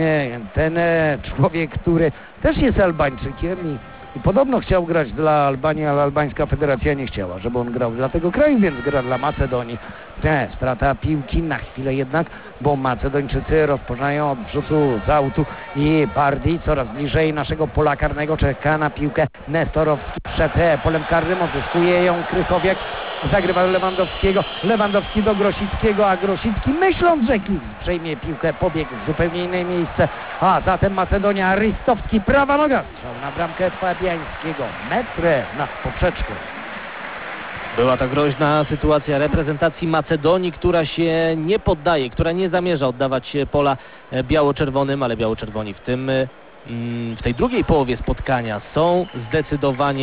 Ten człowiek, który też jest Albańczykiem i I podobno chciał grać dla Albanii, ale albańska federacja nie chciała, żeby on grał dla tego kraju, więc gra dla Macedonii. E, strata piłki na chwilę jednak, bo Macedończycy rozpoczynają od wrzutu z autu i Bardi coraz bliżej naszego pola karnego czeka na piłkę. Nestorowski przed polem karnym, odzyskuje ją Krychowiak. Zagrywa Lewandowskiego, Lewandowski do Grosickiego, a Grosicki, myśląc, że Kliks przejmie piłkę, pobiegł w zupełnie inne miejsce, a zatem Macedonia, Rystowski, prawa noga, strzał na bramkę Fabiańskiego, metr nad poprzeczką. Była to groźna sytuacja reprezentacji Macedonii, która się nie poddaje, która nie zamierza oddawać pola biało-czerwonym, ale biało-czerwoni w tym w tej drugiej połowie spotkania są zdecydowanie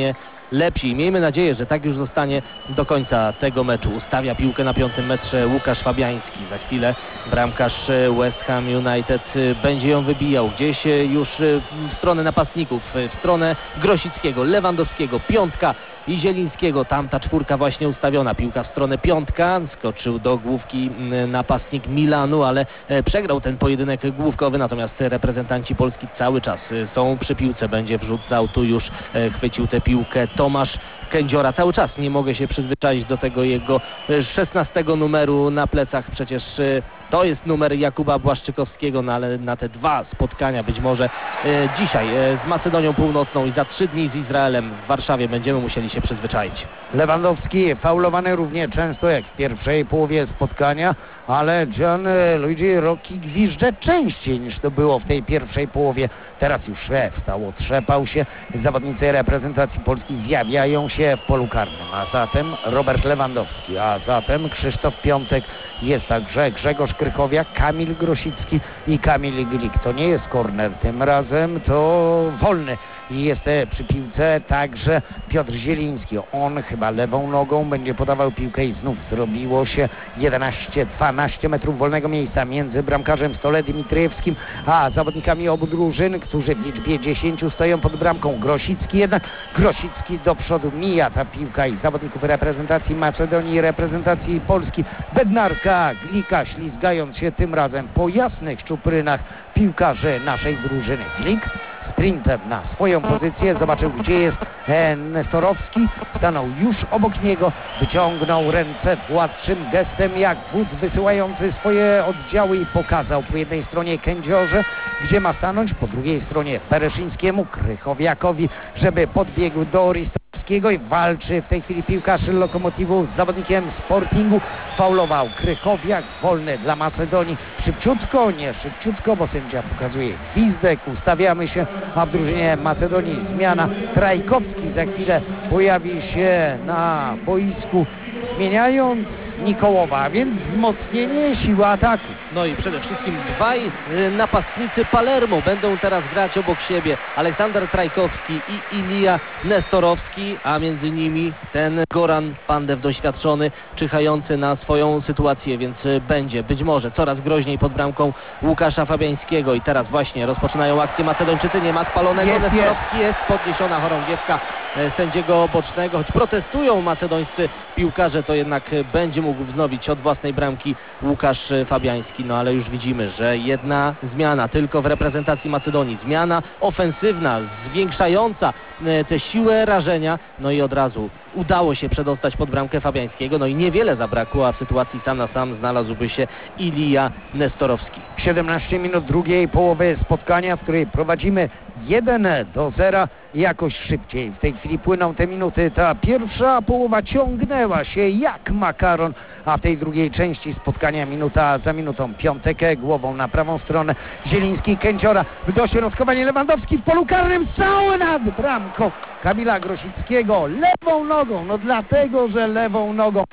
lepsi. Miejmy nadzieję, że tak już zostanie do końca tego meczu. Ustawia piłkę na piątym metrze Łukasz Fabiański. Za chwilę bramkarz West Ham United będzie ją wybijał gdzieś już w stronę napastników, w stronę Grosickiego, Lewandowskiego, Piątka i Zielińskiego. Tam ta czwórka właśnie ustawiona. Piłka w stronę Piątka. Skoczył do główki napastnik Milanu, ale przegrał ten pojedynek główkowy. Natomiast reprezentanci Polski cały czas są przy piłce. Będzie wrzucał. Tu już chwycił tę piłkę Tomasz Kędziora. Cały czas nie mogę się przyzwyczaić do tego jego szesnastego numeru na plecach. Przecież to jest numer Jakuba Błaszczykowskiego, no ale na te dwa spotkania być może e, dzisiaj e, z Macedonią Północną i za trzy dni z Izraelem w Warszawie będziemy musieli się przyzwyczaić. Lewandowski faulowany równie często jak w pierwszej połowie spotkania, ale Gianluigi Rocchi gwizdże częściej niż to było w tej pierwszej połowie. Teraz już wstał, otrzepał się. Zawodnicy reprezentacji Polski zjawiają się w polu karnym, a zatem Robert Lewandowski, a zatem Krzysztof Piątek, jest także Grzegorz Krychowiak, Kamil Grosicki i Kamil Glik. To nie jest korner, tym razem to wolny i jest przy piłce także Piotr Zieliński. On chyba lewą nogą będzie podawał piłkę i znów zrobiło się jedenaście dwanaście metrów wolnego miejsca między bramkarzem Stole Dimitriewskim a zawodnikami obu drużyn, którzy w liczbie dziesięciu stoją pod bramką. Grosicki jednak, Grosicki do przodu, mija ta piłka i zawodników reprezentacji Macedonii i reprezentacji Polski. Bednarka, Glika, ślizgając się tym razem po jasnych czuprynach piłkarzy naszej drużyny. Glik sprintem na swoją pozycję, zobaczył gdzie jest Nestorowski, stanął już obok niego, wyciągnął ręce władczym gestem jak wódz wysyłający swoje oddziały i pokazał po jednej stronie Kędziorze, gdzie ma stanąć, po drugiej stronie Bereszyńskiemu, Krychowiakowi, żeby podbiegł do Ristovskiego i walczy w tej chwili piłkarz Lokomotivu z zawodnikiem Sportingu. Faulował Krychowiak, wolny dla Macedonii. Szybciutko, nie szybciutko, bo sędzia pokazuje gwizdek, ustawiamy się, a w drużynie Macedonii zmiana. Trajkowski za chwilę pojawi się na boisku, zmieniając Nikołowa, a więc wzmocnienie siły ataku. No i przede wszystkim dwaj y, napastnicy Palermo będą teraz grać obok siebie. Aleksander Trajkowski i Ilija Nestorowski, a między nimi ten Goran Pandev doświadczony, czyhający na swoją sytuację, więc y, będzie być może coraz groźniej pod bramką Łukasza Fabiańskiego. I teraz właśnie rozpoczynają akcję Macedończycy. Nie ma spalonego. Jest, Nestorowski jest, jest podniesiona chorągiewka y, sędziego bocznego. Choć protestują macedońscy piłkarze, to jednak będzie mógł wznowić od własnej bramki Łukasz Fabiański. No ale już widzimy, że jedna zmiana tylko w reprezentacji Macedonii. Zmiana ofensywna, zwiększająca tę siłę rażenia. No i od razu udało się przedostać pod bramkę Fabiańskiego. No i niewiele zabrakło, a w sytuacji sam na sam znalazłby się Ilija Nestorowski. siedemnaście minut drugiej połowy spotkania, w której prowadzimy jeden do zera. Jakoś szybciej w tej chwili płyną te minuty. Ta pierwsza połowa ciągnęła się jak makaron, a w tej drugiej części spotkania minuta za minutą Piątek głową na prawą stronę, Zieliński, Kędziora, dośrodkowanie, Lewandowski w polu karnym, strzał nad bramką Kamila Grosickiego lewą nogą, no dlatego, że lewą nogą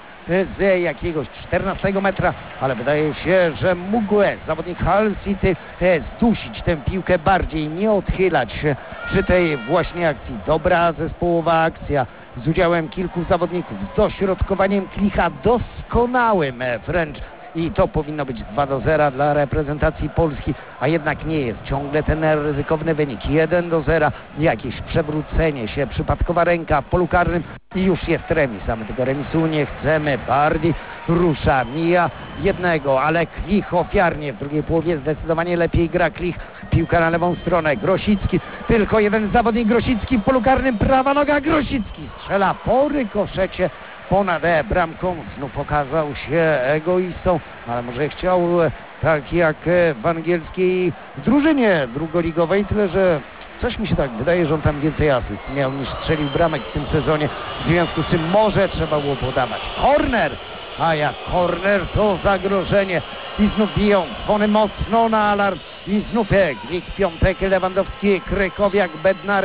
z jakiegoś czternastego metra, ale wydaje się, że mógł zawodnik Hull City zdusić tę piłkę bardziej, nie odchylać się przy tej właśnie akcji. Dobra zespołowa akcja z udziałem kilku zawodników, z dośrodkowaniem Klicha doskonałym wręcz. I to powinno być dwa do zera dla reprezentacji Polski, a jednak nie jest. Ciągle ten ryzykowny wynik jeden do zera, jakieś przewrócenie się, przypadkowa ręka w polu karnym i już jest remis, a my tego remisu nie chcemy. Bardi rusza, mija jednego, ale Klich ofiarnie w drugiej połowie zdecydowanie lepiej gra Klich. Piłka na lewą stronę, Grosicki, tylko jeden zawodnik, Grosicki w polu karnym, prawa noga, Grosicki strzela po rykoszecie ponad bramką. Znów okazał się egoistą, ale może chciał tak jak w angielskiej drużynie drugoligowej, tyle że coś mi się tak wydaje, że on tam więcej asyst miał niż strzelił bramek w tym sezonie, w związku z czym może trzeba było podawać. Korner, a jak korner to zagrożenie i znów biją dzwony mocno na alarm i znów Glik, Piątek, Lewandowski, Krychowiak, Bednarek.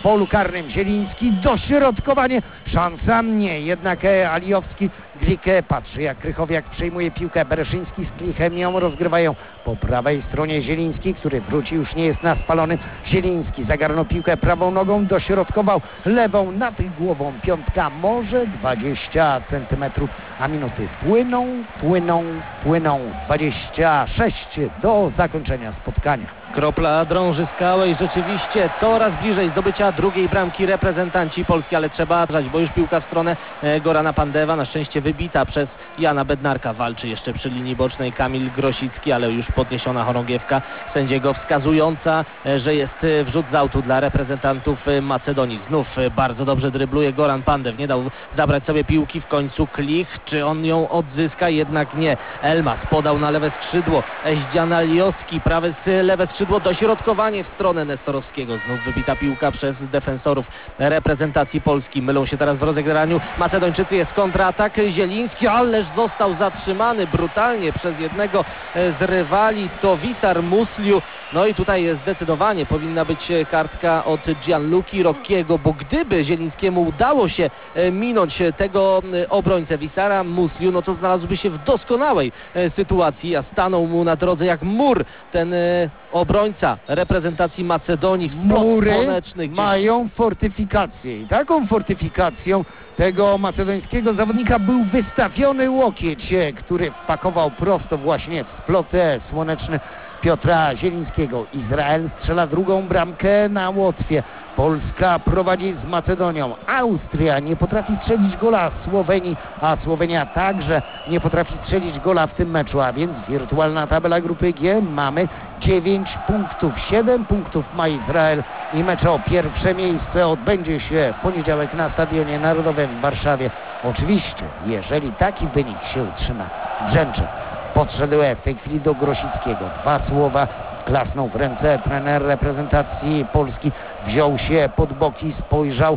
polu karnym. Zieliński, dośrodkowanie, szansa nie, jednak e, Alijowski, Glik e, patrzy jak Krychowiak przejmuje piłkę, Bereszyński z Klichem ją rozgrywają po prawej stronie. Zieliński, który wróci, już nie jest na spalonym. Zieliński zagarnął piłkę prawą nogą, dośrodkował lewą, nad głową piątka, może dwadzieścia centymetrów, a minuty płyną, płyną, płyną. dwadzieścia sześć do zakończenia spotkania. Kropla drąży skałę i rzeczywiście coraz bliżej zdobycia drugiej bramki reprezentanci Polski, ale trzeba drzeć, bo już piłka w stronę Gorana Pandewa, na szczęście wybita przez Jana Bednarka. Walczy jeszcze przy linii bocznej Kamil Grosicki, ale już podniesiona chorągiewka sędziego wskazująca, że jest wrzut z autu dla reprezentantów Macedonii. Znów bardzo dobrze drybluje Goran Pandew, nie dał zabrać sobie piłki, w końcu Klich, czy on ją odzyska? Jednak nie. Elmas podał na lewe skrzydło, Eździan Alijowski, prawe z lewe skrzydło, dośrodkowanie w stronę Nestorowskiego. Znów wybita piłka przez defensorów reprezentacji Polski. Mylą się teraz w rozegraniu Macedończycy, jest kontratak. Zieliński, ależ został zatrzymany brutalnie przez jednego z rywali, to Wisar Musliu. No i tutaj zdecydowanie powinna być kartka od Gianluki Rocchiego, bo gdyby Zielińskiemu udało się minąć tego obrońcę Wisara Musliu, no to znalazłby się w doskonałej sytuacji, a stanął mu na drodze jak mur ten obrońca reprezentacji Macedonii w Mury słonecznych. mają fortyfikację i taką fortyfikacją tego macedońskiego zawodnika był wystawiony łokieć, który wpakował prosto właśnie w splot słoneczny Piotra Zielińskiego. Izrael strzela drugą bramkę na Łotwie. Polska prowadzi z Macedonią. Austria nie potrafi strzelić gola Słowenii, a Słowenia także nie potrafi strzelić gola w tym meczu, a więc wirtualna tabela grupy G. Mamy dziewięć punktów, siedem punktów ma Izrael i mecz o pierwsze miejsce odbędzie się w poniedziałek na Stadionie Narodowym w Warszawie. Oczywiście, jeżeli taki wynik się utrzyma. Brzęczek podszedł w tej chwili do Grosickiego. Dwa słowa, klasnął w ręce trener reprezentacji Polski, wziął się pod boki, spojrzał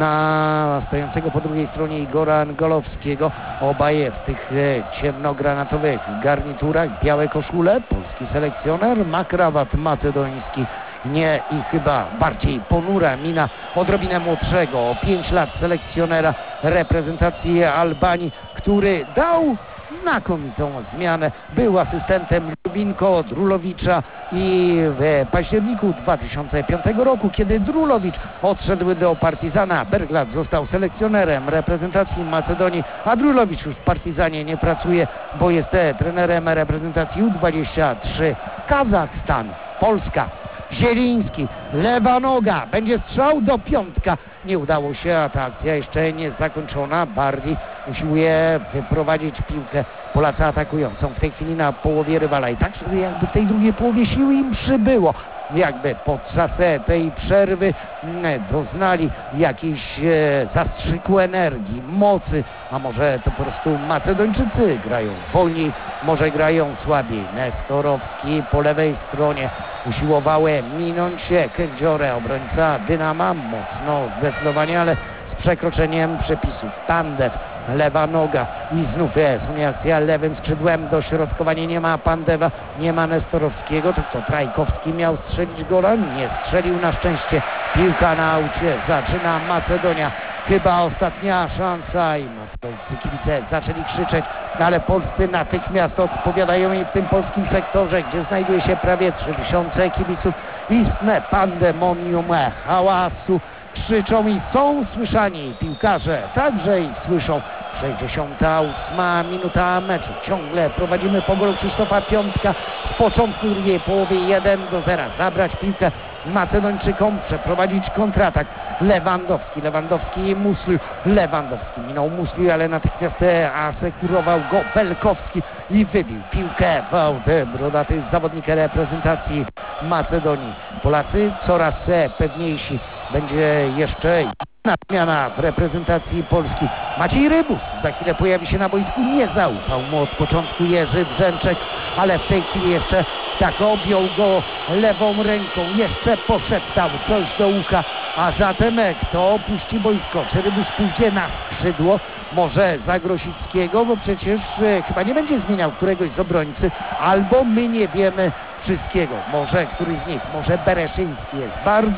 na stojącego po drugiej stronie Igora Angolowskiego. Obaj w tych ciemnogranatowych garniturach, białe koszule. Polski selekcjoner ma krawat macedoński. Nie i chyba bardziej ponura mina odrobinę młodszego, o pięć lat selekcjonera reprezentacji Albanii, który dał znakomitą zmianę. Był asystentem Lubinko Drulowicza i w październiku dwa tysiące piątego roku, kiedy Drulowicz odszedł do Partizana, Berglad został selekcjonerem reprezentacji Macedonii, a Drulowicz już w Partizanie nie pracuje, bo jest trenerem reprezentacji U dwadzieścia trzy. Kazachstan, Polska. Zieliński, lewa noga, będzie strzał do piątka. Nie udało się, a ta akcja jeszcze nie zakończona. Bardi usiłuje wyprowadzić piłkę. Polacy atakującą w tej chwili na połowie rywala i tak jakby w tej drugiej połowie siły im przybyło. Jakby podczas tej przerwy doznali jakiejś zastrzyku energii, mocy, a może to po prostu Macedończycy grają wolniej, może grają słabiej. Nestorowski po lewej stronie usiłowały minąć Kędziorę, obrońca Dynama, mocno zdecydowanie, ale z przekroczeniem przepisów. Pandew, lewa noga i znów jest akcja lewym skrzydłem, dośrodkowanie, nie ma Pandewa, nie ma Nestorowskiego, tylko Trajkowski miał strzelić gola, nie strzelił na szczęście. Piłka na aucie, zaczyna Macedonia. Chyba ostatnia szansa i macedojscy kibice zaczęli krzyczeć, ale polscy natychmiast odpowiadają im w tym polskim sektorze, gdzie znajduje się prawie trzy tysiące kibiców. Istne pandemonium hałasu. Krzyczą i są słyszani. Piłkarze także ich słyszą. sześćdziesiąta ósma minuta meczu. Ciągle prowadzimy po golu Krzysztofa Piątka. Z początku drugiej połowy jeden do zera. Zabrać piłkę Macedończykom, przeprowadzić kontratak. Lewandowski, Lewandowski i Musliu. Lewandowski minął Musliu, ale natychmiast asekurował go Belkowski i wybił piłkę w aut brodaty zawodnik reprezentacji Macedonii. Polacy coraz pewniejsi. Będzie jeszcze jedna zmiana w reprezentacji Polski. Maciej Rybus za chwilę pojawi się na boisku. Nie zaufał mu od początku Jerzy Brzęczek, ale w tej chwili jeszcze tak objął go lewą ręką. Jeszcze poszeptał coś do ucha. A zatem kto opuści boisko? Czy Rybus pójdzie na skrzydło? Może za Grosickiego, bo przecież chyba nie będzie zmieniał któregoś z obrońcy. Albo my nie wiemy wszystkiego. Może któryś z nich, może Bereszyński jest bardzo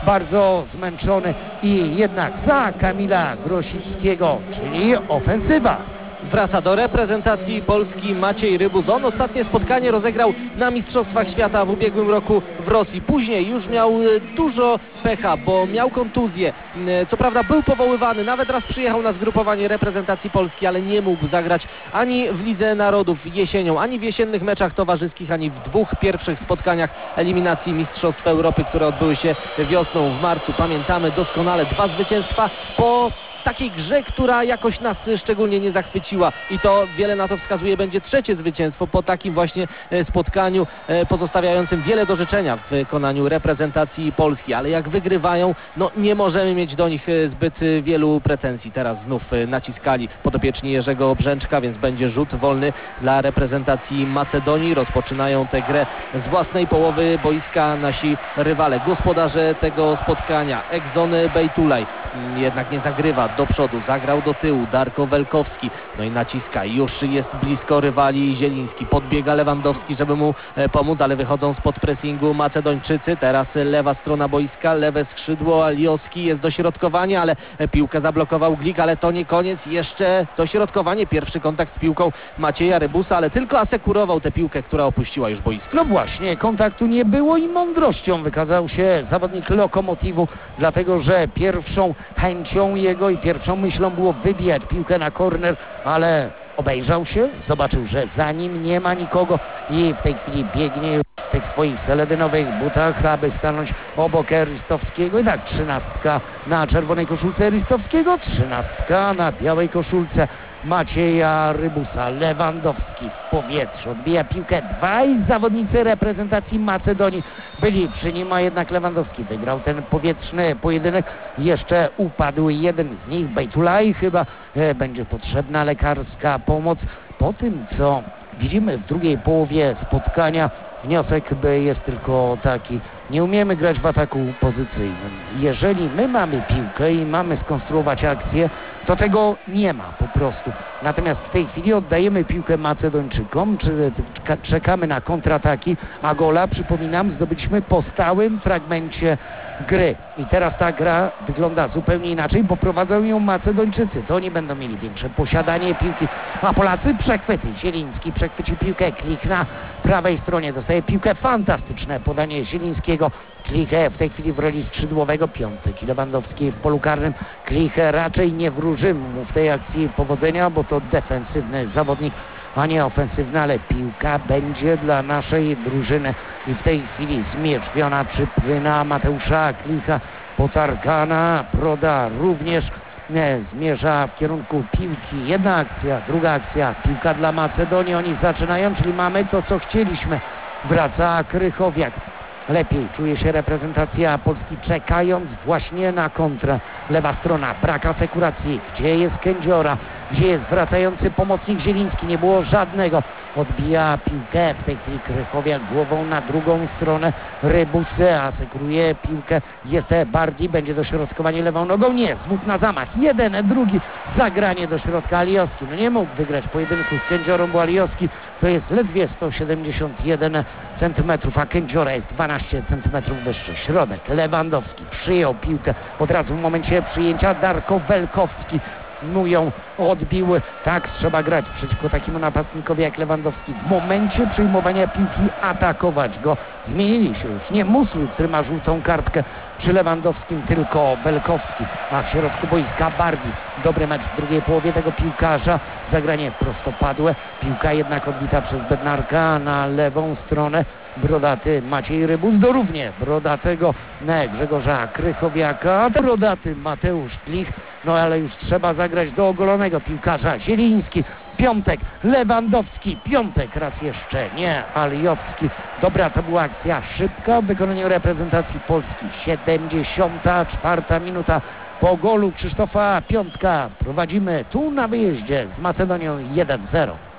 bardzo zmęczony i jednak za Kamila Grosickiego, czyli ofensywa. Wraca do reprezentacji Polski Maciej Rybus. On ostatnie spotkanie rozegrał na Mistrzostwach Świata w ubiegłym roku w Rosji. Później już miał dużo pecha, bo miał kontuzję. Co prawda był powoływany, nawet raz przyjechał na zgrupowanie reprezentacji Polski, ale nie mógł zagrać ani w Lidze Narodów jesienią, ani w jesiennych meczach towarzyskich, ani w dwóch pierwszych spotkaniach eliminacji Mistrzostw Europy, które odbyły się wiosną w marcu. Pamiętamy doskonale dwa zwycięstwa po takiej grze, która jakoś nas szczególnie nie zachwyciła i to wiele na to wskazuje będzie trzecie zwycięstwo po takim właśnie spotkaniu pozostawiającym wiele do życzenia w wykonaniu reprezentacji Polski, ale jak wygrywają, no nie możemy mieć do nich zbyt wielu pretensji. Teraz znów naciskali podopieczni Jerzego Brzęczka, więc będzie rzut wolny dla reprezentacji Macedonii. Rozpoczynają tę grę z własnej połowy boiska nasi rywale, gospodarze tego spotkania. Egzon Bejtulaj jednak nie zagrywa do przodu, zagrał do tyłu Darko Welkowski, no i naciska, już jest blisko rywali Zieliński, podbiega Lewandowski, żeby mu pomóc, ale wychodzą spod pressingu Macedończycy. Teraz lewa strona boiska, lewe skrzydło, Alioski, jest dośrodkowanie, ale piłkę zablokował Glik, ale to nie koniec, jeszcze dośrodkowanie, pierwszy kontakt z piłką Macieja Rybusa, ale tylko asekurował tę piłkę, która opuściła już boisko. No właśnie, kontaktu nie było i mądrością wykazał się zawodnik Lokomotivu, dlatego że pierwszą chęcią jego i pierwszą myślą było wybijać piłkę na korner, ale obejrzał się, zobaczył, że za nim nie ma nikogo i w tej chwili biegnie w tych swoich seledynowych butach, aby stanąć obok Rystowskiego. I tak trzynastka na czerwonej koszulce Rystowskiego, trzynastka na białej koszulce Macieja Rybusa. Lewandowski w powietrzu odbija piłkę. Dwaj zawodnicy reprezentacji Macedonii byli przy nim, a jednak Lewandowski wygrał ten powietrzny pojedynek. Jeszcze upadł jeden z nich, Bejtulaj. Chyba e, będzie potrzebna lekarska pomoc. Po tym, co widzimy w drugiej połowie spotkania, wniosek jest tylko taki: nie umiemy grać w ataku pozycyjnym. Jeżeli my mamy piłkę i mamy skonstruować akcję, to tego nie ma po prostu. Natomiast w tej chwili oddajemy piłkę Macedończykom, czy czekamy na kontrataki, a gola, przypominam, zdobyliśmy po stałym fragmencie gry. I teraz ta gra wygląda zupełnie inaczej, bo prowadzą ją Macedończycy. To oni będą mieli większe posiadanie piłki, a Polacy przechwyty. Zieliński przechwyci piłkę, Klich na prawej stronie dostaje piłkę, fantastyczne podanie Zielińskiego. Klich w tej chwili w roli skrzydłowego, Piątek i Lewandowski w polu karnym. Klich raczej nie wróży mu w tej akcji powodzenia, bo to defensywny zawodnik, a nie ofensywny, ale piłka będzie dla naszej drużyny i w tej chwili zmierzwiona przypłyna Mateusza Klicha, potargana, Broda również nie, zmierza w kierunku piłki. Jedna akcja, druga akcja, piłka dla Macedonii, oni zaczynają, czyli mamy to, co chcieliśmy. Wraca Krychowiak. Lepiej czuje się reprezentacja Polski, czekając właśnie na kontrę. Lewa strona, brak asekuracji. Gdzie jest Kędziora? Gdzie jest wracający pomocnik Zieliński? Nie było żadnego. Odbija piłkę. W tej chwili Krychowiak głową na drugą stronę. Rybus asekuruje piłkę. Jest Bardi. Będzie dośrodkowanie lewą nogą. Nie. Smut na zamach. Jeden, drugi. Zagranie do środka. Alioski. No nie mógł wygrać pojedynku z Kędziorą, bo Alioski to jest ledwie sto siedemdziesiąt jeden centymetrów, a Kędziora jest dwanaście centymetrów wyższy. Środek. Lewandowski przyjął piłkę. Od razu w momencie przyjęcia Darko Welkowski mu ją odbił. Tak trzeba grać przeciwko takiemu napastnikowi jak Lewandowski. W momencie przyjmowania piłki atakować go. Zmienili się już. Nie Muslu, który ma żółtą kartkę przy Lewandowskim, tylko Welkowski. A w środku boiska Bardi. Dobry mecz w drugiej połowie tego piłkarza. Zagranie prostopadłe. Piłka jednak odbita przez Bednarka na lewą stronę. Brodaty Maciej Rybus do równie brodatego ne, Grzegorza Krychowiaka. Brodaty Mateusz Klich. No ale już trzeba zagrać do ogolonego piłkarza. Zieliński, Piątek, Lewandowski, Piątek raz jeszcze, nie, Aliowski. Dobra, to była akcja szybka w wykonaniu reprezentacji Polski. siedemdziesiąta czwarta minuta po golu Krzysztofa Piątka. Prowadzimy tu na wyjeździe z Macedonią jeden zero.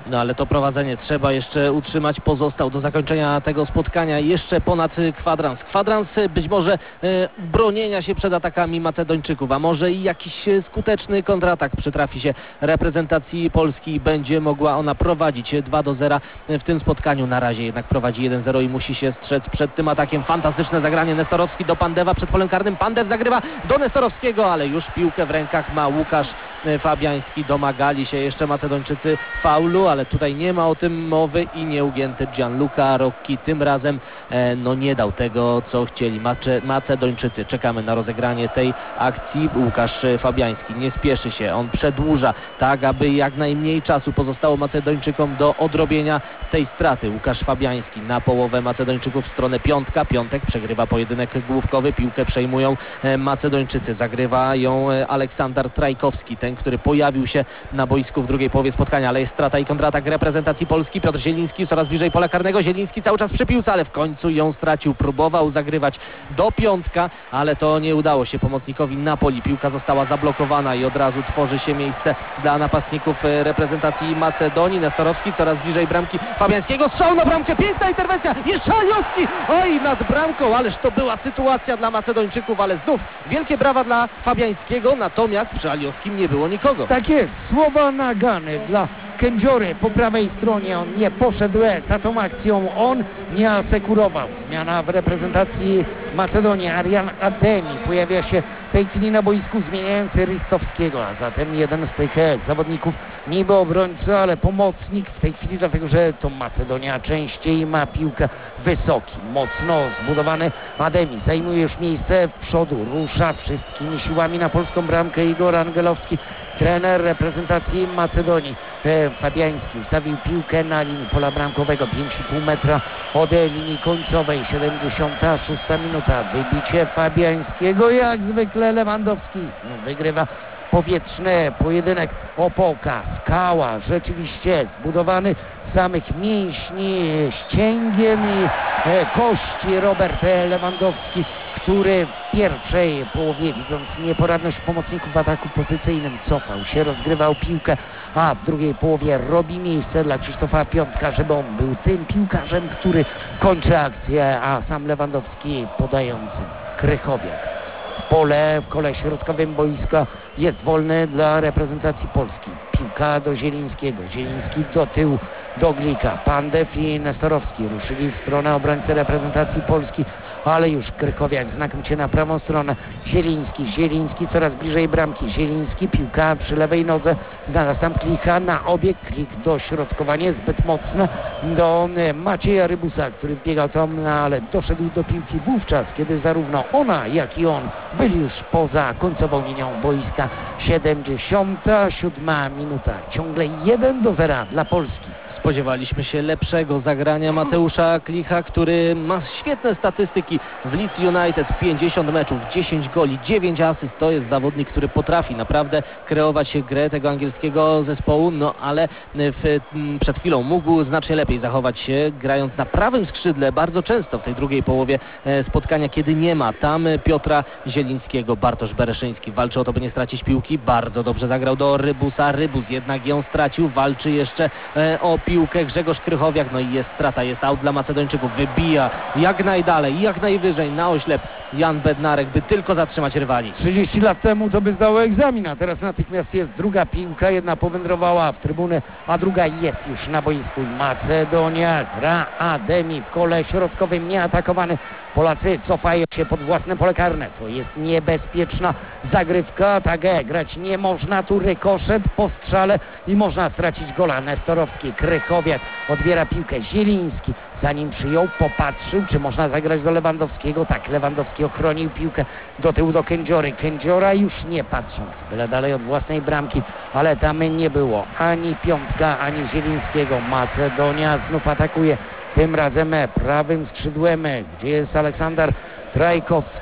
No ale to prowadzenie trzeba jeszcze utrzymać. Pozostał do zakończenia tego spotkania jeszcze ponad kwadrans. Kwadrans być może e, bronienia się przed atakami Macedończyków, a może i jakiś skuteczny kontratak przytrafi się reprezentacji Polski i będzie mogła ona prowadzić dwa do zera w tym spotkaniu. Na razie jednak prowadzi jeden zero i musi się strzec przed tym atakiem. Fantastyczne zagranie. Nestorowski do Pandewa przed polem karnym. Pandew zagrywa do Nestorowskiego, ale już piłkę w rękach ma Łukasz Fabiański. Domagali się jeszcze Macedończycy faulu, ale tutaj nie ma o tym mowy i nieugięty Gianluca Rocchi tym razem e, no nie dał tego, co chcieli Mace, Macedończycy. Czekamy na rozegranie tej akcji. Łukasz Fabiański nie spieszy się, on przedłuża tak, aby jak najmniej czasu pozostało Macedończykom do odrobienia tej straty. Łukasz Fabiański na połowę Macedończyków w stronę piątka. Piątek przegrywa pojedynek główkowy, piłkę przejmują e, Macedończycy. Zagrywa ją e, Aleksander Trajkowski, ten, który pojawił się na boisku w drugiej połowie spotkania, ale jest strata i kontratak reprezentacji Polski. Piotr Zieliński coraz bliżej pola karnego. Zieliński cały czas przy piłce, ale w końcu ją stracił. Próbował zagrywać do piątka, ale to nie udało się pomocnikowi Napoli. Piłka została zablokowana i od razu tworzy się miejsce dla napastników reprezentacji Macedonii. Nestorowski coraz bliżej bramki Fabiańskiego. Strzał na bramkę. Piękna interwencja. Jeszcze Aliowski. Oj, nad bramką, ależ to była sytuacja dla Macedończyków, ale znów wielkie brawa dla Fabiańskiego, natomiast przy Aliowskim nie było nikogo. Tak jest. Słowa nagany dla Kędziory po prawej stronie. On nie poszedł za tą akcją, on nie asekurował. Zmiana w reprezentacji Macedonii. Arian Ademi pojawia się w tej chwili na boisku, zmieniający Ristowskiego, a zatem jeden z tych zawodników niby obrońca, ale pomocnik w tej chwili, dlatego że to Macedonia częściej ma piłkę wysoki, mocno zbudowany. Ademi zajmuje już miejsce w przodu, rusza wszystkimi siłami na polską bramkę Igor Angelowski, trener reprezentacji Macedonii. Fabiański ustawił piłkę na linii pola bramkowego, pięć i pół metra od linii końcowej. siedemdziesiąta szósta minuta, wybicie Fabiańskiego, jak zwykle Lewandowski wygrywa powietrzny pojedynek. Opołka, skała, rzeczywiście zbudowany z samych mięśni, ścięgien i kości Robert Lewandowski, który w pierwszej połowie, widząc nieporadność pomocników w ataku pozycyjnym, cofał się, rozgrywał piłkę, a w drugiej połowie robi miejsce dla Krzysztofa Piątka, żeby on był tym piłkarzem, który kończy akcję, a sam Lewandowski podający. Krychowiak w pole, w kole środkowym boiska jest wolny dla reprezentacji Polski. Piłka do Zielińskiego, Zieliński do tyłu do Glika. Pandew i Nestorowski ruszyli w stronę obrońcy reprezentacji Polski, ale już Krychowiak znakomicie na prawą stronę. Zieliński, Zieliński coraz bliżej bramki. Zieliński, piłka przy lewej nodze, znalazł tam Klicha na obieg. Klik do środkowania zbyt mocne do Macieja Rybusa, który wbiegał tam, ale doszedł do piłki wówczas, kiedy zarówno ona, jak i on byli już poza końcową linią boiska. siedemdziesiąta siódma minuta. Ciągle jeden do zera dla Polski. Spodziewaliśmy się lepszego zagrania Mateusza Klicha, który ma świetne statystyki w Leeds United. pięćdziesiąt meczów, dziesięć goli, dziewięć asyst. To jest zawodnik, który potrafi naprawdę kreować grę tego angielskiego zespołu, no ale w, przed chwilą mógł znacznie lepiej zachować się, grając na prawym skrzydle bardzo często w tej drugiej połowie spotkania, kiedy nie ma tam Piotra Zielińskiego. Bartosz Bereszyński walczy o to, by nie stracić piłki. Bardzo dobrze zagrał do Rybusa. Rybus jednak ją stracił. Walczy jeszcze o piłkę Grzegorz Krychowiak. No i jest strata, jest aut dla Macedończyków. Wybija jak najdalej, jak najwyżej na oślep Jan Bednarek, by tylko zatrzymać rywali. trzydzieści lat temu to by zdało egzamin, a teraz natychmiast jest druga piłka. Jedna powędrowała w trybunę, a druga jest już na boisku. Macedonia gra, Ademi w kole środkowym nieatakowany. Polacy cofają się pod własne pole karne. To jest niebezpieczna zagrywka. Tak, grać nie można. Tu rykoszet po strzale i można stracić gola. Nestorowski, Krychowiak odbiera piłkę. Zieliński zanim przyjął, popatrzył, czy można zagrać do Lewandowskiego. Tak, Lewandowski ochronił piłkę do tyłu do Kędziory. Kędziora już nie patrząc, byle dalej od własnej bramki, ale tam nie było ani Piątka, ani Zielińskiego. Macedonia znów atakuje. Tym razem prawym skrzydłem, gdzie jest Aleksander Trajkowski.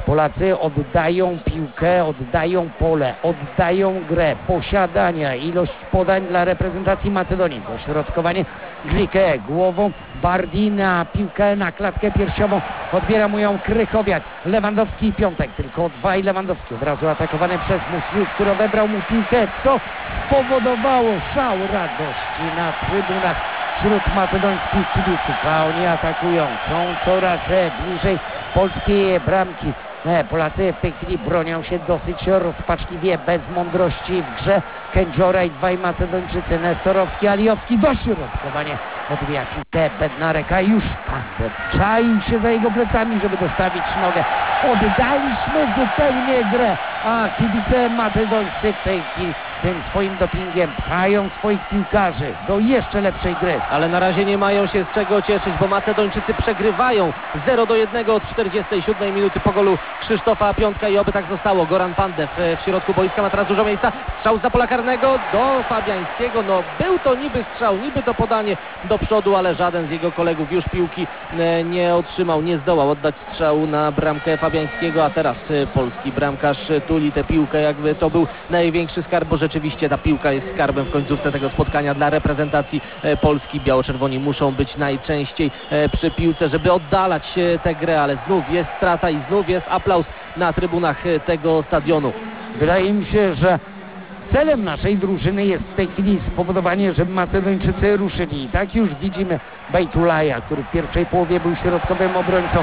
Polacy oddają piłkę, oddają pole, oddają grę, posiadania, ilość podań dla reprezentacji Macedonii. Dośrodkowanie Grike głową, Bardi na piłkę, na klatkę piersiową, odbiera mu ją Krychowiak, Lewandowski i Piątek, tylko dwaj Lewandowski, od razu atakowany przez Musliu, który odebrał mu piłkę, co spowodowało szał radości na trybunach wśród macedońskich kibiców, a oni atakują, są coraz bliżej polskiej bramki. Polacy w tej chwili bronią się dosyć rozpaczliwie, bez mądrości w grze. Kędziora i dwaj Macedończycy, Nestorowski, Alijowski, dośrodkowanie, odbija piłkę Bednarek, a już Pandev czaił się za jego plecami, żeby dostawić nogę. Oddaliśmy zupełnie grę, a kibice macedońscy w tej chwili tym swoim dopingiem pchają swoich piłkarzy do jeszcze lepszej gry. Ale na razie nie mają się z czego cieszyć, bo Macedończycy przegrywają zero do jednego od czterdziestej siódmej minuty po golu Krzysztofa Piątka i oby tak zostało. Goran Pandev w środku boiska ma teraz dużo miejsca. Strzał z pola karnego do Fabiańskiego. No był to niby strzał, niby to podanie do przodu, ale żaden z jego kolegów już piłki nie otrzymał, nie zdołał oddać strzału na bramkę Fabiańskiego, a teraz polski bramkarz tuli tę piłkę, jakby to był największy skarb, bo rzeczywiście ta piłka jest skarbem w końcówce tego spotkania dla reprezentacji Polski. Biało-czerwoni muszą być najczęściej przy piłce, żeby oddalać tę grę, ale znów jest strata i znów jest aplauz na trybunach tego stadionu. Wydaje mi się, że celem naszej drużyny jest w tej chwili spowodowanie, żeby Macedończycy ruszyli. I tak już widzimy Bejtulaja, który w pierwszej połowie był środkowym obrońcą.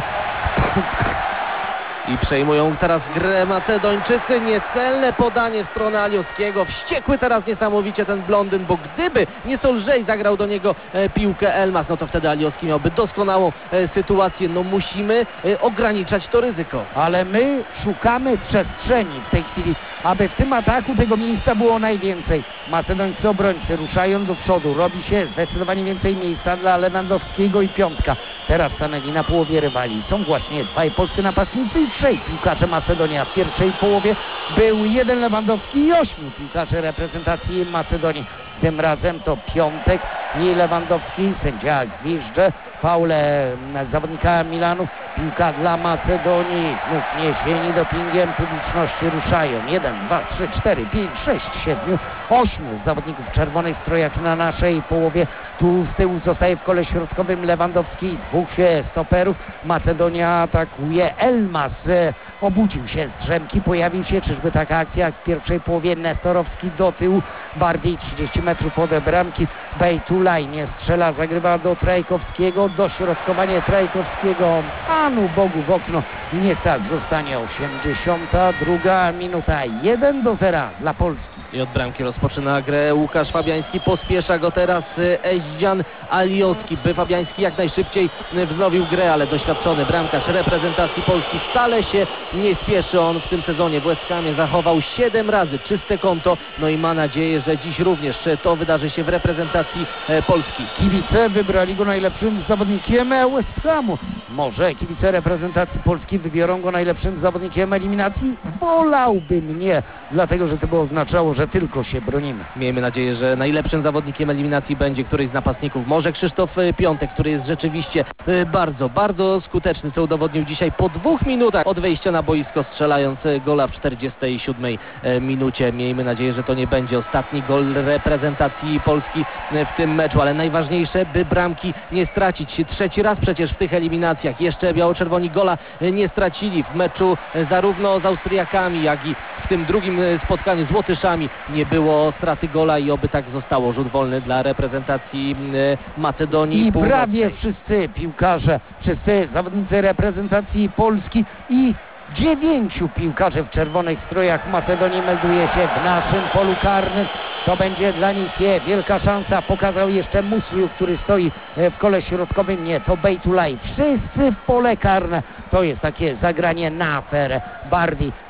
I przejmują teraz grę Macedończycy. Niecelne podanie w stronę Aliowskiego. Wściekły teraz niesamowicie ten blondyn, bo gdyby nieco lżej zagrał do niego e, piłkę Elmas, no to wtedy Aliowski miałby doskonałą e, sytuację. No musimy e, ograniczać to ryzyko. Ale my szukamy przestrzeni w tej chwili, aby w tym ataku tego miejsca było najwięcej. Macedońscy obrońcy ruszają do przodu. Robi się zdecydowanie więcej miejsca dla Lewandowskiego i Piątka. Teraz stanęli na połowie rywali. Są właśnie dwaj polscy napastnicy i trzej piłkarze Macedonia. W pierwszej połowie był jeden Lewandowski i ośmiu piłkarzy reprezentacji Macedonii. Tym razem to Piątek i Lewandowski. Sędzia gwizdże. Faule zawodnika Milanu. Piłka dla Macedonii. Znów niesieni dopingiem publiczności ruszają. jeden, dwa, trzy, cztery, pięć, sześć, siedem, osiem zawodników w czerwonych strojach na naszej połowie. Tu z tyłu zostaje w kole środkowym Lewandowski. Dwóch stoperów. Macedonia atakuje. Elmas obudził się z drzemki. Pojawił się, czyżby taka akcja jak w pierwszej połowie. Nestorowski do tyłu. Bardziej trzydzieści metrów od bramki. Bejtulaj nie strzela. Zagrywa do Trajkowskiego. Dośrodkowanie Trajkowskiego. Panu Bogu w okno. I niech tak zostanie. osiemdziesiąta druga minuta. jeden do zera dla Polski. I od bramki rozpoczyna grę Łukasz Fabiański. Pospiesza go teraz Eździan Aliowski, by Fabiański jak najszybciej wznowił grę, ale doświadczony bramkarz reprezentacji Polski wcale się nie spieszy. On w tym sezonie w West Hamie zachował siedem razy czyste konto, no i ma nadzieję, że dziś również to wydarzy się w reprezentacji Polski. Kibice wybrali go najlepszym zawodnikiem West Hamu. Może kibice reprezentacji Polski wybiorą go najlepszym zawodnikiem eliminacji? Wolałbym nie, dlatego że to by oznaczało, że tylko się bronimy. Miejmy nadzieję, że najlepszym zawodnikiem eliminacji będzie któryś z napastników. Może Krzysztof Piątek, który jest rzeczywiście bardzo, bardzo skuteczny, co udowodnił dzisiaj po dwóch minutach od wejścia na boisko, strzelając gola w czterdziestej siódmej minucie. Miejmy nadzieję, że to nie będzie ostatni gol reprezentacji Polski w tym meczu, ale najważniejsze, by bramki nie stracić. Trzeci raz przecież w tych eliminacjach. Jeszcze biało-czerwoni gola nie stracili w meczu zarówno z Austriakami, jak i w tym drugim spotkaniu z Łotyszami. Nie było straty gola i oby tak zostało. Rzut wolny dla reprezentacji Macedonii I Północnej. prawie wszyscy piłkarze, wszyscy zawodnicy reprezentacji Polski i dziewięciu piłkarzy w czerwonych strojach Macedonii melduje się w naszym polu karnym. To będzie dla nich wielka szansa. Pokazał jeszcze Musliu, który stoi w kole środkowym. Nie, to Bejtulaj. Wszyscy w pole karne. To jest takie zagranie na aferę. Bardi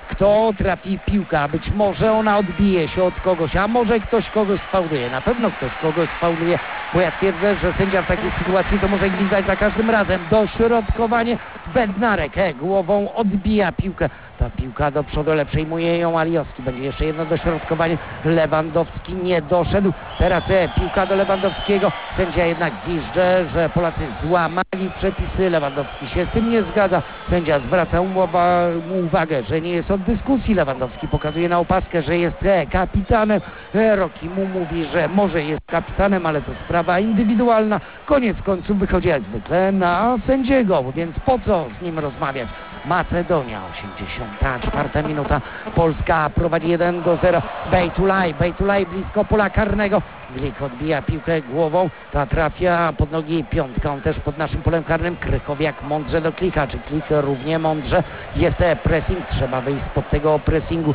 kto trafi piłkę, a być może ona odbije się od kogoś, a może ktoś kogoś sfauluje. Na pewno ktoś kogoś sfauluje, bo ja twierdzę, że sędzia w takiej sytuacji to może gwizdać za każdym razem. Dośrodkowanie, Bednarek e, głową odbija piłkę. Ta piłka do przodu, ale przejmuje ją Aliowski. Będzie jeszcze jedno dośrodkowanie. Lewandowski nie doszedł. Teraz e, piłka do Lewandowskiego. Sędzia jednak gwizdże, że Polacy złamali przepisy. Lewandowski się z tym nie zgadza. Sędzia zwraca mu uwagę, że nie jest od dyskusji. Lewandowski pokazuje na opaskę, że jest e, kapitanem. E, Roki mu mówi, że może jest kapitanem, ale to sprawa indywidualna. Koniec końców wychodzi jak zwykle na sędziego, więc po co z nim rozmawiać? Macedonia, osiemdziesiąta czwarta minuta. Polska prowadzi jeden do zera. Bejtulaj, Bejtulaj blisko pola karnego. Glik odbija piłkę głową. Ta trafia pod nogi piątka. On też pod naszym polem karnym. Krychowiak mądrze do Klika. Czy Klik równie mądrze? Jest pressing. Trzeba wyjść spod tego pressingu.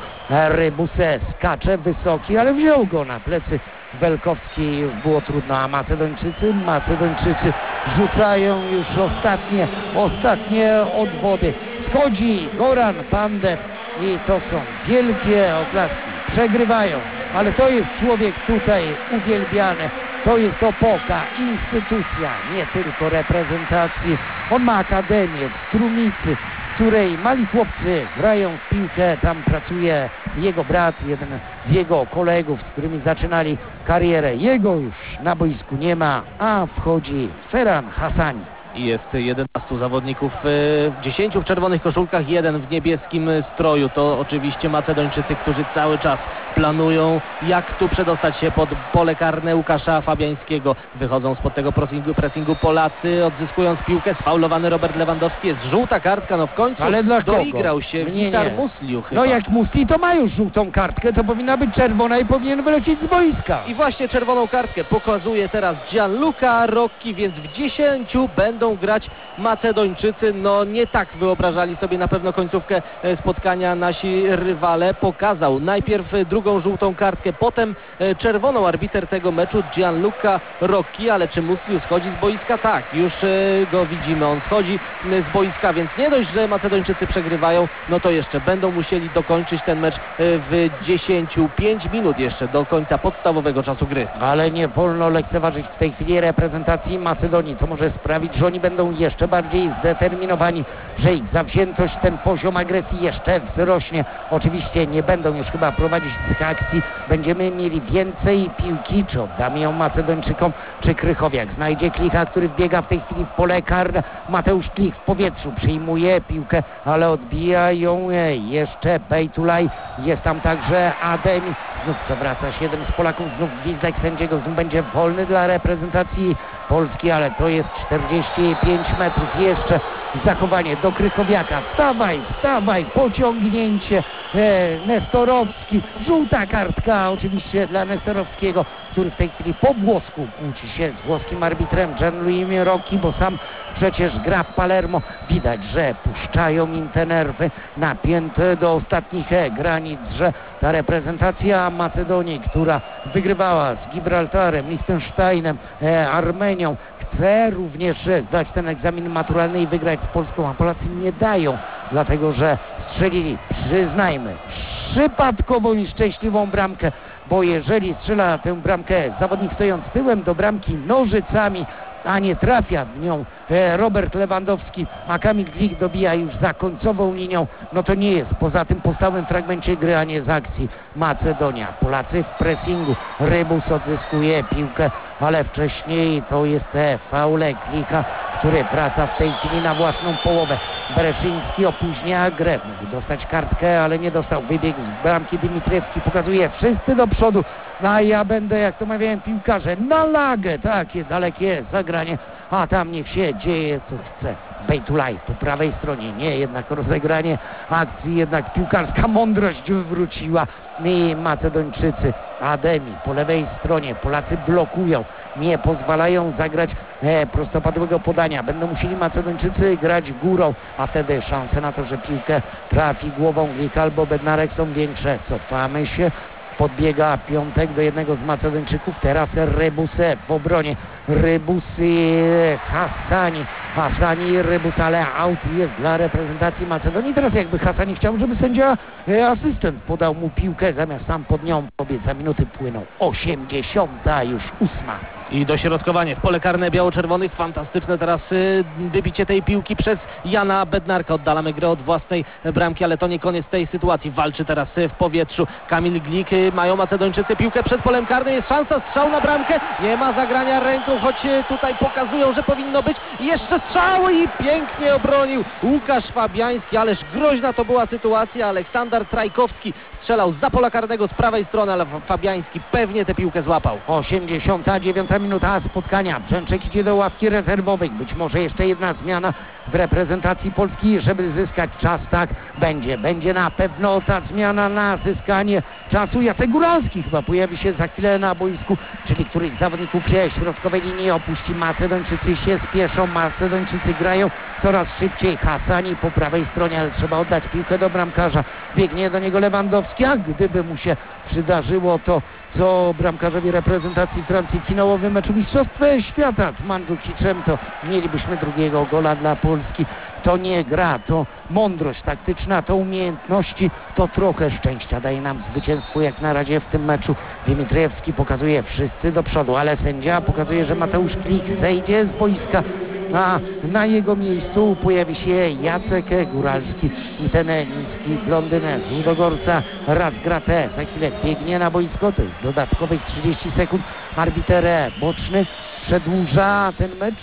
Rybuse skacze wysoki, ale wziął go na plecy. Welkowski, już było trudno, a Macedończycy, Macedończycy rzucają już ostatnie, ostatnie odwody. Wschodzi Goran Pandev i to są wielkie oklaski. Przegrywają, ale to jest człowiek tutaj uwielbiany. To jest opoka, instytucja, nie tylko reprezentacji. On ma akademię w Strumicy, w której mali chłopcy grają w piłkę. Tam pracuje jego brat, jeden z jego kolegów, z którymi zaczynali karierę. Jego już na boisku nie ma, a wchodzi Ferhan Hassani. I jest jedenastu zawodników, dziesięciu w czerwonych koszulkach, jeden w niebieskim stroju. To oczywiście Macedończycy, którzy cały czas planują, jak tu przedostać się pod pole karne Łukasza Fabiańskiego. Wychodzą spod tego pressingu, pressingu Polacy, odzyskując piłkę. Sfaulowany Robert Lewandowski, jest żółta kartka, no w końcu ale dla doigrał kogo? się Nie, Wisar nie. Musliu chyba. No jak Musli to ma już żółtą kartkę, to powinna być czerwona i powinien wylecieć z boiska. I właśnie czerwoną kartkę pokazuje teraz Gianluca Rocchi, więc w dziesięciu będą grać Macedończycy. No nie tak wyobrażali sobie na pewno końcówkę spotkania nasi rywale. Pokazał najpierw drugą żółtą kartkę, potem czerwoną arbiter tego meczu Gianluca Rocchi, ale czy Musliu schodzi z boiska? Tak, już go widzimy, on schodzi z boiska, więc nie dość, że Macedończycy przegrywają, no to jeszcze będą musieli dokończyć ten mecz w dziesięciu. pięć minut jeszcze do końca podstawowego czasu gry. Ale nie wolno lekceważyć w tej chwili reprezentacji Macedonii, co może sprawić, że oni będą jeszcze bardziej zdeterminowani, że ich zawziętość, ten poziom agresji jeszcze wzrośnie. Oczywiście nie będą już chyba prowadzić tych akcji. Będziemy mieli więcej piłki. Czy oddamy ją Macedończykom, czy Krychowiak znajdzie Klicha, który wbiega w tej chwili w pole karne. Mateusz Klich w powietrzu przyjmuje piłkę, ale odbija ją jeszcze Bejtulaj. Jest tam także Ademi. Znów przewraca się jeden z Polaków, znów gwizdek sędziego, znów będzie wolny dla reprezentacji Polski, ale to jest czterdzieści pięć metrów. Jeszcze zachowanie do Krychowiaka. Wstawaj, wstawaj, pociągnięcie. E, Nestorowski. Żółta kartka oczywiście dla Nestorowskiego, który w tej chwili po włosku kłóci się z włoskim arbitrem Gianluigi Rocchi, bo sam przecież gra w Palermo. Widać, że puszczają im te nerwy napięte do ostatnich granic, że ta reprezentacja Macedonii, która wygrywała z Gibraltarem, Liechtensteinem, e, Armenią, chce również zdać ten egzamin maturalny i wygrać z Polską, a Polacy nie dają, dlatego że strzelili, przyznajmy, przypadkowo nieszczęśliwą bramkę, bo jeżeli strzela tę bramkę zawodnik stojąc tyłem do bramki nożycami, a nie trafia w nią Robert Lewandowski, a Kamil Glik dobija już za końcową linią, no to nie jest poza tym po stałym fragmencie gry, a nie z akcji Macedonia. Polacy w pressingu, Rybus odzyskuje piłkę, ale wcześniej to jest faule Klika, który wraca w tej chwili na własną połowę. Bereszyński opóźnia grę, mógł dostać kartkę, ale nie dostał. Wybiegł z bramki Dymitriewski, pokazuje wszyscy do przodu, a ja będę, jak to mawiałem piłkarze, na lagę, takie dalekie zagranie, a tam niech się dzieje co chce. Bejtulaj po prawej stronie, nie, jednak rozegranie akcji, jednak piłkarska mądrość wróciła i Macedończycy. Ademi po lewej stronie, Polacy blokują, nie pozwalają zagrać e, prostopadłego podania. Będą musieli Macedończycy grać górą, a wtedy szanse na to, że piłkę trafi głową Glik albo Bednarek są większe. Cofamy się. Podbiega Piątek do jednego z Macedończyków. Teraz Rebuse w obronie. Rybus i Hassani. Hassani i Rybus, ale aut jest dla reprezentacji Macedonii. Teraz jakby Hassani chciał, żeby sędzia e, asystent podał mu piłkę, zamiast sam pod nią pobiec, za minuty płyną. osiemdziesiąta już ósma. I dośrodkowanie w pole karne biało-czerwonych. Fantastyczne teraz y, wybicie tej piłki przez Jana Bednarka. Oddalamy grę od własnej bramki, ale to nie koniec tej sytuacji. Walczy teraz y, w powietrzu Kamil Glik. Y, mają Macedończycy piłkę przed polem karnym. Jest szansa, strzał na bramkę. Nie ma zagrania ręką, choć y, tutaj pokazują, że powinno być. I jeszcze strzał i pięknie obronił Łukasz Fabiański. Ależ groźna to była sytuacja. Aleksander Trajkowski strzelał zza pola karnego z prawej strony, ale Fabiański pewnie tę piłkę złapał. osiemdziesiąta dziewiąta minuta spotkania. Brzęczek idzie do ławki rezerwowej. Być może jeszcze jedna zmiana w reprezentacji Polski, żeby zyskać czas. Tak będzie. Będzie na pewno ta zmiana na zyskanie czasu. Jacek Góralski chyba pojawi się za chwilę na boisku, czyli któryś z zawodników środkowej linii opuści. Macedończycy się spieszą. Macedończycy grają coraz szybciej. Hassani po prawej stronie, ale trzeba oddać piłkę do bramkarza. Biegnie do niego Lewandowski, a gdyby mu się przydarzyło to, co bramkarzowi reprezentacji Francji w finałowym meczu Mistrzostw Świata z Mandzukiczem, to mielibyśmy drugiego gola dla Polski. To nie gra, to mądrość taktyczna, to umiejętności, to trochę szczęścia daje nam zwycięstwo jak na razie w tym meczu. Dimitriewski pokazuje wszyscy do przodu, ale sędzia pokazuje, że Mateusz Klich zejdzie z boiska, a na jego miejscu pojawi się Jacek Góralski i ten niski blondyn z Ludogorca. Raz gratę, za chwilę biegnie na boisko, to jest dodatkowych trzydzieści sekund. Arbiter boczny przedłuża ten mecz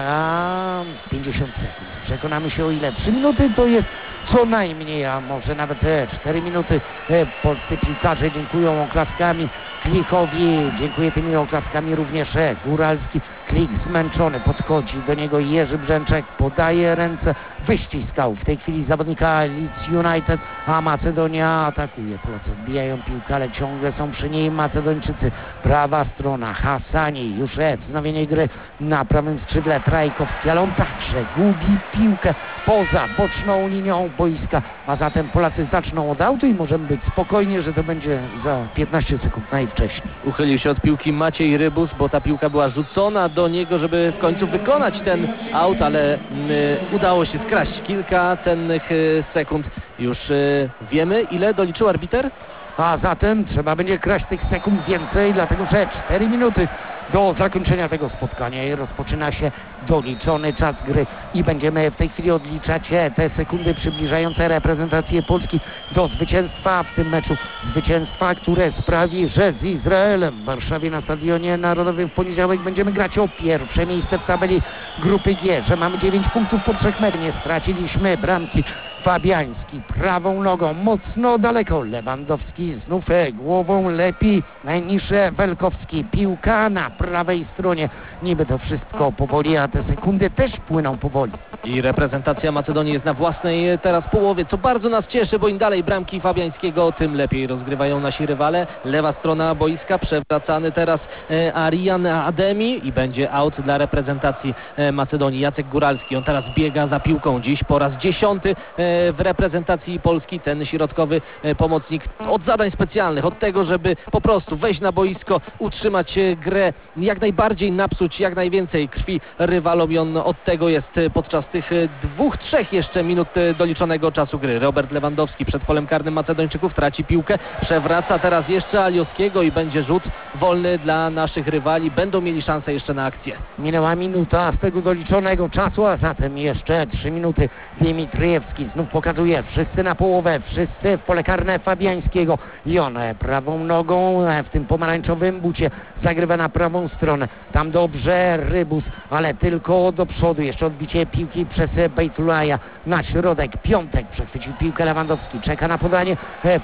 za pięćdziesiąt sekund. Przekonamy się, o ile trzy minuty to jest co najmniej, a może nawet cztery minuty. Polscy piłkarze dziękują oklaskami Klichowi, dziękuję tymi oklaskami również Góralski. Klich zmęczony, podchodzi do niego Jerzy Brzęczek, podaje ręce, wyściskał w tej chwili zawodnika Leeds United, a Macedonia atakuje. Polacy odbijają piłkę, ale ciągle są przy niej Macedończycy. Prawa strona, Hassani, już wznowienie gry na prawym skrzydle Trajkowski, ale on także gubi piłkę poza boczną linią boiska, a zatem Polacy zaczną od autu i możemy być spokojni, że to będzie za piętnaście sekund najwcześniej. Uchylił się od piłki Maciej Rybus, bo ta piłka była rzucona do niego, żeby w końcu wykonać ten aut, ale y, udało się skraść kilka cennych y, sekund. Już y, wiemy, ile doliczył arbiter? A zatem trzeba będzie kraść tych sekund więcej, dlatego że cztery minuty do zakończenia tego spotkania i rozpoczyna się doliczony czas gry i będziemy w tej chwili odliczać te sekundy przybliżające reprezentację Polski do zwycięstwa w tym meczu. Zwycięstwa, które sprawi, że z Izraelem w Warszawie na Stadionie Narodowym w poniedziałek będziemy grać o pierwsze miejsce w tabeli grupy G, że mamy dziewięć punktów po trzech meczach, nie straciliśmy bramki. Fabiański prawą nogą mocno daleko, Lewandowski znów głową lepiej niż Welkowski. Piłka na prawej stronie. Niby to wszystko powoli, a te sekundy też płyną powoli. I reprezentacja Macedonii jest na własnej teraz połowie, co bardzo nas cieszy, bo im dalej bramki Fabiańskiego, tym lepiej rozgrywają nasi rywale. Lewa strona boiska, przewracany teraz e, Arian Ademi i będzie aut dla reprezentacji e, Macedonii. Jacek Góralski, on teraz biega za piłką, dziś po raz dziesiąty e, w reprezentacji Polski, ten środkowy e, pomocnik od zadań specjalnych, od tego, żeby po prostu wejść na boisko, utrzymać e, grę, jak najbardziej napsuć jak najwięcej krwi rywalom i on od tego jest e, podczas tych dwóch, trzech jeszcze minut doliczonego czasu gry. Robert Lewandowski przed polem karnym Macedończyków traci piłkę, przewraca teraz jeszcze Alioskiego i będzie rzut wolny dla naszych rywali. Będą mieli szansę jeszcze na akcję. Minęła minuta z tego doliczonego czasu, a zatem jeszcze trzy minuty. Dimitriewski znów pokazuje, wszyscy na połowę, wszyscy w pole karne Fabiańskiego i on prawą nogą w tym pomarańczowym bucie zagrywa na prawą stronę. Tam dobrze Rybus, ale tylko do przodu. Jeszcze odbicie piłki przez Bejtulaja na środek. Piątek przechwycił piłkę, Lewandowski czeka na podanie.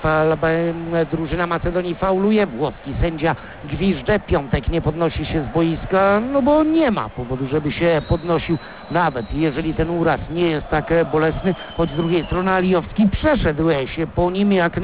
Drużyna Macedonii fauluje, włoski sędzia gwiżdże. Piątek nie podnosi się z boiska, no bo nie ma powodu, żeby się podnosił, nawet jeżeli ten uraz nie jest tak bolesny, choć z drugiej strony Alijowski przeszedł się po nim jak na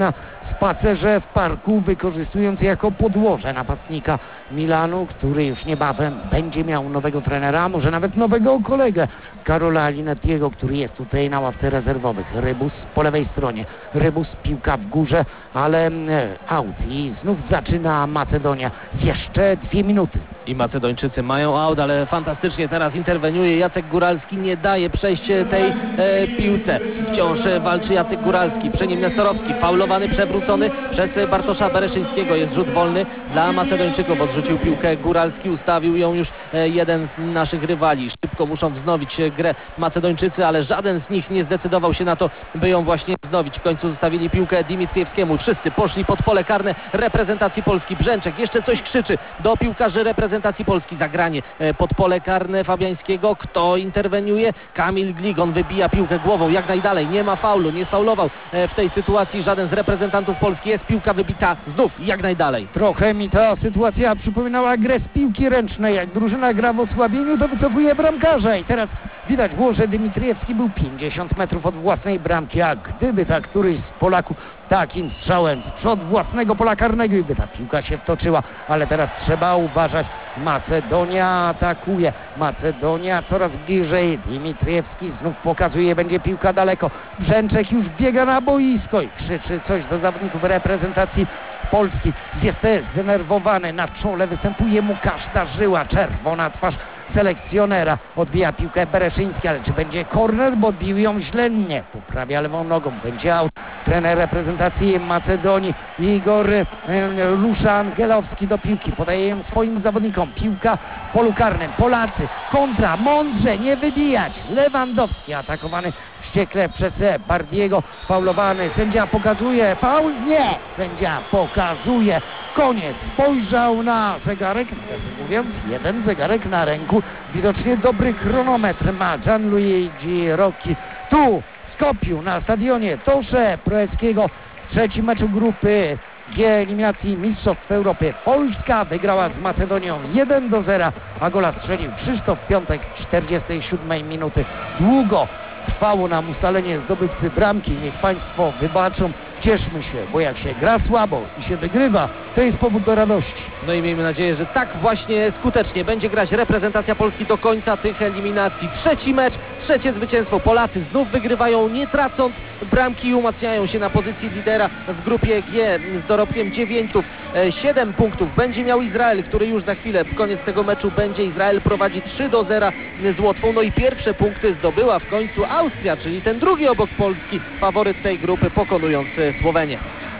spacerze w parku, wykorzystując jako podłoże napastnika Milanu, który już niebawem będzie miał nowego trenera, a może nawet nowego kolegę Karola Linettiego, który jest tutaj na ławce rezerwowych. Rybus po lewej stronie, Rybus, piłka w górze, ale e, out i znów zaczyna Macedonia. Jeszcze dwie minuty. I Macedończycy mają aut, ale fantastycznie teraz interweniuje Jacek Góralski, nie daje przejść tej e, piłce. Wciąż walczy Jacek Góralski, przy nim Nestorowski, faulowany, przewrócony przez Bartosza Bereszyńskiego. Jest rzut wolny dla Macedończyków, odrzucił piłkę Góralski, ustawił ją już e, jeden z naszych rywali. Szybko muszą wznowić e, grę Macedończycy, ale żaden z nich nie zdecydował się na to, by ją właśnie wznowić. W końcu zostawili piłkę Dimitriewskiemu. Wszyscy poszli pod pole karne reprezentacji Polski. Brzęczek jeszcze coś krzyczy do piłkarzy reprezentacji Polski. Zagranie pod pole karne Fabiańskiego. Kto interweniuje? Kamil Glik. On wybija piłkę głową jak najdalej. Nie ma faulu. Nie sfaulował w tej sytuacji żaden z reprezentantów Polski. Jest piłka wybita znów jak najdalej. Trochę mi ta sytuacja przypominała grę z piłki ręcznej. Jak drużyna gra w osłabieniu, to wycofuje bramkarza. I teraz widać było, że Dimitriewski był pięćdziesiąt metrów od własnej bramki, a gdyby tak któryś z Polaków takim strzałem w przód własnego pola karnego i by ta piłka się wtoczyła, ale teraz trzeba uważać. Macedonia atakuje, Macedonia coraz bliżej, Dimitriewski znów pokazuje, będzie piłka daleko, Brzęczek już biega na boisko i krzyczy coś do zawodników reprezentacji Polski. Jest zdenerwowany, na czole występuje mu każda żyła, czerwona twarz selekcjonera. Odbija piłkę Bereszyński, ale czy będzie korner, bo odbił ją źle? Nie. Poprawia lewą nogą, będzie out. Trener reprezentacji Macedonii Igor e, Rusza Angelowski do piłki, podaje ją swoim zawodnikom. Piłka w polu karnym, Polacy, kontra, mądrze, nie wybijać. Lewandowski atakowany wściekle przez Bardiego, faulowany, sędzia pokazuje faul? Nie, sędzia pokazuje. Koniec, spojrzał na zegarek, nawiasem mówiąc, jeden zegarek na ręku, widocznie dobry chronometr ma Gianluigi Rocchi. Tu w Skopju na stadionie Tosze Proeckiego w trzecim meczu grupy G eliminacji Mistrzostw Europy Polska wygrała z Macedonią jeden do zera, a gola strzelił Krzysztof Piątek w czterdziestej siódmej minuty. Długo trwało nam ustalenie zdobywcy bramki, niech Państwo wybaczą. Cieszmy się, bo jak się gra słabo i się wygrywa, to jest powód do radości. No i miejmy nadzieję, że tak właśnie skutecznie będzie grać reprezentacja Polski do końca tych eliminacji. Trzeci mecz, trzecie zwycięstwo. Polacy znów wygrywają, nie tracąc bramki i umacniają się na pozycji lidera w grupie G z dorobkiem dziewięciu. Siedem punktów będzie miał Izrael, który już za chwilę, w koniec tego meczu będzie. Izrael prowadzi trzy do zera z Łotwą. No i pierwsze punkty zdobyła w końcu Austria, czyli ten drugi obok Polski faworyt tej grupy, pokonując Słowenię.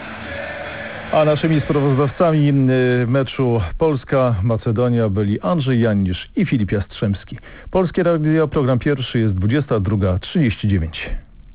A naszymi sprawozdawcami meczu Polska-Macedonia byli Andrzej Janisz i Filip Jastrzębski. Polskie Radio, program pierwszy, jest dwudziesta druga trzydzieści dziewięć.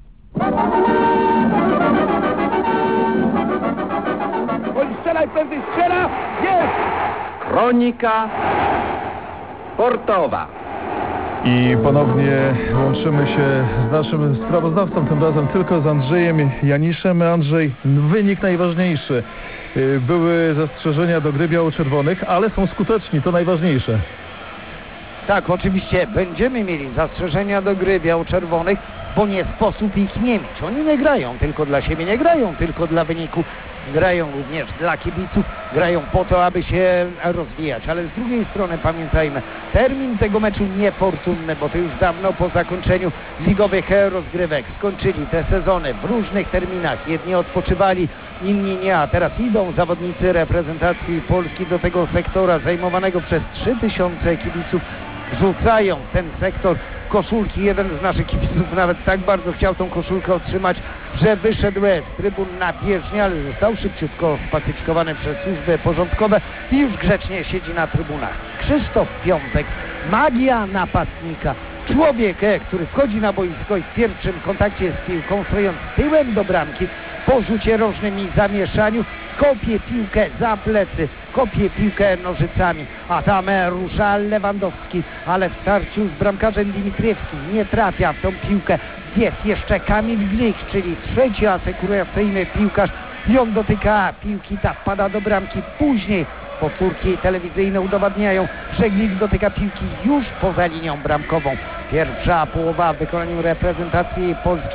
Strzelaj, prędzej strzela! Jest! Kronika sportowa. I ponownie łączymy się z naszym sprawozdawcą, tym razem tylko z Andrzejem Janiszem. Andrzej, wynik najważniejszy. Były zastrzeżenia do gry biało-czerwonych, ale są skuteczni, to najważniejsze. Tak, oczywiście będziemy mieli zastrzeżenia do gry biało-czerwonych, bo nie sposób ich nie mieć. Oni nie grają tylko dla siebie, nie grają tylko dla wyniku. Grają również dla kibiców, grają po to, aby się rozwijać, ale z drugiej strony pamiętajmy, termin tego meczu niefortunny, bo to już dawno po zakończeniu ligowych rozgrywek. Skończyli te sezony w różnych terminach, jedni odpoczywali, inni nie, a teraz idą zawodnicy reprezentacji Polski do tego sektora zajmowanego przez trzy tysiące kibiców. Rzucają w ten sektor koszulki. Jeden z naszych kibiców nawet tak bardzo chciał tą koszulkę otrzymać, że wyszedł z trybun na bieżnię, ale został szybciutko spacyfikowany przez służby porządkowe i już grzecznie siedzi na trybunach. Krzysztof Piątek, magia napastnika. Człowiek, który wchodzi na boisko i w pierwszym kontakcie z piłką, stojąc tyłem do bramki, po rzucie rożnym i zamieszaniu, kopie piłkę za plecy, kopie piłkę nożycami, a tam rusza Lewandowski, ale w starciu z bramkarzem Dimitriewskim nie trafia w tą piłkę. Jest jeszcze Kamil Glik, czyli trzeci asekuracyjny piłkarz i on dotyka piłki, ta wpada do bramki. Później powtórki telewizyjne udowadniają, że Glik dotyka piłki już poza linią bramkową. Pierwsza połowa w wykonaniu reprezentacji Polski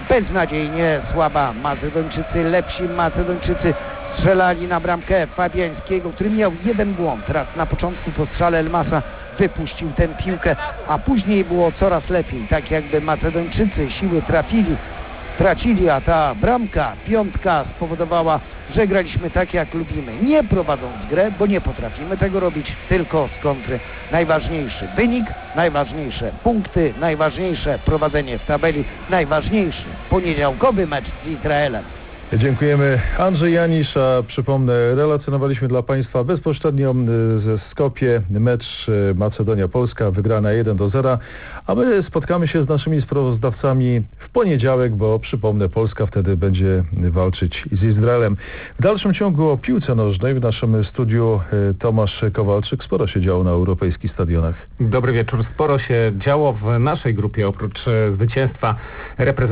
beznadziejnie słaba. Macedończycy lepsi, Macedończycy strzelali na bramkę Fabiańskiego, który miał jeden błąd. Raz na początku po strzale Elmasa wypuścił tę piłkę, a później było coraz lepiej. Tak jakby Macedończycy siły trafili, tracili, a ta bramka, piątka spowodowała, że graliśmy tak jak lubimy. Nie prowadząc grę, bo nie potrafimy tego robić, tylko z kontry. Najważniejszy wynik, najważniejsze punkty, najważniejsze prowadzenie w tabeli, najważniejszy poniedziałkowy mecz z Izraelem. Dziękujemy. Andrzej Janisz, a przypomnę, relacjonowaliśmy dla Państwa bezpośrednio ze Skopie mecz Macedonia-Polska, wygrana jeden do zera, a my spotkamy się z naszymi sprawozdawcami w poniedziałek, bo przypomnę, Polska wtedy będzie walczyć z Izraelem. W dalszym ciągu o piłce nożnej w naszym studiu Tomasz Kowalczyk. Sporo się działo na europejskich stadionach. Dobry wieczór. Sporo się działo w naszej grupie, oprócz zwycięstwa reprezentacji